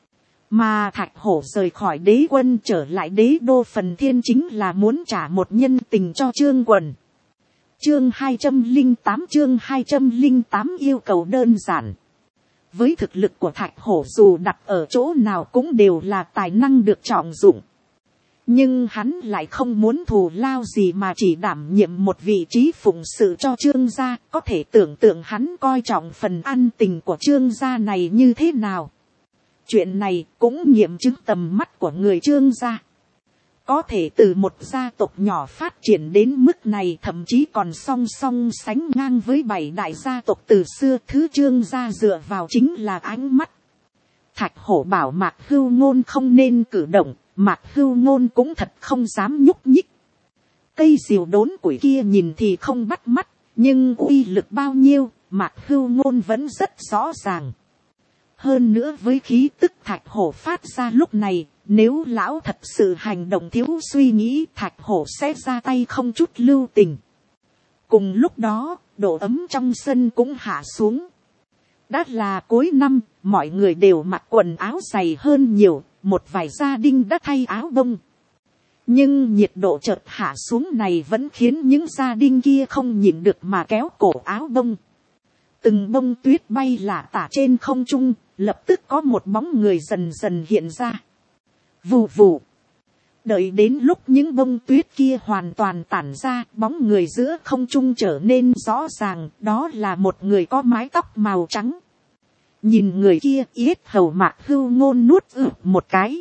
Mà Thạch Hổ rời khỏi đế quân trở lại đế đô Phần Thiên chính là muốn trả một nhân tình cho Trương Quần. Chương hai trăm lẻ tám chương hai trăm lẻ tám yêu cầu đơn giản. Với thực lực của Thạch Hổ dù đặt ở chỗ nào cũng đều là tài năng được trọng dụng. Nhưng hắn lại không muốn thù lao gì mà chỉ đảm nhiệm một vị trí phụng sự cho Trương gia. Có thể tưởng tượng hắn coi trọng phần ăn tình của Trương gia này như thế nào. Chuyện này cũng nghiệm chứng tầm mắt của người Trương gia. Có thể từ một gia tộc nhỏ phát triển đến mức này, thậm chí còn song song sánh ngang với bảy đại gia tộc từ xưa. Thứ Trương gia dựa vào chính là ánh mắt. Thạch Hổ bảo Mạc Hưu Ngôn không nên cử động, Mạc Hưu Ngôn cũng thật không dám nhúc nhích. Cây diều đốn củi kia nhìn thì không bắt mắt, nhưng uy lực bao nhiêu, Mạc Hưu Ngôn vẫn rất rõ ràng. Hơn nữa với khí tức Thạch Hổ phát ra lúc này, nếu lão thật sự hành động thiếu suy nghĩ, Thạch Hổ sẽ ra tay không chút lưu tình. Cùng lúc đó, độ ấm trong sân cũng hạ xuống. Đã là cuối năm, mọi người đều mặc quần áo dày hơn nhiều, một vài gia đình đã thay áo bông. Nhưng nhiệt độ chợt hạ xuống này vẫn khiến những gia đình kia không nhịn được mà kéo cổ áo bông. Từng bông tuyết bay lả tả trên không trung, lập tức có một bóng người dần dần hiện ra. Vù vù. Đợi đến lúc những bông tuyết kia hoàn toàn tản ra, bóng người giữa không trung trở nên rõ ràng, đó là một người có mái tóc màu trắng. Nhìn người kia, yết hầu Mạc Hưu Ngôn nuốt ử một cái.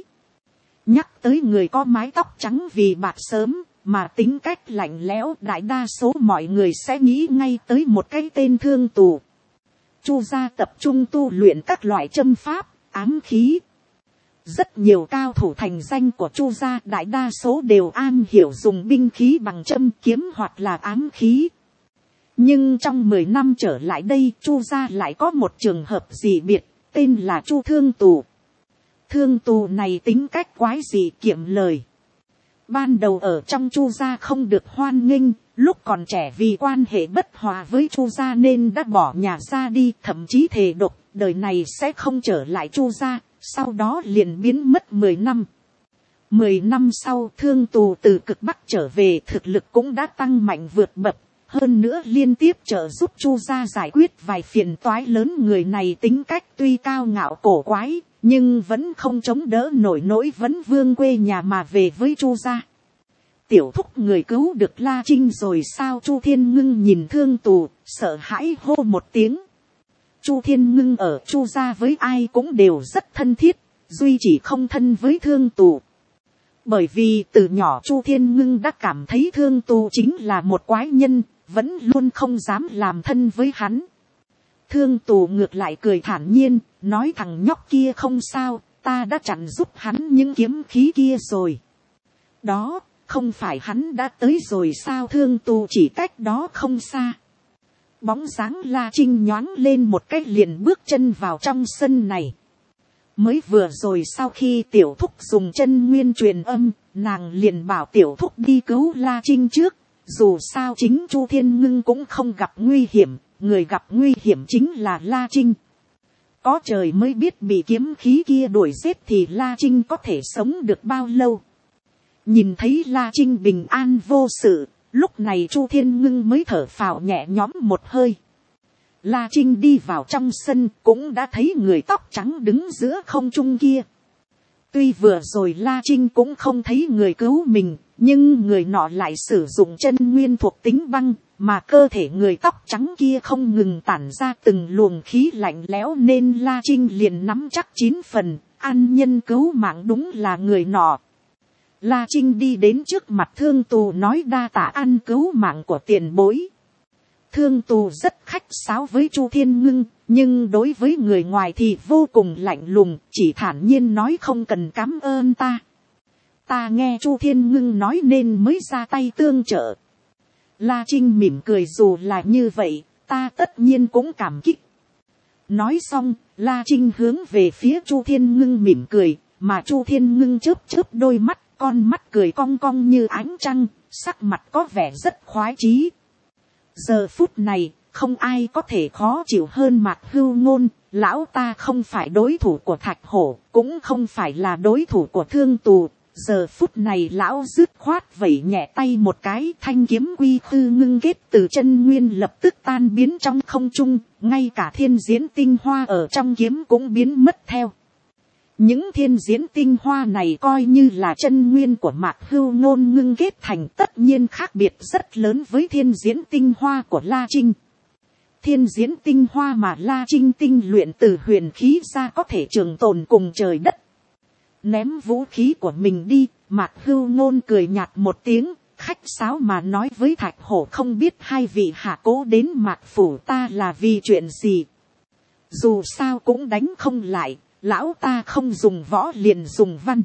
Nhắc tới người có mái tóc trắng vì bạc sớm, mà tính cách lạnh lẽo, đại đa số mọi người sẽ nghĩ ngay tới một cái tên Thương Tù. Chu gia tập trung tu luyện các loại châm pháp, ám khí. Rất nhiều cao thủ thành danh của Chu gia đại đa số đều am hiểu dùng binh khí bằng châm kiếm hoặc là ám khí. Nhưng trong mười năm trở lại đây, Chu gia lại có một trường hợp dị biệt, tên là Chu Thương Tù. Thương Tù này tính cách quái dị kiệm lời. Ban đầu ở trong Chu gia không được hoan nghênh, lúc còn trẻ vì quan hệ bất hòa với Chu gia nên đã bỏ nhà ra đi, thậm chí thề độc, đời này sẽ không trở lại Chu gia, sau đó liền biến mất mười năm. Mười năm sau, Thương Tù từ cực Bắc trở về, thực lực cũng đã tăng mạnh vượt bậc, hơn nữa liên tiếp trợ giúp Chu gia giải quyết vài phiền toái lớn. Người này tính cách tuy cao ngạo cổ quái, nhưng vẫn không chống đỡ nổi nỗi vấn vương quê nhà mà về với Chu gia. Tiểu thúc, người cứu được La Trinh rồi sao? Chu Thiên Ngưng nhìn Thương Tù, sợ hãi hô một tiếng. Chu Thiên Ngưng ở Chu gia với ai cũng đều rất thân thiết, duy chỉ không thân với Thương Tù. Bởi vì từ nhỏ Chu Thiên Ngưng đã cảm thấy Thương Tù chính là một quái nhân, vẫn luôn không dám làm thân với hắn. Thương Tù ngược lại cười thản nhiên, nói thằng nhóc kia không sao, ta đã chặn giúp hắn những kiếm khí kia rồi. Đó, không phải hắn đã tới rồi sao? Thương Tù chỉ cách đó không xa. Bóng dáng La Trinh nhoáng lên một cái liền bước chân vào trong sân này. Mới vừa rồi sau khi tiểu thúc dùng chân nguyên truyền âm, nàng liền bảo tiểu thúc đi cứu La Trinh trước, Dù sao chính Chu Thiên Ngưng cũng không gặp nguy hiểm, người gặp nguy hiểm chính là La Trinh. Có trời mới biết bị kiếm khí kia đuổi giết thì La Trinh có thể sống được bao lâu. Nhìn thấy La Trinh bình an vô sự, lúc này Chu Thiên Ngưng mới thở phào nhẹ nhõm một hơi. La Trinh đi vào trong sân cũng đã thấy người tóc trắng đứng giữa không trung kia. Tuy vừa rồi La Trinh cũng không thấy người cứu mình, nhưng người nọ lại sử dụng chân nguyên thuộc tính băng, mà cơ thể người tóc trắng kia không ngừng tản ra từng luồng khí lạnh lẽo, nên La Trinh liền nắm chắc chín phần, an nhân cứu mạng đúng là người nọ. La Trinh đi đến trước mặt Thương Tù nói đa tạ ăn cứu mạng của tiền bối. Thương Tù rất khách sáo với Chu Thiên Ngưng, nhưng đối với người ngoài thì vô cùng lạnh lùng, chỉ thản nhiên nói không cần cảm ơn ta. Ta nghe Chu Thiên Ngưng nói nên mới ra tay tương trợ. La Trinh mỉm cười, dù là như vậy, ta tất nhiên cũng cảm kích. Nói xong, La Trinh hướng về phía Chu Thiên Ngưng mỉm cười, mà Chu Thiên Ngưng chớp chớp đôi mắt, con mắt cười cong cong như ánh trăng, sắc mặt có vẻ rất khoái chí. Giờ phút này, không ai có thể khó chịu hơn Mạc Hưu Ngôn, lão ta không phải đối thủ của Thạch Hổ, cũng không phải là đối thủ của Thương Tù. Giờ phút này lão dứt khoát vẩy nhẹ tay một cái, thanh kiếm quy khư ngưng kết từ chân nguyên lập tức tan biến trong không trung, ngay cả thiên diễn tinh hoa ở trong kiếm cũng biến mất theo. Những thiên diễn tinh hoa này coi như là chân nguyên của Mạc Hưu Ngôn ngưng kết thành, tất nhiên khác biệt rất lớn với thiên diễn tinh hoa của La Trinh. Thiên diễn tinh hoa mà La Trinh tinh luyện từ huyền khí ra có thể trường tồn cùng trời đất. Ném vũ khí của mình đi, Mạc Hưu Ngôn cười nhạt một tiếng, khách sáo mà nói với Thạch Hổ, không biết hai vị hạ cố đến Mạc phủ ta là vì chuyện gì. Dù sao cũng đánh không lại, lão ta không dùng võ liền dùng văn.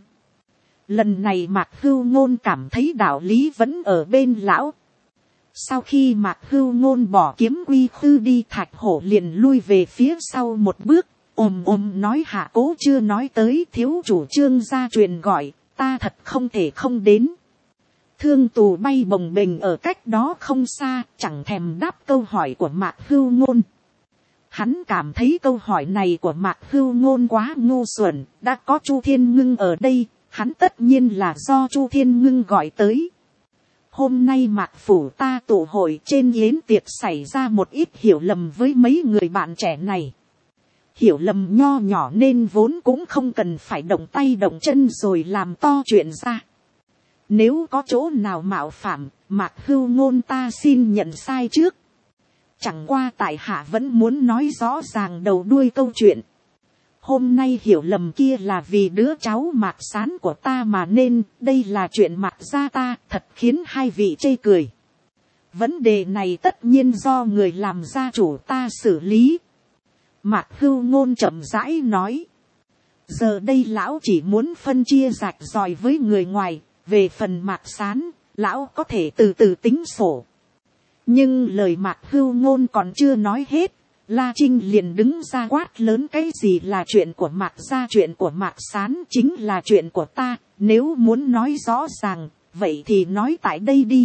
Lần này Mạc Hưu Ngôn cảm thấy đạo lý vẫn ở bên lão. Sau khi Mạc Hưu Ngôn bỏ kiếm quy khư đi, Thạch Hổ liền lui về phía sau một bước, ồm ồm nói hạ cố chưa nói tới, thiếu chủ Trương gia truyền gọi, ta thật không thể không đến. Thương Tù bay bồng bềnh ở cách đó không xa, chẳng thèm đáp câu hỏi của Mạc Hưu Ngôn. Hắn cảm thấy câu hỏi này của Mạc Hưu Ngôn quá ngu xuẩn, đã có Chu Thiên Ngưng ở đây, hắn tất nhiên là do Chu Thiên Ngưng gọi tới. Hôm nay Mạc phủ ta tụ hội, trên yến tiệc xảy ra một ít hiểu lầm với mấy người bạn trẻ này. Hiểu lầm nho nhỏ nên vốn cũng không cần phải động tay động chân rồi làm to chuyện ra. Nếu có chỗ nào mạo phạm, Mạc Hưu Ngôn ta xin nhận sai trước. Chẳng qua tại hạ vẫn muốn nói rõ ràng đầu đuôi câu chuyện. Hôm nay hiểu lầm kia là vì đứa cháu Mạc Sán của ta mà nên, đây là chuyện Mạc gia ta, thật khiến hai vị chê cười. Vấn đề này tất nhiên do người làm gia chủ ta xử lý. Mạc Hưu Ngôn chậm rãi nói. Giờ đây lão chỉ muốn phân chia rạch ròi với người ngoài, về phần Mạc Sán, lão có thể từ từ tính sổ. Nhưng lời Mạc Hưu Ngôn còn chưa nói hết, La Trinh liền đứng ra quát lớn, cái gì là chuyện của Mạc gia, chuyện của Mạc Sán chính là chuyện của ta, nếu muốn nói rõ ràng, vậy thì nói tại đây đi.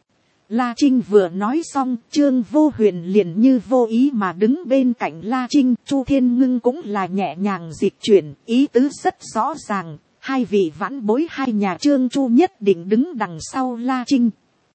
La Trinh vừa nói xong, Trương Vô Huyền liền như vô ý mà đứng bên cạnh La Trinh, Chu Thiên Ngưng cũng là nhẹ nhàng dịch chuyển, ý tứ rất rõ ràng, hai vị vãn bối hai nhà Trương Chu nhất định đứng đằng sau La Trinh.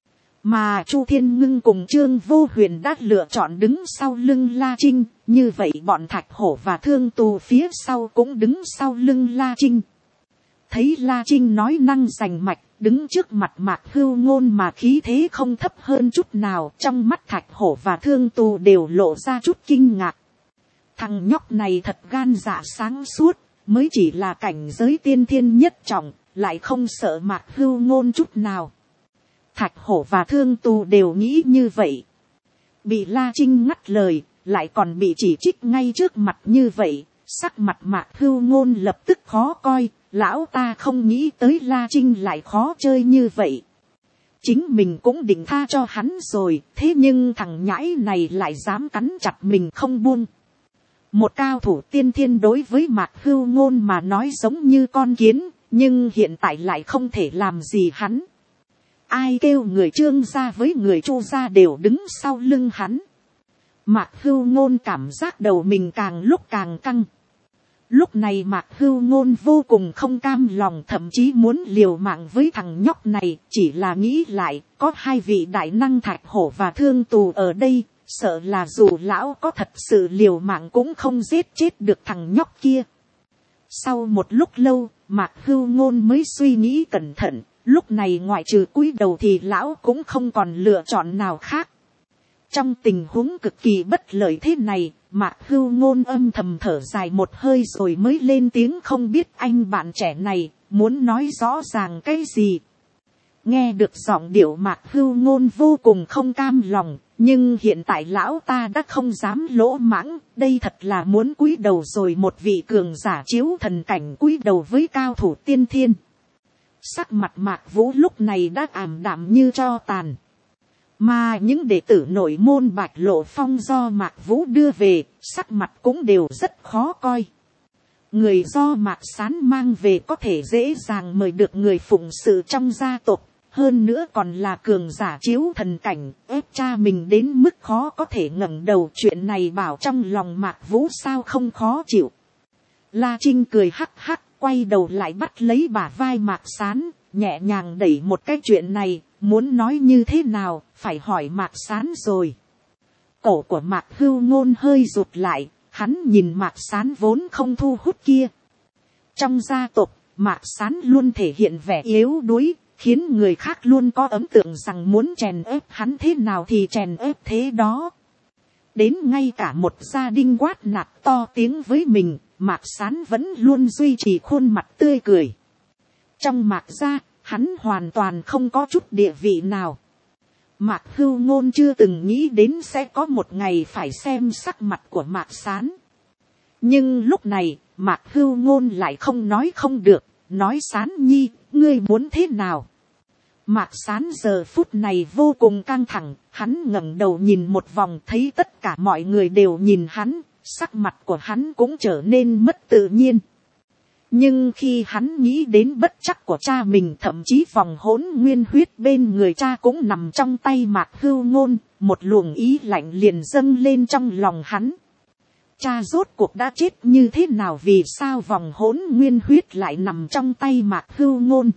Mà Chu Thiên Ngưng cùng Trương Vô Huyền đã lựa chọn đứng sau lưng La Trinh, như vậy bọn Thạch Hổ và Thương Tù phía sau cũng đứng sau lưng La Trinh. Thấy La Trinh nói năng rành mạch, đứng trước mặt Mạc Hưu Ngôn mà khí thế không thấp hơn chút nào, trong mắt Thạch Hổ và Thương Tù đều lộ ra chút kinh ngạc. Thằng nhóc này thật gan dạ sáng suốt, mới chỉ là cảnh giới tiên thiên nhất trọng, lại không sợ Mạc Hưu Ngôn chút nào. Thạch Hổ và Thương Tù đều nghĩ như vậy. Bị La Trinh ngắt lời, lại còn bị chỉ trích ngay trước mặt như vậy, sắc mặt Mạc Hưu Ngôn lập tức khó coi, lão ta không nghĩ tới La Trinh lại khó chơi như vậy. Chính mình cũng định tha cho hắn rồi, thế nhưng thằng nhãi này lại dám cắn chặt mình không buông. Một cao thủ tiên thiên đối với Mạc Hưu Ngôn mà nói giống như con kiến, nhưng hiện tại lại không thể làm gì hắn. ai kêu người Trương gia với người Chu gia đều đứng sau lưng hắn. Mạc Hưu Ngôn cảm giác đầu mình càng lúc càng căng. Lúc này Mạc Hưu Ngôn vô cùng không cam lòng, thậm chí muốn liều mạng với thằng nhóc này. Chỉ là nghĩ lại, có hai vị đại năng Thạch Hổ và Thương Tù ở đây, sợ là dù lão có thật sự liều mạng cũng không giết chết được thằng nhóc kia. Sau một lúc lâu, Mạc Hưu Ngôn mới suy nghĩ cẩn thận, lúc này ngoại trừ cúi đầu thì lão cũng không còn lựa chọn nào khác. Trong tình huống cực kỳ bất lợi thế này, Mạc Hưu Ngôn âm thầm thở dài một hơi rồi mới lên tiếng, không biết anh bạn trẻ này muốn nói rõ ràng cái gì. Nghe được giọng điệu Mạc Hưu Ngôn vô cùng không cam lòng, nhưng hiện tại lão ta đã không dám lỗ mãng, đây thật là muốn cúi đầu rồi. Một vị cường giả chiếu thần cảnh cúi đầu với cao thủ tiên thiên. Sắc mặt Mạc Vũ lúc này đã ảm đạm như tro tàn. Mà những đệ tử nội môn Bạch Lộ Phong do Mạc Vũ đưa về, sắc mặt cũng đều rất khó coi. Người do Mạc Sán mang về có thể dễ dàng mời được người phụng sự trong gia tộc, hơn nữa còn là cường giả chiếu thần cảnh, ép cha mình đến mức khó có thể ngẩng đầu. Chuyện này bảo trong lòng Mạc Vũ sao không khó chịu. La Trinh cười hắc hắc, quay đầu lại bắt lấy bả vai Mạc Sán, nhẹ nhàng đẩy một cái chuyện này. Muốn nói như thế nào, phải hỏi Mạc Sán rồi. Cổ của Mạc Hưu Ngôn hơi rụt lại, hắn nhìn Mạc Sán vốn không thu hút kia. Trong gia tộc, Mạc Sán luôn thể hiện vẻ yếu đuối, khiến người khác luôn có ấn tượng rằng muốn chèn ép hắn thế nào thì chèn ép thế đó. Đến ngay cả một gia đình quát nạt to tiếng với mình, Mạc Sán vẫn luôn duy trì khuôn mặt tươi cười. Trong Mạc gia, hắn hoàn toàn không có chút địa vị nào. Mạc Hưu Ngôn chưa từng nghĩ đến sẽ có một ngày phải xem sắc mặt của Mạc Sán. Nhưng lúc này, Mạc Hưu Ngôn lại không nói không được, nói Sán nhi, ngươi muốn thế nào? Mạc Sán giờ phút này vô cùng căng thẳng, hắn ngẩng đầu nhìn một vòng thấy tất cả mọi người đều nhìn hắn, sắc mặt của hắn cũng trở nên mất tự nhiên. Nhưng khi hắn nghĩ đến bất trắc của cha mình, thậm chí vòng hỗn nguyên huyết bên người cha cũng nằm trong tay Mạc Hưu Ngôn, một luồng ý lạnh liền dâng lên trong lòng hắn. Cha rốt cuộc đã chết như thế nào, vì sao vòng hỗn nguyên huyết lại nằm trong tay Mạc Hưu Ngôn?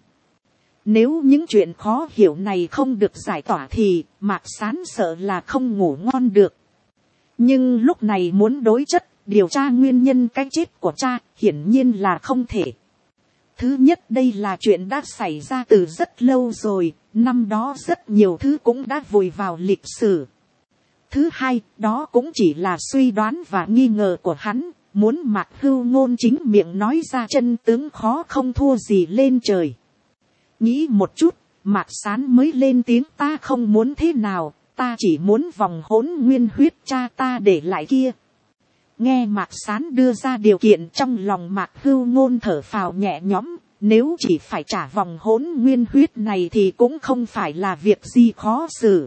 Nếu những chuyện khó hiểu này không được giải tỏa thì Mạc Sán sợ là không ngủ ngon được. Nhưng lúc này muốn đối chất, điều tra nguyên nhân cái chết của cha, hiển nhiên là không thể. Thứ nhất, đây là chuyện đã xảy ra từ rất lâu rồi, năm đó rất nhiều thứ cũng đã vùi vào lịch sử. Thứ hai, đó cũng chỉ là suy đoán và nghi ngờ của hắn, muốn Mạc Hưu Ngôn chính miệng nói ra chân tướng khó không thua gì lên trời. Nghĩ một chút, Mạc Sán mới lên tiếng, ta không muốn thế nào, ta chỉ muốn vòng hỗn nguyên huyết cha ta để lại kia. Nghe Mạc Sán đưa ra điều kiện, trong lòng Mạc Hưu Ngôn thở phào nhẹ nhõm, nếu chỉ phải trả vòng hỗn nguyên huyết này thì cũng không phải là việc gì khó xử.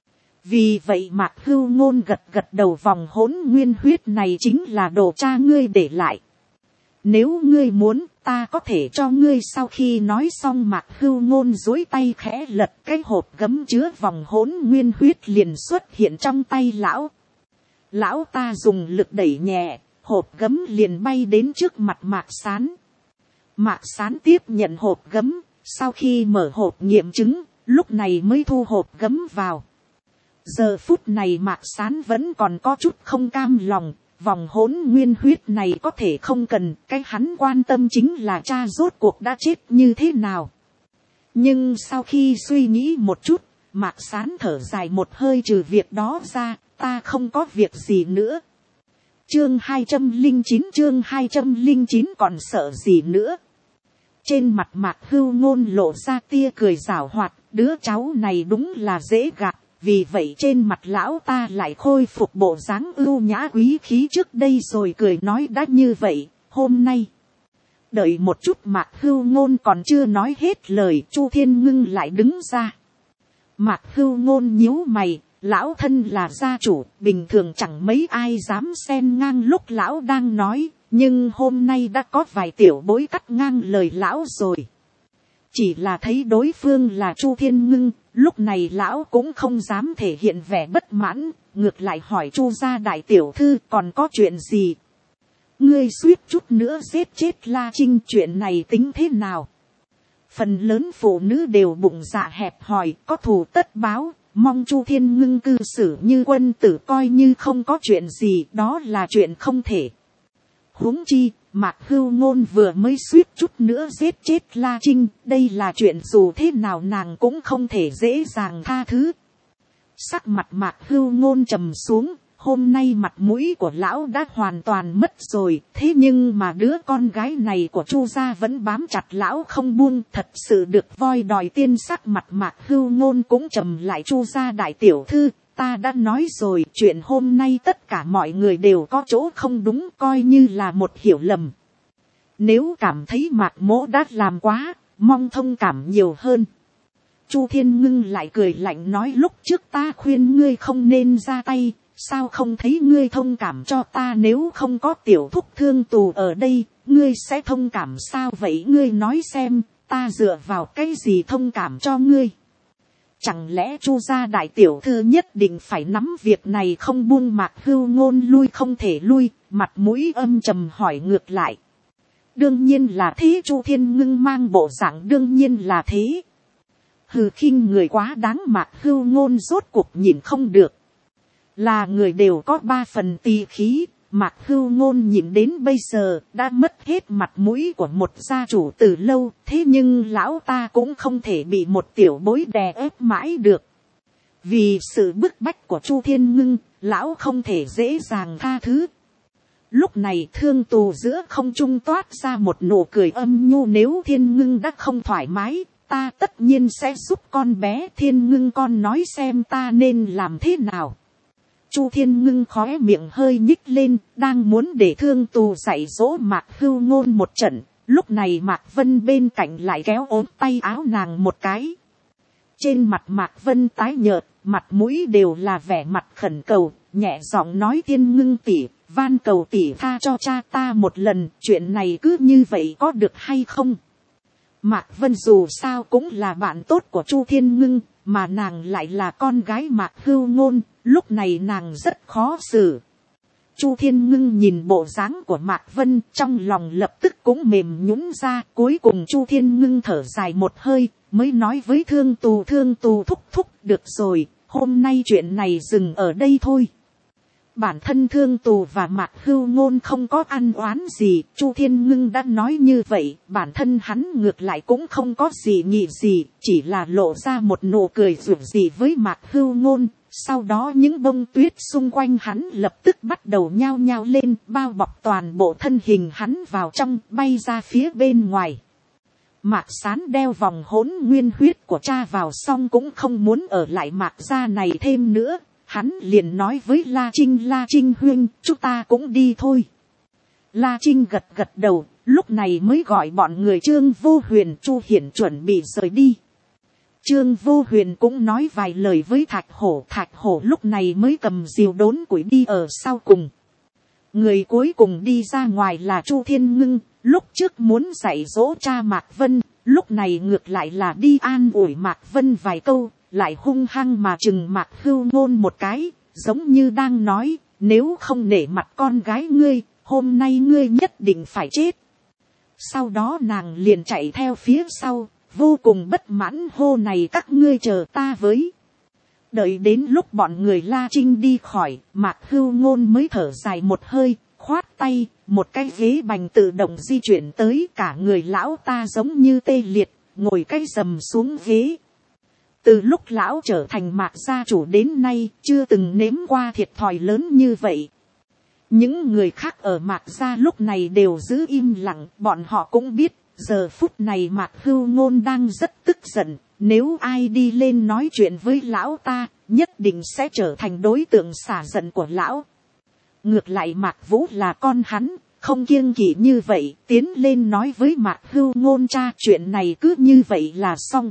Vì vậy Mạc Hưu Ngôn gật gật đầu, vòng hỗn nguyên huyết này chính là đồ cha ngươi để lại. Nếu ngươi muốn, ta có thể cho ngươi. Sau khi nói xong, Mạc Hưu Ngôn duỗi tay khẽ lật, cái hộp gấm chứa vòng hỗn nguyên huyết liền xuất hiện trong tay lão. Lão ta dùng lực đẩy nhẹ, hộp gấm liền bay đến trước mặt Mạc Sán. Mạc Sán tiếp nhận hộp gấm, sau khi mở hộp nghiệm chứng, lúc này mới thu hộp gấm vào. Giờ phút này Mạc Sán vẫn còn có chút không cam lòng, vòng hỗn nguyên huyết này có thể không cần, cái hắn quan tâm chính là cha rốt cuộc đã chết như thế nào. Nhưng sau khi suy nghĩ một chút, Mạc Sán thở dài một hơi, trừ việc đó ra, ta không có việc gì nữa. Chương hai trăm lẻ chín, chương hai trăm lẻ chín, còn sợ gì nữa. Trên mặt Mạc Hưu Ngôn lộ ra tia cười giảo hoạt, đứa cháu này đúng là dễ gạt. Vì vậy trên mặt lão ta lại khôi phục bộ dáng ưu nhã quý khí trước đây, rồi cười nói, đã như vậy, hôm nay. Đợi một chút, Mạc Hưu Ngôn còn chưa nói hết lời, Chu Thiên Ngưng lại đứng ra. Mạc Hưu Ngôn nhíu mày, lão thân là gia chủ, bình thường chẳng mấy ai dám xen ngang lúc lão đang nói, nhưng hôm nay đã có vài tiểu bối cắt ngang lời lão rồi. chỉ là thấy đối phương là Chu Thiên Ngưng, lúc này lão cũng không dám thể hiện vẻ bất mãn, ngược lại hỏi Chu gia đại tiểu thư còn có chuyện gì. Ngươi suýt chút nữa giết chết La Trinh, chuyện này tính thế nào? Phần lớn phụ nữ đều bụng dạ hẹp hòi, có thù tất báo, mong Chu Thiên Ngưng cư xử như quân tử, coi như không có chuyện gì, đó là chuyện không thể. Huống chi, Mạc Hưu Ngôn vừa mới suýt chút nữa giết chết La Trinh, đây là chuyện dù thế nào nàng cũng không thể dễ dàng tha thứ. Sắc mặt Mạc Hưu Ngôn trầm xuống, hôm nay mặt mũi của lão đã hoàn toàn mất rồi, thế nhưng mà đứa con gái này của Chu gia vẫn bám chặt lão không buông, thật sự được voi đòi tiên. Sắc mặt Mạc Hưu Ngôn cũng trầm lại. Chu gia đại tiểu thư, ta đã nói rồi, chuyện hôm nay tất cả mọi người đều có chỗ không đúng, coi như là một hiểu lầm. Nếu cảm thấy Mạc mỗ đã làm quá, mong thông cảm nhiều hơn. Chu Thiên Ngưng lại cười lạnh nói, lúc trước ta khuyên ngươi không nên ra tay, sao không thấy ngươi thông cảm cho ta? Nếu không có tiểu thúc thương tù ở đây, ngươi sẽ thông cảm sao? Vậy ngươi nói xem, ta dựa vào cái gì thông cảm cho ngươi? Chẳng lẽ Chu gia đại tiểu thư nhất định phải nắm việc này không buông? Mạc Hưu Ngôn lui không thể lui, mặt mũi âm trầm hỏi ngược lại. Đương nhiên là thế. Chu Thiên Ngưng mang bộ dạng đương nhiên là thế. Hừ, khinh người quá đáng. Mạc Hưu Ngôn rốt cuộc nhìn không được. Là người đều có ba phần tỳ khí, Mạc Hưu Ngôn nhìn đến bây giờ đã mất hết mặt mũi của một gia chủ từ lâu, thế nhưng lão ta cũng không thể bị một tiểu bối đè ép mãi được. Vì sự bức bách của Chu Thiên Ngưng, lão không thể dễ dàng tha thứ. Lúc này thương tù giữa không trung toát ra một nụ cười âm nhu, nếu Thiên Ngưng đã không thoải mái, ta tất nhiên sẽ giúp con bé. Thiên Ngưng con nói xem ta nên làm thế nào? Chu Thiên Ngưng khóe miệng hơi nhích lên, đang muốn để thương tù dạy dỗ Mạc Hưu Ngôn một trận. Lúc này Mạc Vân bên cạnh lại kéo ốm tay áo nàng một cái. Trên mặt Mạc Vân tái nhợt, mặt mũi đều là vẻ mặt khẩn cầu, nhẹ giọng nói, Thiên Ngưng tỷ, van cầu tỷ tha cho cha ta một lần, chuyện này cứ như vậy có được hay không? Mạc Vân dù sao cũng là bạn tốt của Chu Thiên Ngưng, mà nàng lại là con gái Mạc Hưu Ngôn, lúc này nàng rất khó xử. Chu Thiên Ngưng nhìn bộ dáng của Mạc Vân, trong lòng lập tức cũng mềm nhũn ra. Cuối cùng Chu Thiên Ngưng thở dài một hơi, mới nói với thương tù, thương tù thúc thúc, được rồi, hôm nay chuyện này dừng ở đây thôi. Bản thân thương tù và Mạc Hưu Ngôn không có ăn oán gì, Chu Thiên Ngưng đã nói như vậy, bản thân hắn ngược lại cũng không có gì nghị gì, chỉ là lộ ra một nụ cười rủi gì với Mạc Hưu Ngôn. Sau đó những bông tuyết xung quanh hắn lập tức bắt đầu nhao nhao lên, bao bọc toàn bộ thân hình hắn vào trong, bay ra phía bên ngoài. Mạc Sán đeo vòng hỗn nguyên huyết của cha vào xong cũng không muốn ở lại Mạc gia này thêm nữa. Hắn liền nói với La Trinh, La Trinh huynh, chúng ta cũng đi thôi. La Trinh gật gật đầu, lúc này mới gọi bọn người Trương Vô Huyền, Chu Hiển chuẩn bị rời đi. Trương Vô Huyền cũng nói vài lời với Thạch Hổ, Thạch Hổ lúc này mới cầm diều đốn củi đi ở sau cùng. Người cuối cùng đi ra ngoài là Chu Thiên Ngưng, lúc trước muốn dạy dỗ cha Mạc Vân, lúc này ngược lại là đi an ủi Mạc Vân vài câu, lại hung hăng mà chừng Mạc Hưu Ngôn một cái, giống như đang nói, nếu không nể mặt con gái ngươi, hôm nay ngươi nhất định phải chết. Sau đó nàng liền chạy theo phía sau, vô cùng bất mãn hô, này các ngươi chờ ta với. Đợi đến lúc bọn người La Trinh đi khỏi, Mạc Hưu Ngôn mới thở dài một hơi, khoát tay, một cái ghế bành tự động di chuyển tới, cả người lão ta giống như tê liệt, ngồi cái rầm xuống ghế. Từ lúc lão trở thành Mạc gia chủ đến nay, chưa từng nếm qua thiệt thòi lớn như vậy. Những người khác ở Mạc gia lúc này đều giữ im lặng, bọn họ cũng biết, giờ phút này Mạc Hưu Ngôn đang rất tức giận, nếu ai đi lên nói chuyện với lão ta, nhất định sẽ trở thành đối tượng xả giận của lão. Ngược lại Mạc Vũ là con hắn, không kiêng kỵ như vậy, tiến lên nói với Mạc Hưu Ngôn, cha, chuyện này cứ như vậy là xong.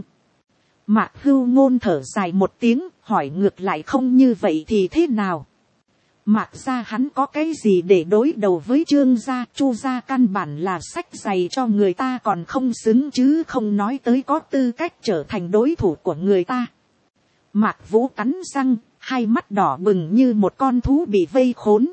Mạc Hưu Ngôn thở dài một tiếng, hỏi ngược lại, không như vậy thì thế nào? Mạc gia hắn có cái gì để đối đầu với Trương gia, Chu gia căn bản là sách giày cho người ta còn không xứng chứ không nói tới có tư cách trở thành đối thủ của người ta. Mạc Vũ cắn răng, hai mắt đỏ bừng như một con thú bị vây khốn.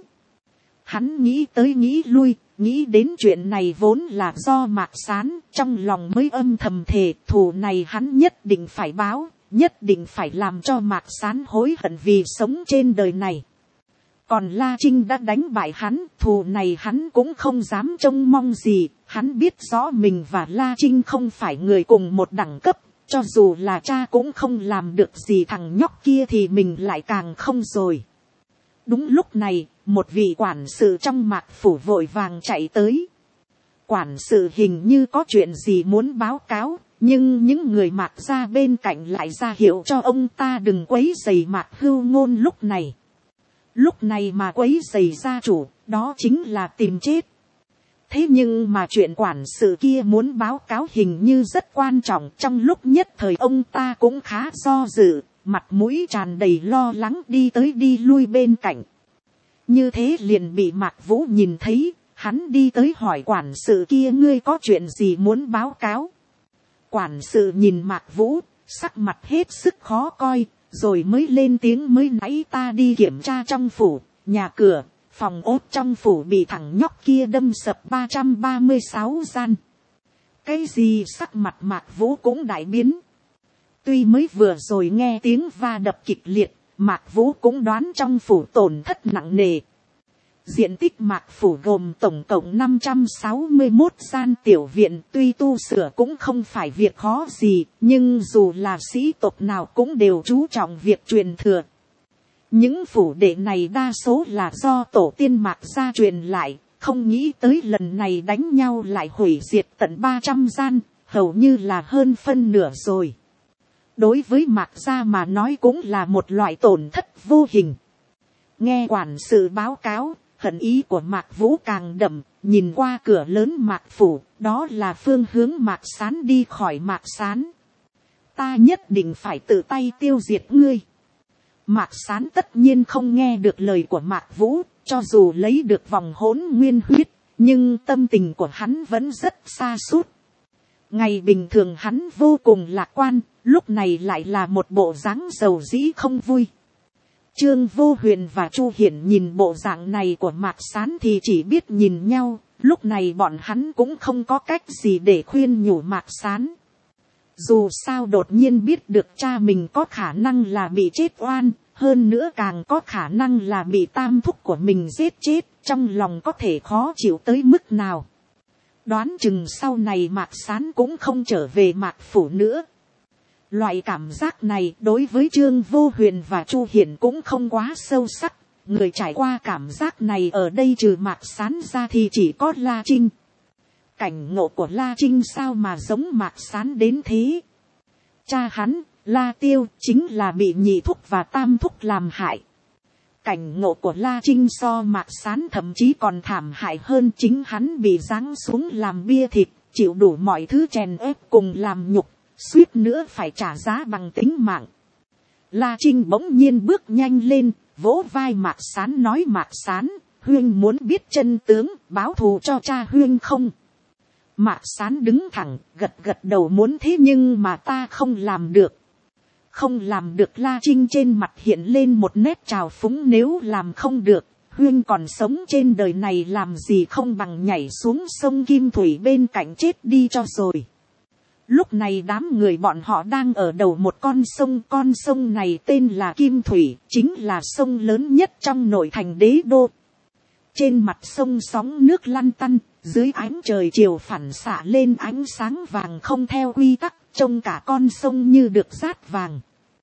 Hắn nghĩ tới nghĩ lui, nghĩ đến chuyện này vốn là do Mạc Sán, trong lòng mới âm thầm thề thù này hắn nhất định phải báo, nhất định phải làm cho Mạc Sán hối hận vì sống trên đời này. Còn La Trinh đã đánh bại hắn, thù này hắn cũng không dám trông mong gì, hắn biết rõ mình và La Trinh không phải người cùng một đẳng cấp, cho dù là cha cũng không làm được gì thằng nhóc kia thì mình lại càng không rồi. Đúng lúc này, một vị quản sự trong Mạc phủ vội vàng chạy tới. Quản sự hình như có chuyện gì muốn báo cáo, nhưng những người Mạc gia bên cạnh lại ra hiệu cho ông ta đừng quấy rầy Mạc Hưu Ngôn lúc này. Lúc này mà quấy rầy gia chủ, đó chính là tìm chết. Thế nhưng mà chuyện quản sự kia muốn báo cáo hình như rất quan trọng, trong lúc nhất thời ông ta cũng khá do dự, mặt mũi tràn đầy lo lắng đi tới đi lui bên cạnh. Như thế liền bị Mạc Vũ nhìn thấy, hắn đi tới hỏi quản sự kia ngươi có chuyện gì muốn báo cáo. Quản sự nhìn Mạc Vũ, sắc mặt hết sức khó coi, rồi mới lên tiếng mới nãy ta đi kiểm tra trong phủ, nhà cửa, phòng ốt trong phủ bị thằng nhóc kia đâm sập ba trăm ba mươi sáu gian. Cái gì sắc mặt Mạc Vũ cũng đại biến. Tuy mới vừa rồi nghe tiếng va đập kịch liệt, Mạc Vũ cũng đoán trong phủ tổn thất nặng nề. Diện tích Mạc phủ gồm tổng cộng năm trăm sáu mươi mốt gian tiểu viện, tuy tu sửa cũng không phải việc khó gì, nhưng dù là sĩ tộc nào cũng đều chú trọng việc truyền thừa. Những phủ đệ này đa số là do tổ tiên Mạc gia truyền lại, không nghĩ tới lần này đánh nhau lại hủy diệt tận ba trăm gian, hầu như là hơn phân nửa rồi. Đối với Mạc gia mà nói cũng là một loại tổn thất vô hình. Nghe quản sự báo cáo, hận ý của Mạc Vũ càng đậm, nhìn qua cửa lớn Mạc phủ, đó là phương hướng Mạc Sán đi khỏi Mạc Sán. Ta nhất định phải tự tay tiêu diệt ngươi. Mạc Sán tất nhiên không nghe được lời của Mạc Vũ, cho dù lấy được vòng hỗn nguyên huyết, nhưng tâm tình của hắn vẫn rất xa sút. Ngày bình thường hắn vô cùng lạc quan, lúc này lại là một bộ dáng dầu dĩ không vui. Trương Vô Huyền và Chu Hiển nhìn bộ dạng này của Mạc Sán thì chỉ biết nhìn nhau, lúc này bọn hắn cũng không có cách gì để khuyên nhủ Mạc Sán. Dù sao đột nhiên biết được cha mình có khả năng là bị chết oan, hơn nữa càng có khả năng là bị tam thúc của mình giết chết, trong lòng có thể khó chịu tới mức nào. Đoán chừng sau này Mạc Sán cũng không trở về Mạc phủ nữa. Loại cảm giác này đối với Trương Vô Huyền và Chu Hiển cũng không quá sâu sắc. Người trải qua cảm giác này ở đây trừ Mạc Sán ra thì chỉ có La Trinh. Cảnh ngộ của La Trinh sao mà giống Mạc Sán đến thế. Cha hắn, La Tiêu, chính là bị nhị thúc và tam thúc làm hại. Cảnh ngộ của La Trinh so Mạc Sán thậm chí còn thảm hại hơn, chính hắn bị giáng xuống làm bia thịt, chịu đủ mọi thứ chèn ép cùng làm nhục, suýt nữa phải trả giá bằng tính mạng. La Trinh bỗng nhiên bước nhanh lên, vỗ vai Mạc Sán nói Mạc Sán, Huyên muốn biết chân tướng, báo thù cho cha Huyên không? Mạc Sán đứng thẳng, gật gật đầu muốn thế nhưng mà ta không làm được. Không làm được. La Trinh trên mặt hiện lên một nét trào phúng, nếu làm không được, Huyên còn sống trên đời này làm gì không bằng nhảy xuống sông Kim Thủy bên cạnh chết đi cho rồi. Lúc này đám người bọn họ đang ở đầu một con sông, con sông này tên là Kim Thủy, chính là sông lớn nhất trong nội thành đế đô. Trên mặt sông sóng nước lăn tăn, dưới ánh trời chiều phản xạ lên ánh sáng vàng không theo quy tắc, trông cả con sông như được dát vàng.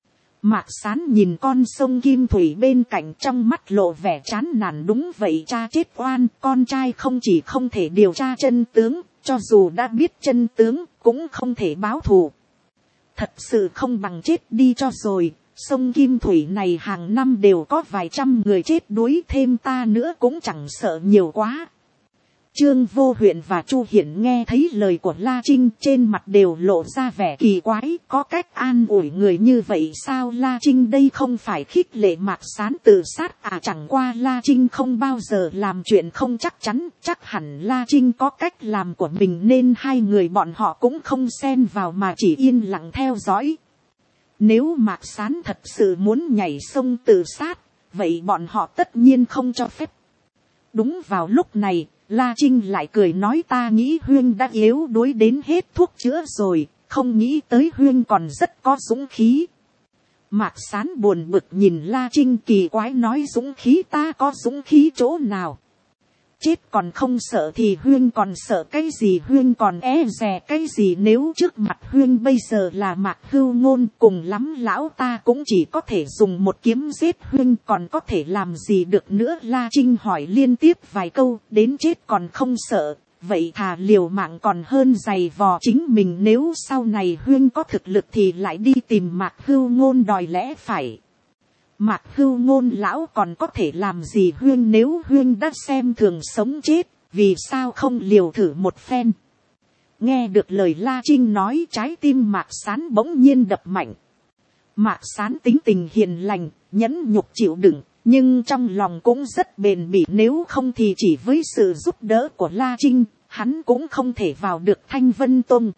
Mạc Sán nhìn con sông Kim Thủy bên cạnh trong mắt lộ vẻ chán nản, đúng vậy, cha chết oan, con trai không chỉ không thể điều tra chân tướng, cho dù đã biết chân tướng, cũng không thể báo thù. Thật sự không bằng chết đi cho rồi, sông Kim Thủy này hàng năm đều có vài trăm người chết đuối, thêm ta nữa cũng chẳng sợ nhiều quá. Trương Vô Huyện và Chu Hiển nghe thấy lời của La Trinh trên mặt đều lộ ra vẻ kỳ quái, có cách an ủi người như vậy sao? La Trinh đây không phải khích lệ Mạc Sán tự sát à? Chẳng qua La Trinh không bao giờ làm chuyện không chắc chắn, chắc hẳn La Trinh có cách làm của mình nên hai người bọn họ cũng không xen vào mà chỉ yên lặng theo dõi. Nếu Mạc Sán thật sự muốn nhảy sông tự sát, vậy bọn họ tất nhiên không cho phép. Đúng vào lúc này, La Trinh lại cười nói ta nghĩ Huyên đã yếu đuối đến hết thuốc chữa rồi, không nghĩ tới Huyên còn rất có dũng khí. Mạc Sán buồn bực nhìn La Trinh kỳ quái nói dũng khí, ta có dũng khí chỗ nào? Chết còn không sợ thì Huyên còn sợ cái gì? Huyên còn e dè cái gì? Nếu trước mặt Huyên bây giờ là Mạc Hưu Ngôn, cùng lắm lão ta cũng chỉ có thể dùng một kiếm giết Huyên, còn có thể làm gì được nữa? La Trinh hỏi liên tiếp vài câu, đến chết còn không sợ, vậy thà liều mạng còn hơn giày vò chính mình. Nếu sau này Huyên có thực lực thì lại đi tìm Mạc Hưu Ngôn đòi lẽ phải. Mạc Hưu Ngôn lão còn có thể làm gì Huyên? Nếu Huyên đã xem thường sống chết, vì sao không liều thử một phen? Nghe được lời La Trinh nói, trái tim Mạc Sán bỗng nhiên đập mạnh. Mạc Sán tính tình hiền lành, nhẫn nhục chịu đựng, nhưng trong lòng cũng rất bền bỉ. Nếu không thì chỉ với sự giúp đỡ của La Trinh, hắn cũng không thể vào được Thanh Vân Tông.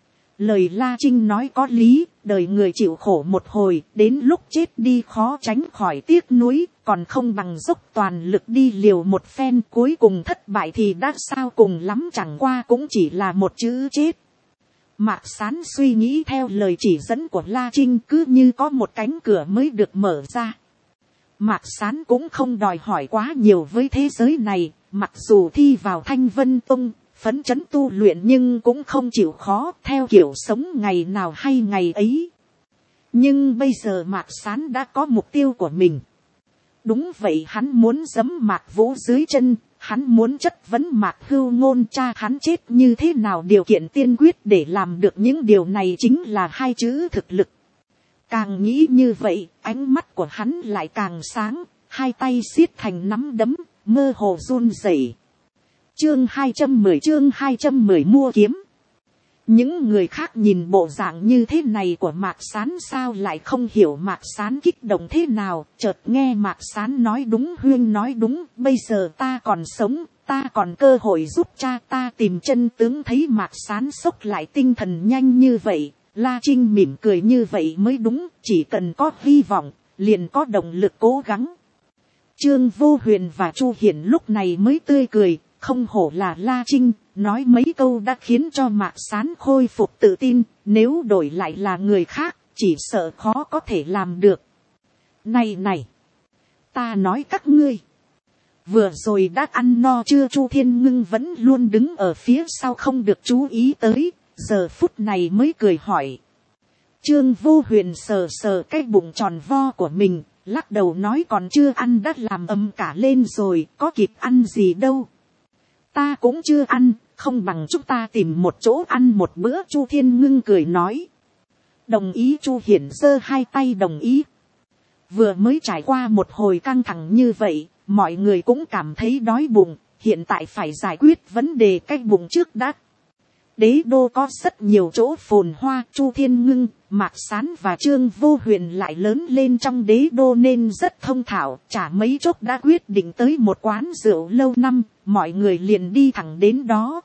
Lời La Trinh nói có lý, đời người chịu khổ một hồi, đến lúc chết đi khó tránh khỏi tiếc nuối, còn không bằng dốc toàn lực đi liều một phen, cuối cùng thất bại thì đã sao, cùng lắm chẳng qua cũng chỉ là một chữ chết. Mạc Sán suy nghĩ theo lời chỉ dẫn của La Trinh, cứ như có một cánh cửa mới được mở ra. Mạc Sán cũng không đòi hỏi quá nhiều với thế giới này, mặc dù thi vào Thanh Vân Tông, phấn chấn tu luyện nhưng cũng không chịu khó, theo kiểu sống ngày nào hay ngày ấy. Nhưng bây giờ Mạc Sán đã có mục tiêu của mình. Đúng vậy, hắn muốn giẫm Mạc Vũ dưới chân, hắn muốn chất vấn Mạc Hưu Ngôn cha hắn chết như thế nào. Điều kiện tiên quyết để làm được những điều này chính là hai chữ thực lực. Càng nghĩ như vậy, ánh mắt của hắn lại càng sáng, hai tay siết thành nắm đấm, mơ hồ run rẩy. Chương hai trăm mười chương hai trăm mười mua kiếm. Những người khác nhìn bộ dạng như thế này của Mạc Sán sao lại không hiểu Mạc Sán kích động thế nào. Chợt nghe Mạc Sán nói đúng, Huyên nói đúng, bây giờ ta còn sống, ta còn cơ hội giúp cha ta tìm chân tướng. Thấy Mạc Sán xốc lại tinh thần nhanh như vậy, La Trinh mỉm cười như vậy mới đúng, chỉ cần có hy vọng, liền có động lực cố gắng. Trương Vô Huyền và Chu Hiển lúc này mới tươi cười. Không hổ là La Trinh, nói mấy câu đã khiến cho Mạc Sán khôi phục tự tin, nếu đổi lại là người khác, chỉ sợ khó có thể làm được. Này này, ta nói các ngươi, vừa rồi đã ăn no chưa? Chu Thiên Ngưng vẫn luôn đứng ở phía sau không được chú ý tới, giờ phút này mới cười hỏi. Trương Vô Huyền sờ sờ cái bụng tròn vo của mình, lắc đầu nói còn chưa ăn đã làm ầm cả lên rồi, có kịp ăn gì đâu. Ta cũng chưa ăn, không bằng chúng ta tìm một chỗ ăn một bữa. Chu Thiên Ngưng cười nói. Đồng ý. Chu Hiển giơ hai tay đồng ý. Vừa mới trải qua một hồi căng thẳng như vậy, mọi người cũng cảm thấy đói bụng, hiện tại phải giải quyết vấn đề cái bụng trước đã. Đế đô có rất nhiều chỗ phồn hoa, Chu Thiên Ngưng, Mạc Sán và Trương Vô Huyền lại lớn lên trong đế đô nên rất thông thạo, chả mấy chốc đã quyết định tới một quán rượu lâu năm, mọi người liền đi thẳng đến đó.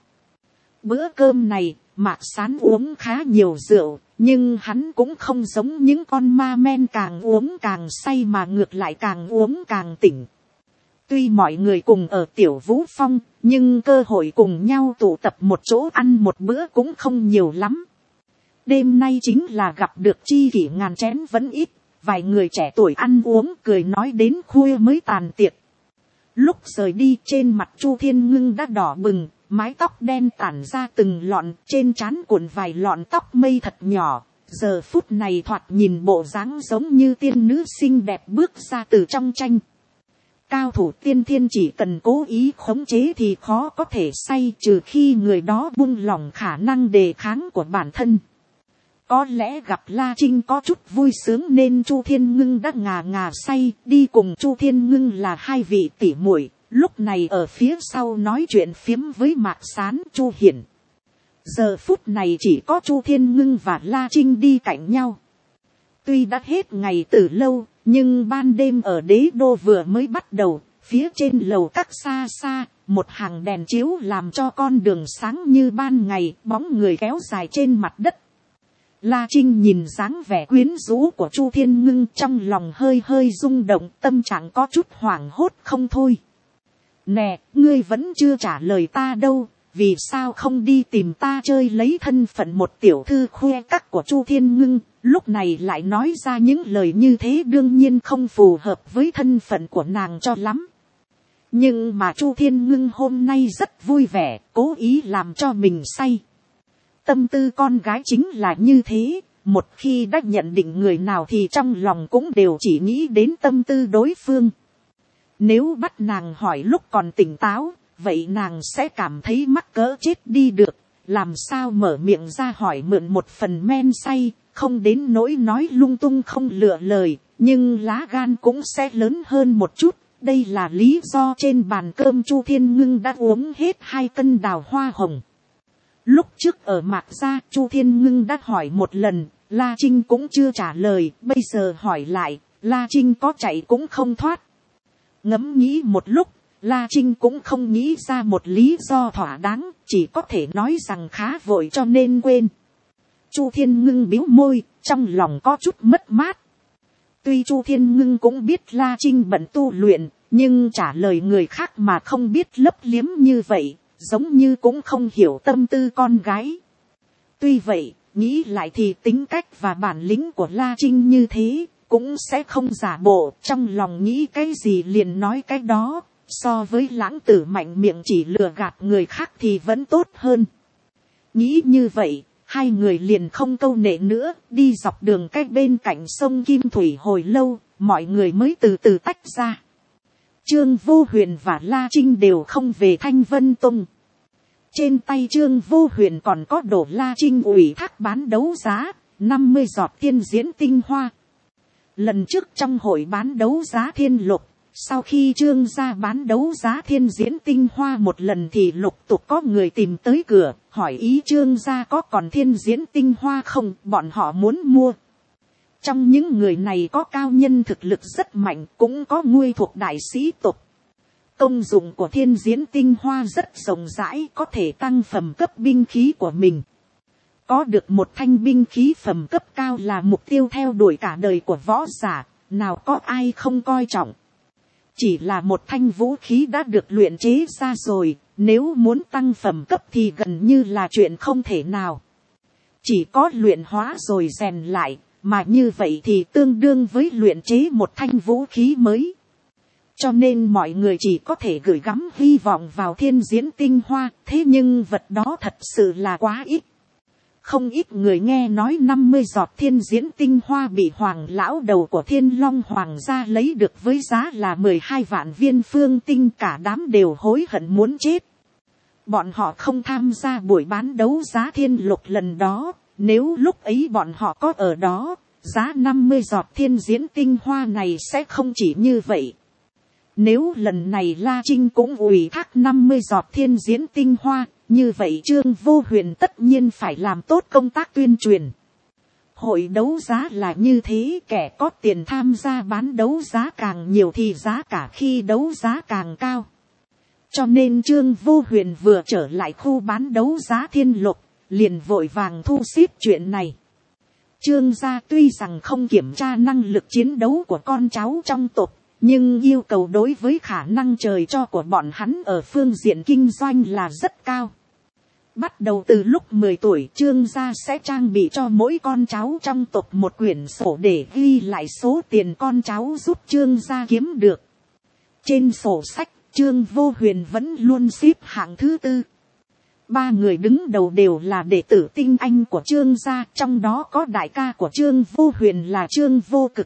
Bữa cơm này, Mạc Sán uống khá nhiều rượu, nhưng hắn cũng không giống những con ma men càng uống càng say mà ngược lại càng uống càng tỉnh. Tuy mọi người cùng ở Tiểu Vũ Phong, nhưng cơ hội cùng nhau tụ tập một chỗ ăn một bữa cũng không nhiều lắm. Đêm nay chính là gặp được chi kỷ ngàn chén vẫn ít, vài người trẻ tuổi ăn uống cười nói đến khuya mới tàn tiệc. Lúc rời đi, trên mặt Chu Thiên Ngưng đã đỏ bừng, mái tóc đen tản ra từng lọn, trên trán cuộn vài lọn tóc mây thật nhỏ. Giờ phút này thoạt nhìn bộ dáng giống như tiên nữ xinh đẹp bước ra từ trong tranh. Cao thủ tiên thiên chỉ cần cố ý khống chế thì khó có thể say, trừ khi người đó buông lỏng khả năng đề kháng của bản thân. Có lẽ gặp La Trinh có chút vui sướng nên Chu Thiên Ngưng đã ngà ngà say, đi cùng Chu Thiên Ngưng là hai vị tỷ muội, lúc này ở phía sau nói chuyện phiếm với Mạc Sán, Chu Hiển. Giờ phút này chỉ có Chu Thiên Ngưng và La Trinh đi cạnh nhau. Tuy đã hết ngày từ lâu, nhưng ban đêm ở đế đô vừa mới bắt đầu, phía trên lầu các xa xa, một hàng đèn chiếu làm cho con đường sáng như ban ngày, bóng người kéo dài trên mặt đất. La Trinh nhìn dáng vẻ quyến rũ của Chu Thiên Ngưng, trong lòng hơi hơi rung động, tâm trạng có chút hoảng hốt không thôi. Nè, ngươi vẫn chưa trả lời ta đâu, vì sao không đi tìm ta chơi lấy thân phận một tiểu thư khoe các của Chu Thiên Ngưng, lúc này lại nói ra những lời như thế đương nhiên không phù hợp với thân phận của nàng cho lắm. Nhưng mà Chu Thiên Ngưng hôm nay rất vui vẻ, cố ý làm cho mình say. Tâm tư con gái chính là như thế, một khi đã nhận định người nào thì trong lòng cũng đều chỉ nghĩ đến tâm tư đối phương. Nếu bắt nàng hỏi lúc còn tỉnh táo, vậy nàng sẽ cảm thấy mắc cỡ chết đi được, làm sao mở miệng ra hỏi mượn một phần men say, không đến nỗi nói lung tung không lựa lời, nhưng lá gan cũng sẽ lớn hơn một chút. Đây là lý do trên bàn cơm Chu Thiên Ngưng đã uống hết hai cân đào hoa hồng. Lúc trước ở Mạc Gia, Chu Thiên Ngưng đã hỏi một lần, La Trinh cũng chưa trả lời, bây giờ hỏi lại, La Trinh có chạy cũng không thoát. Ngẫm nghĩ một lúc, La Trinh cũng không nghĩ ra một lý do thỏa đáng, chỉ có thể nói rằng khá vội cho nên quên. Chu Thiên Ngưng bĩu môi, trong lòng có chút mất mát. Tuy Chu Thiên Ngưng cũng biết La Trinh bận tu luyện, nhưng trả lời người khác mà không biết lấp liếm như vậy, giống như cũng không hiểu tâm tư con gái. Tuy vậy, nghĩ lại thì tính cách và bản lĩnh của La Trinh như thế, cũng sẽ không giả bộ, trong lòng nghĩ cái gì liền nói cái đó, so với lãng tử mạnh miệng chỉ lừa gạt người khác thì vẫn tốt hơn. Nghĩ như vậy, hai người liền không câu nệ nữa, đi dọc đường cách bên cạnh sông Kim Thủy hồi lâu, mọi người mới từ từ tách ra. Trương Vô Huyền và La Trinh đều không về Thanh Vân Tông. Trên tay Trương Vô Huyền còn có đổ La Trinh ủy thác bán đấu giá, năm mươi giọt thiên diễn tinh hoa. Lần trước trong hội bán đấu giá thiên lục, sau khi Trương gia bán đấu giá thiên diễn tinh hoa một lần thì lục tục có người tìm tới cửa, hỏi ý Trương gia có còn thiên diễn tinh hoa không, bọn họ muốn mua. Trong những người này có cao nhân thực lực rất mạnh, cũng có nguy thuộc đại sĩ tộc. Công dụng của thiên diễn tinh hoa rất rộng rãi, có thể tăng phẩm cấp binh khí của mình. Có được một thanh binh khí phẩm cấp cao là mục tiêu theo đuổi cả đời của võ giả, nào có ai không coi trọng. Chỉ là một thanh vũ khí đã được luyện chế ra rồi, nếu muốn tăng phẩm cấp thì gần như là chuyện không thể nào. Chỉ có luyện hóa rồi rèn lại, mà như vậy thì tương đương với luyện chế một thanh vũ khí mới. Cho nên mọi người chỉ có thể gửi gắm hy vọng vào thiên diễn tinh hoa, thế nhưng vật đó thật sự là quá ít. Không ít người nghe nói năm mươi giọt thiên diễn tinh hoa bị hoàng lão đầu của Thiên Long Hoàng gia lấy được với giá là mười hai vạn viên phương tinh, cả đám đều hối hận muốn chết. Bọn họ không tham gia buổi bán đấu giá thiên lục lần đó, nếu lúc ấy bọn họ có ở đó, giá năm mươi giọt thiên diễn tinh hoa này sẽ không chỉ như vậy. Nếu lần này La Trinh cũng ủy thác năm mươi giọt thiên diễn tinh hoa, như vậy Trương Vô Huyền tất nhiên phải làm tốt công tác tuyên truyền. Hội đấu giá là như thế, kẻ có tiền tham gia bán đấu giá càng nhiều thì giá cả khi đấu giá càng cao. Cho nên Trương Vô Huyền vừa trở lại khu bán đấu giá thiên lục, liền vội vàng thu xếp chuyện này. Trương gia tuy rằng không kiểm tra năng lực chiến đấu của con cháu trong tộc, nhưng yêu cầu đối với khả năng trời cho của bọn hắn ở phương diện kinh doanh là rất cao. Bắt đầu từ lúc mười tuổi, Trương gia sẽ trang bị cho mỗi con cháu trong tộc một quyển sổ để ghi lại số tiền con cháu giúp Trương gia kiếm được. Trên sổ sách, Trương Vô Huyền vẫn luôn xếp hạng thứ tư. Ba người đứng đầu đều là đệ tử tinh anh của Trương gia, trong đó có đại ca của Trương Vô Huyền là Trương Vô Cực.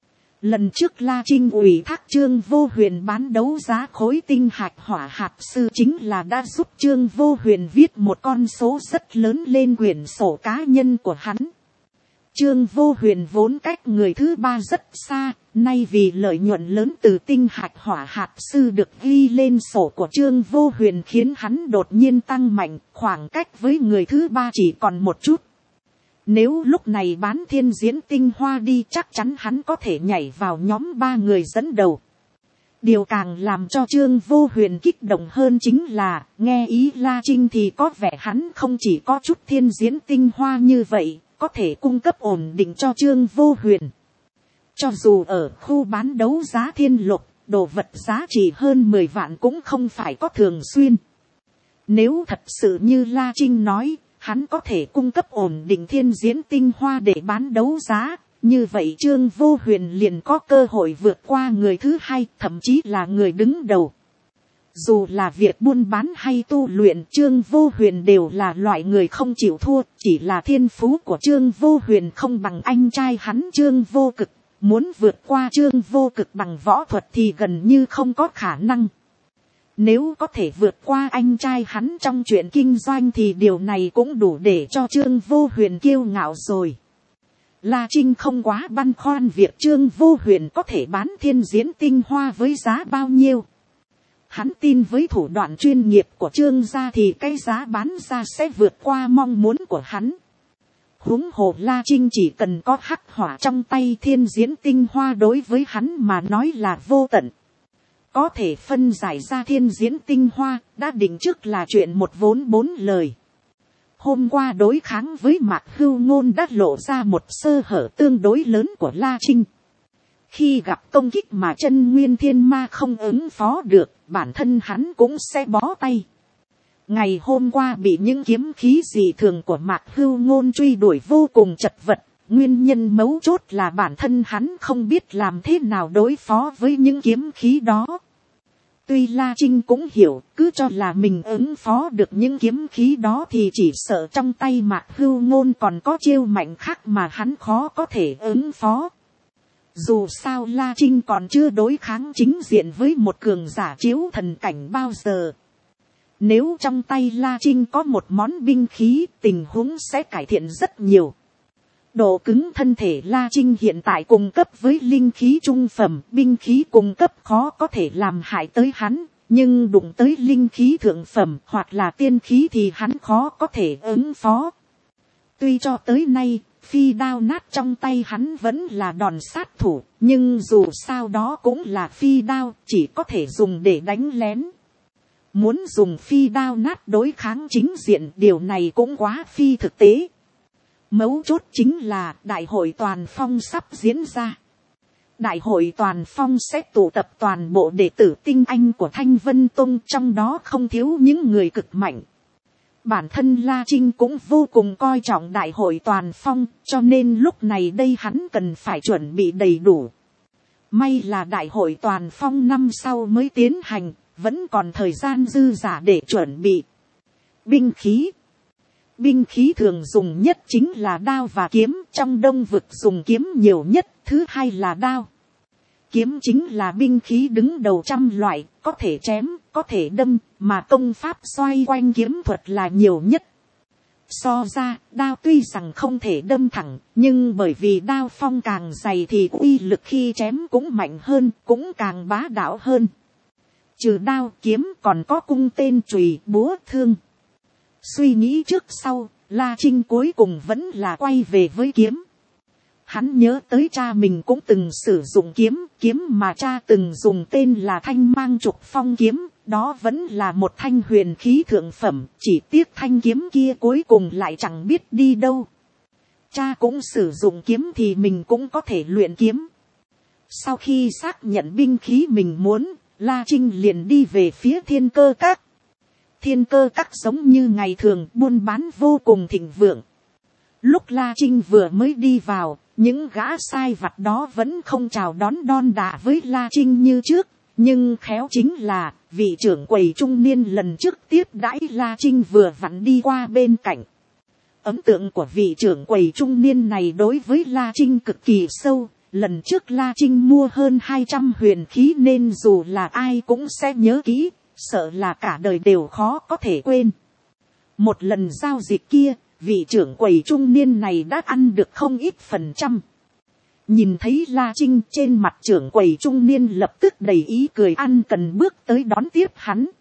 Lần trước La Trinh ủy thác Trương Vô Huyền bán đấu giá khối tinh hạch hỏa hạt sư chính là đã giúp Trương Vô Huyền viết một con số rất lớn lên quyển sổ cá nhân của hắn. Trương Vô Huyền vốn cách người thứ ba rất xa, nay vì lợi nhuận lớn từ tinh hạch hỏa hạt sư được ghi lên sổ của Trương Vô Huyền khiến hắn đột nhiên tăng mạnh, khoảng cách với người thứ ba chỉ còn một chút. Nếu lúc này bán thiên diễn tinh hoa đi chắc chắn hắn có thể nhảy vào nhóm ba người dẫn đầu. Điều càng làm cho Trương Vô Huyền kích động hơn chính là, nghe ý La Trinh thì có vẻ hắn không chỉ có chút thiên diễn tinh hoa như vậy, có thể cung cấp ổn định cho Trương Vô Huyền. Cho dù ở khu bán đấu giá thiên lục, đồ vật giá trị hơn mười vạn cũng không phải có thường xuyên. Nếu thật sự như La Trinh nói, hắn có thể cung cấp ổn định thiên diễn tinh hoa để bán đấu giá. Như vậy Trương Vô Huyền liền có cơ hội vượt qua người thứ hai, thậm chí là người đứng đầu. Dù là việc buôn bán hay tu luyện, Trương Vô Huyền đều là loại người không chịu thua, chỉ là thiên phú của Trương Vô Huyền không bằng anh trai hắn Trương Vô Cực. Muốn vượt qua Trương Vô Cực bằng võ thuật thì gần như không có khả năng. Nếu có thể vượt qua anh trai hắn trong chuyện kinh doanh thì điều này cũng đủ để cho Trương Vô Huyền kiêu ngạo rồi. La Trinh không quá băn khoăn việc Trương Vô Huyền có thể bán thiên diễn tinh hoa với giá bao nhiêu. Hắn tin với thủ đoạn chuyên nghiệp của Trương gia thì cái giá bán ra sẽ vượt qua mong muốn của hắn. Huống hồ La Trinh chỉ cần có hắc hỏa trong tay thiên diễn tinh hoa đối với hắn mà nói là vô tận. Có thể phân giải ra thiên diễn tinh hoa, đã định trước là chuyện một vốn bốn lời. Hôm qua đối kháng với Mạc Hưu Ngôn đã lộ ra một sơ hở tương đối lớn của La Trinh. Khi gặp công kích mà chân nguyên thiên ma không ứng phó được, bản thân hắn cũng sẽ bó tay. Ngày hôm qua bị những kiếm khí dị thường của Mạc Hưu Ngôn truy đuổi vô cùng chật vật. Nguyên nhân mấu chốt là bản thân hắn không biết làm thế nào đối phó với những kiếm khí đó. Tuy La Trinh cũng hiểu, cứ cho là mình ứng phó được những kiếm khí đó thì chỉ sợ trong tay Mạc Hưu Ngôn còn có chiêu mạnh khác mà hắn khó có thể ứng phó. Dù sao La Trinh còn chưa đối kháng chính diện với một cường giả chiếu thần cảnh bao giờ. Nếu trong tay La Trinh có một món binh khí, tình huống sẽ cải thiện rất nhiều. Độ cứng thân thể La Trinh hiện tại cung cấp với linh khí trung phẩm, binh khí cung cấp khó có thể làm hại tới hắn, nhưng đụng tới linh khí thượng phẩm hoặc là tiên khí thì hắn khó có thể ứng phó. Tuy cho tới nay, phi đao nát trong tay hắn vẫn là đòn sát thủ, nhưng dù sao đó cũng là phi đao, chỉ có thể dùng để đánh lén. Muốn dùng phi đao nát đối kháng chính diện, điều này cũng quá phi thực tế. Mấu chốt chính là đại hội toàn phong sắp diễn ra. Đại hội toàn phong sẽ tụ tập toàn bộ đệ tử tinh anh của Thanh Vân Tông, trong đó không thiếu những người cực mạnh. Bản thân La Trinh cũng vô cùng coi trọng đại hội toàn phong, cho nên lúc này đây hắn cần phải chuẩn bị đầy đủ. May là đại hội toàn phong năm sau mới tiến hành, vẫn còn thời gian dư dả để chuẩn bị. Binh khí. Binh khí thường dùng nhất chính là đao và kiếm, trong đông vực dùng kiếm nhiều nhất, thứ hai là đao. Kiếm chính là binh khí đứng đầu trăm loại, có thể chém, có thể đâm, mà công pháp xoay quanh kiếm thuật là nhiều nhất. So ra, đao tuy rằng không thể đâm thẳng, nhưng bởi vì đao phong càng dày thì uy lực khi chém cũng mạnh hơn, cũng càng bá đạo hơn. Trừ đao kiếm còn có cung tên chùy búa thương. Suy nghĩ trước sau, La Trinh cuối cùng vẫn là quay về với kiếm. Hắn nhớ tới cha mình cũng từng sử dụng kiếm, kiếm mà cha từng dùng tên là Thanh Mang Trục Phong kiếm, đó vẫn là một thanh huyền khí thượng phẩm, chỉ tiếc thanh kiếm kia cuối cùng lại chẳng biết đi đâu. Cha cũng sử dụng kiếm thì mình cũng có thể luyện kiếm. Sau khi xác nhận binh khí mình muốn, La Trinh liền đi về phía Thiên Cơ Các. Thiên Cơ Các giống như ngày thường buôn bán vô cùng thịnh vượng. Lúc La Trinh vừa mới đi vào, những gã sai vặt đó vẫn không chào đón đon đả với La Trinh như trước. Nhưng khéo chính là, vị trưởng quầy trung niên lần trước tiếp đãi La Trinh vừa vặn đi qua bên cạnh. Ấn tượng của vị trưởng quầy trung niên này đối với La Trinh cực kỳ sâu. Lần trước La Trinh mua hơn hai trăm huyền khí nên dù là ai cũng sẽ nhớ kỹ, sợ là cả đời đều khó có thể quên. Một lần giao dịch kia, vị trưởng quầy trung niên này đã ăn được không ít phần trăm. Nhìn thấy La Trinh, trên mặt trưởng quầy trung niên lập tức đầy ý cười, ăn cần bước tới đón tiếp hắn.